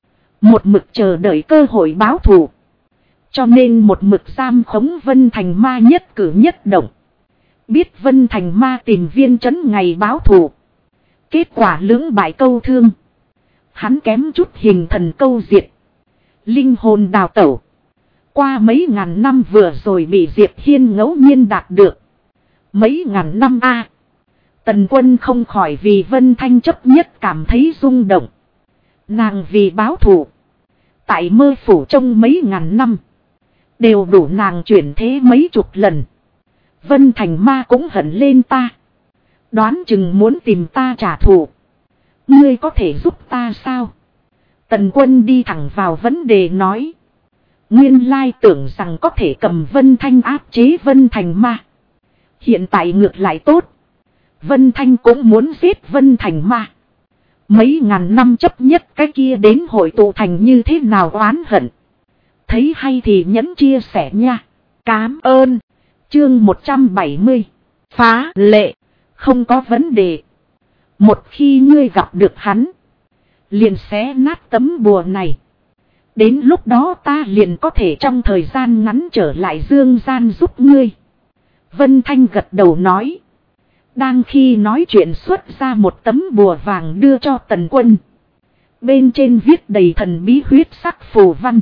Một mực chờ đợi cơ hội báo thù. Cho nên một mực giam khống Vân Thành ma nhất cử nhất động. Biết Vân Thành ma tìm Viên Chấn ngày báo thù. Kết quả lưỡng bại câu thương. Hắn kém chút hình thần câu diệt. Linh hồn đào tẩu. Qua mấy ngàn năm vừa rồi bị Diệp Hiên ngẫu nhiên đạt được. Mấy ngàn năm a. Tần Quân không khỏi vì Vân Thanh chấp nhất cảm thấy rung động. Nàng vì báo thù. Tại mơ phủ trong mấy ngàn năm. Đều đủ nàng chuyển thế mấy chục lần. Vân Thành ma cũng hận lên ta. Đoán chừng muốn tìm ta trả thù. Ngươi có thể giúp ta sao? Tần Quân đi thẳng vào vấn đề nói. Nguyên lai tưởng rằng có thể cầm Vân Thanh áp chế Vân Thành ma. Hiện tại ngược lại tốt. Vân Thanh cũng muốn giết Vân Thành ma. Mấy ngàn năm chấp nhất cái kia đến hội tụ thành như thế nào oán hận. Thấy hay thì nhấn chia sẻ nha. Cám ơn. Chương 170. Phá lệ. Không có vấn đề. Một khi ngươi gặp được hắn. Liền xé nát tấm bùa này. Đến lúc đó ta liền có thể trong thời gian ngắn trở lại dương gian giúp ngươi. Vân Thanh gật đầu nói. Đang khi nói chuyện xuất ra một tấm bùa vàng đưa cho Tần Quân. Bên trên viết đầy thần bí huyết sắc phù văn.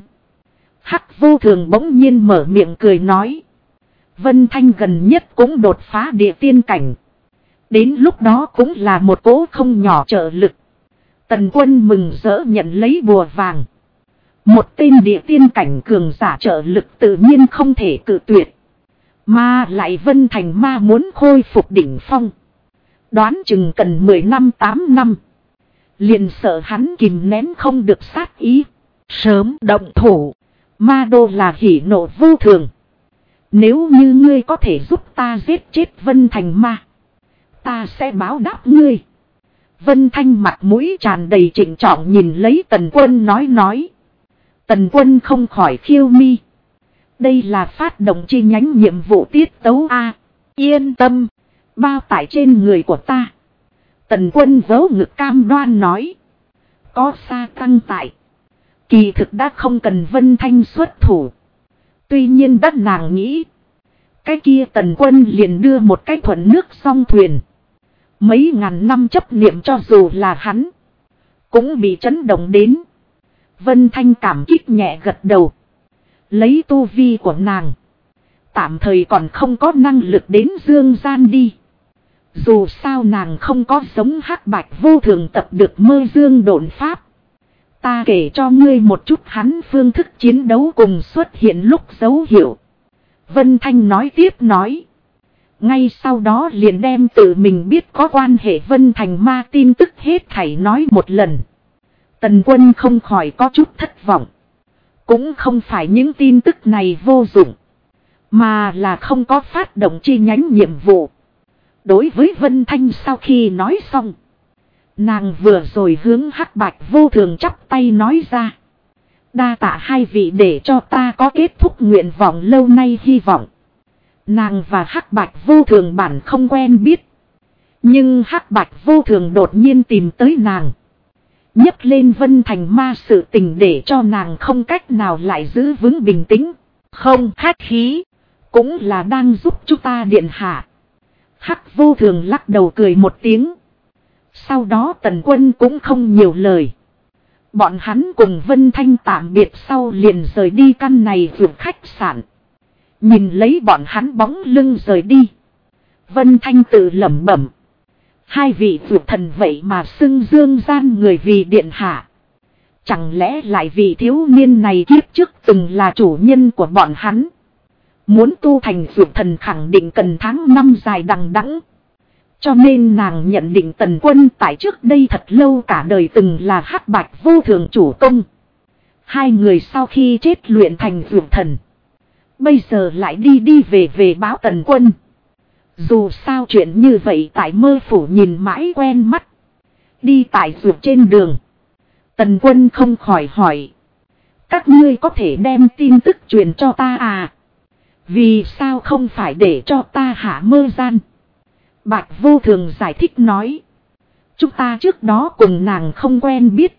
Hắc Vô Thường bỗng nhiên mở miệng cười nói. Vân Thanh gần nhất cũng đột phá địa tiên cảnh. Đến lúc đó cũng là một cỗ không nhỏ trợ lực. Tần Quân mừng rỡ nhận lấy bùa vàng. Một tên địa tiên cảnh cường giả trợ lực tự nhiên không thể cự tuyệt. Mà lại Vân Thành ma muốn khôi phục đỉnh phong. Đoán chừng cần 10 năm 8 năm. Liền sợ hắn kìm nén không được sát ý. Sớm động thủ. Ma đô là hỉ nộ vô thường. Nếu như ngươi có thể giúp ta giết chết Vân Thành Ma, ta sẽ báo đáp ngươi. Vân Thanh mặt mũi tràn đầy trịnh trọng nhìn lấy Tần Quân nói. Tần Quân không khỏi khiêu mi. Đây là phát động chi nhánh nhiệm vụ tiết tấu A. Yên tâm, bao tải trên người của ta. Tần Quân vớ ngực cam đoan nói. Có Sa Tăng tại, kỳ thực đã không cần Vân Thanh xuất thủ. Tuy nhiên đất nàng nghĩ, cái kia Tần Quân liền đưa một cái thuận nước song thuyền. Mấy ngàn năm chấp niệm cho dù là hắn, cũng bị chấn động đến. Vân Thanh cảm kích nhẹ gật đầu. Lấy tu vi của nàng, tạm thời còn không có năng lực đến dương gian đi. Dù sao nàng không có giống Hắc Bạch Vô Thường tập được mơ dương độn pháp. Ta kể cho ngươi một chút hắn phương thức chiến đấu cùng xuất hiện lúc dấu hiệu. Vân Thanh nói tiếp nói. Ngay sau đó liền đem tự mình biết có quan hệ Vân Thành Ma tin tức hết thảy nói một lần. Tần Quân không khỏi có chút thất vọng. Cũng không phải những tin tức này vô dụng, mà là không có phát động chi nhánh nhiệm vụ. Đối với Vân Thanh sau khi nói xong, nàng vừa rồi hướng Hắc Bạch Vô Thường chắp tay nói ra. Đa tạ hai vị để cho ta có kết thúc nguyện vọng lâu nay hy vọng. Nàng và Hắc Bạch Vô Thường bản không quen biết, nhưng Hắc Bạch Vô Thường đột nhiên tìm tới nàng, nhấc lên Vân Thành Ma sự tình để cho nàng không cách nào lại giữ vững bình tĩnh. Không khách khí, cũng là đang giúp chúng ta điện hạ. Hắc Vô Thường lắc đầu cười một tiếng. Sau đó Tần Quân cũng không nhiều lời. Bọn hắn cùng Vân Thanh tạm biệt sau liền rời đi căn này vườn khách sạn. Nhìn lấy bọn hắn bóng lưng rời đi, Vân Thanh tự lẩm bẩm. Hai vị vượt thần vậy mà xưng dương gian người vì điện hạ. Chẳng lẽ lại vị thiếu niên này kiếp trước từng là chủ nhân của bọn hắn. Muốn tu thành vượt thần khẳng định cần tháng năm dài đằng đẵng. Cho nên nàng nhận định Tần Quân tại trước đây thật lâu cả đời từng là Hắc Bạch Vô Thường chủ công. Hai người sau khi chết luyện thành vượt thần, bây giờ lại đi về báo Tần Quân. Dù sao chuyện như vậy tại mơ phủ nhìn mãi quen mắt. Đi tại ruột trên đường, Tần Quân không khỏi hỏi. Các ngươi có thể đem tin tức truyền cho ta à? Vì sao không phải để cho ta hạ mơ gian? Bạch Vô Thường giải thích nói. Chúng ta trước đó cùng nàng không quen biết.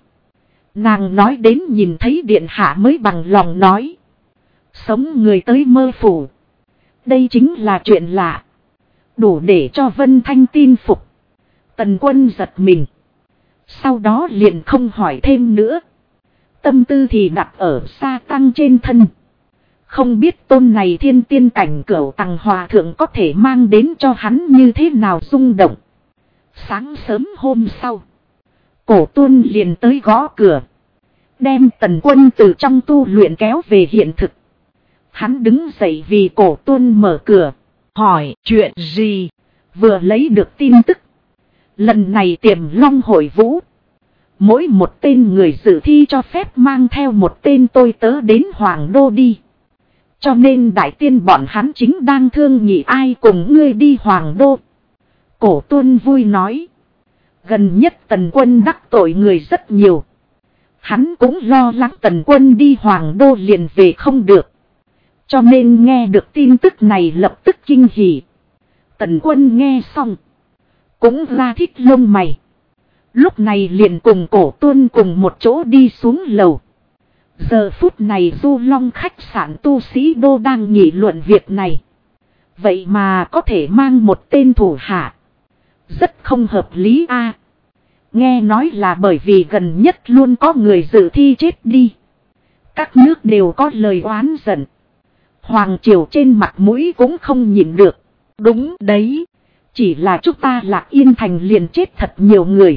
Nàng nói đến nhìn thấy điện hạ mới bằng lòng nói. Sống người tới mơ phủ, đây chính là chuyện lạ, đủ để cho Vân Thanh tin phục. Tần Quân giật mình, sau đó liền không hỏi thêm nữa. Tâm tư thì đặt ở Sa Tăng trên thân. Không biết tôn này thiên tiên cảnh Cửu Tằng Hòa Thượng có thể mang đến cho hắn như thế nào rung động. Sáng sớm hôm sau, Cổ Tuân liền tới gõ cửa, đem Tần Quân từ trong tu luyện kéo về hiện thực. Hắn đứng dậy vì Cổ Tuân mở cửa, hỏi chuyện gì. Vừa lấy được tin tức, lần này Tiềm Long hội vũ, mỗi một tên người dự thi cho phép mang theo một tên tôi tớ đến Hoàng Đô đi. Cho nên đại tiên bọn hắn chính đang thương nghị ai cùng ngươi đi Hoàng Đô. Cổ Tuân vui nói. Gần nhất Tần Quân đắc tội người rất nhiều. Hắn cũng lo lắng Tần Quân đi Hoàng Đô liền về không được. Cho nên nghe được tin tức này lập tức kinh hỉ. Tần Quân nghe xong, cũng ra thích lông mày. Lúc này liền cùng Cổ Tuân cùng một chỗ đi xuống lầu. Giờ phút này Du Long khách sạn tu sĩ đô đang nghị luận việc này. Vậy mà có thể mang một tên thủ hạ, rất không hợp lý a. Nghe nói là bởi vì gần nhất luôn có người dự thi chết đi. Các nước đều có lời oán giận. Hoàng triều trên mặt mũi cũng không nhịn được. Đúng đấy, chỉ là chúng ta Lạc Yên thành liền chết thật nhiều người,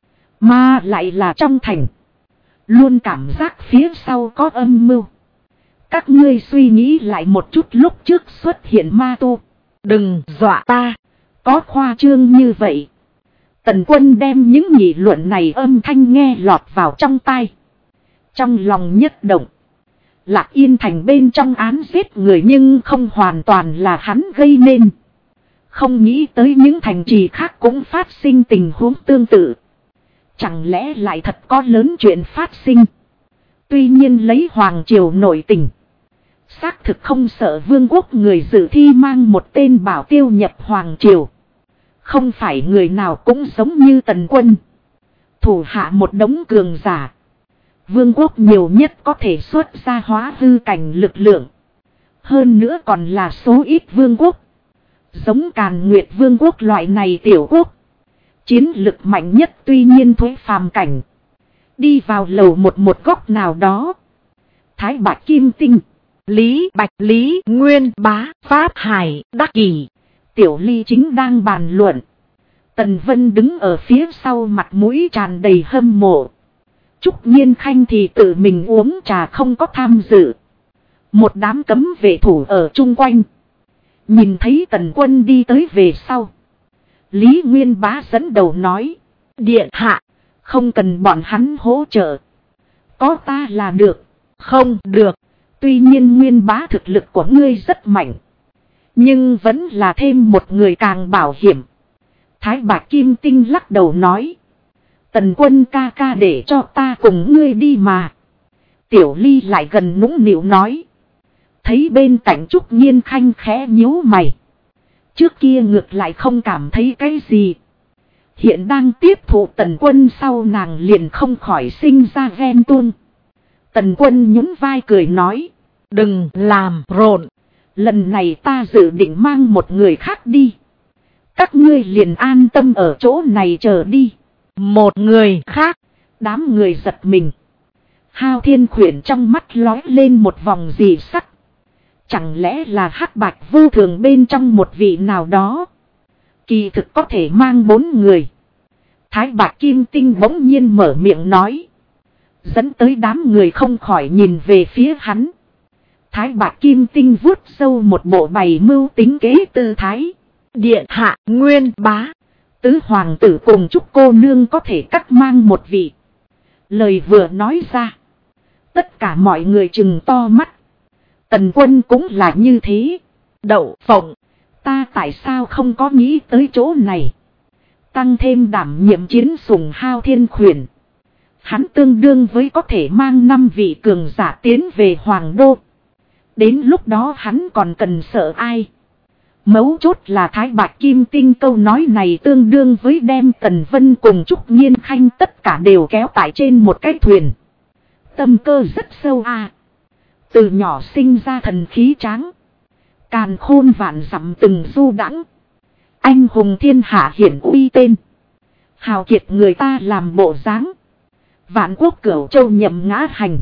mà lại là trong thành. Luôn cảm giác phía sau có âm mưu. Các ngươi suy nghĩ lại một chút lúc trước xuất hiện ma tu. Đừng dọa ta, có khoa trương như vậy. Tần Quân đem những nghị luận này âm thanh nghe lọt vào trong tai. Trong lòng nhất động, Lạc Yên Thành bên trong án giết người nhưng không hoàn toàn là hắn gây nên. Không nghĩ tới những thành trì khác cũng phát sinh tình huống tương tự. Chẳng lẽ lại thật có lớn chuyện phát sinh. Tuy nhiên lấy Hoàng Triều nổi tình. Xác thực không sợ vương quốc người dự thi mang một tên bảo tiêu nhập Hoàng Triều. Không phải người nào cũng giống như Tần Quân. Thủ hạ một đống cường giả. Vương quốc nhiều nhất có thể xuất ra hóa hư cảnh lực lượng. Hơn nữa còn là số ít vương quốc. Giống Càn Nguyệt vương quốc loại này tiểu quốc. Chiến lực mạnh nhất tuy nhiên thuế phàm cảnh. Đi vào lầu một góc nào đó. Thái Bạch Kim Tinh. Lý Bạch, Lý Nguyên Bá, Pháp Hải, Đắc Kỷ. Tiểu Ly chính đang bàn luận. Tần Vân đứng ở phía sau, mặt mũi tràn đầy hâm mộ. Trúc Nhiên Khanh thì tự mình uống trà không có tham dự. Một đám cấm vệ thủ ở chung quanh. Nhìn thấy Tần Quân đi tới về sau. Lý Nguyên Bá dẫn đầu nói. Điện hạ, không cần bọn hắn hỗ trợ. Có ta là được. Không được. Tuy nhiên Nguyên Bá thực lực của ngươi rất mạnh. Nhưng vẫn là thêm một người càng bảo hiểm. Thái Bạch Kim Tinh lắc đầu nói. Tần Quân ca ca để cho ta cùng ngươi đi mà. Tiểu Ly lại gần nũng nịu nói. Thấy bên cạnh Trúc Nhiên Khanh khẽ nhíu mày. Trước kia ngược lại không cảm thấy cái gì. Hiện đang tiếp thụ Tần Quân sau, nàng liền không khỏi sinh ra ghen tuông. Tần Quân nhún vai cười nói. Đừng làm rộn. Lần này ta dự định mang một người khác đi. Các ngươi liền an tâm ở chỗ này chờ đi. Một người khác. Đám người giật mình. Hao Thiên Khuyển trong mắt lói lên một vòng dị sắc. Chẳng lẽ là Hắc Bạch vô thường bên trong một vị nào đó. Kỳ thực có thể mang 4 người. Thái Bạch Kim Tinh bỗng nhiên mở miệng nói. Dẫn tới đám người không khỏi nhìn về phía hắn. Thái Bạch Kim Tinh vuốt râu, một bộ bày mưu tính kế tư thái. Điện hạ, Nguyên Bá, tứ hoàng tử cùng Trúc cô nương có thể cắt mang một vị. Lời vừa nói ra. Tất cả mọi người trừng to mắt. Tần Quân cũng là như thế. Đậu phộng, ta tại sao không có nghĩ tới chỗ này. Tăng thêm đảm nhiệm chiến sủng Hao Thiên Khuyển. Hắn tương đương với có thể mang 5 vị cường giả tiến về Hoàng Đô. Đến lúc đó hắn còn cần sợ ai. Mấu chốt là Thái Bạch Kim Tinh câu nói này tương đương với đem Tần Vân cùng Trúc Nhiên Khanh tất cả đều kéo tại trên một cái thuyền. Tâm cơ rất sâu à. Từ nhỏ sinh ra thần khí tráng. Càn khôn vạn dặm từng du đãng. Anh hùng thiên hạ hiển uy tên. Hào kiệt người ta làm bộ dáng. Vạn quốc cửu châu nhậm ngã hành.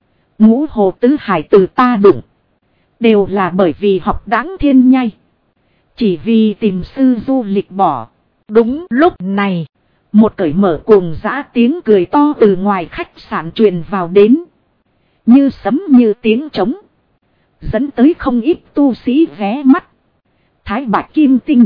Ngũ hồ tứ hải từ ta đụng. Đều là bởi vì học đáng thiên nhai. Chỉ vì tìm sư du lịch bỏ. Đúng lúc này, một cởi mở cuồng dã tiếng cười to từ ngoài khách sạn truyền vào đến. Như sấm như tiếng trống. Dẫn tới không ít tu sĩ ghé mắt. Thái Bạch Kim Tinh,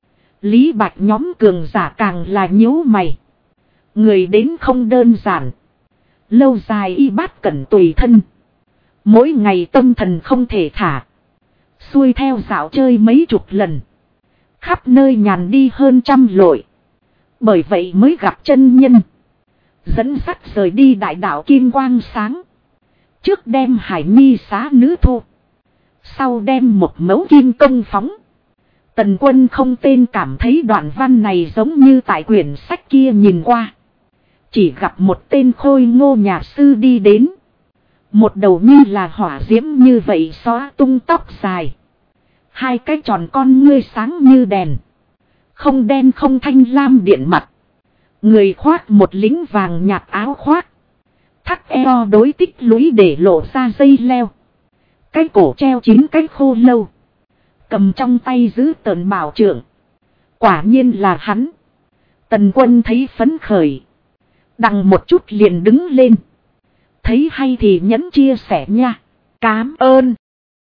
Lý Bạch nhóm cường giả càng là nhíu mày. Người đến không đơn giản. Lâu dài y bát cẩn tùy thân. Mỗi ngày tâm thần không thể thả. Xuôi theo dạo chơi mấy chục lần. Khắp nơi nhàn đi hơn 100 lội. Bởi vậy mới gặp chân nhân. Dẫn dắt rời đi đại đạo Kim Quang Sáng. Trước đem Hải Nhi xá nữ thu. Sau đem một mẫu kim công phóng. Tần Quân không tên cảm thấy đoạn văn này giống như tại quyển sách kia nhìn qua. Chỉ gặp một tên khôi ngô nhà sư đi đến. Một đầu như là hỏa diễm như vậy xóa tung tóc dài. 2 cái tròn con ngươi sáng như đèn. Không đen không thanh lam điện mặt. Người khoác một lính vàng nhạt áo khoác. Thắt eo đối tích lũy để lộ ra dây leo. Cái cổ treo 9 cái khô lâu. Cầm trong tay giữ tợn bảo trượng. Quả nhiên là hắn. Tần Quân thấy phấn khởi. Đằng một chút liền đứng lên. Thấy hay thì nhẫn chia sẻ nha. Cám ơn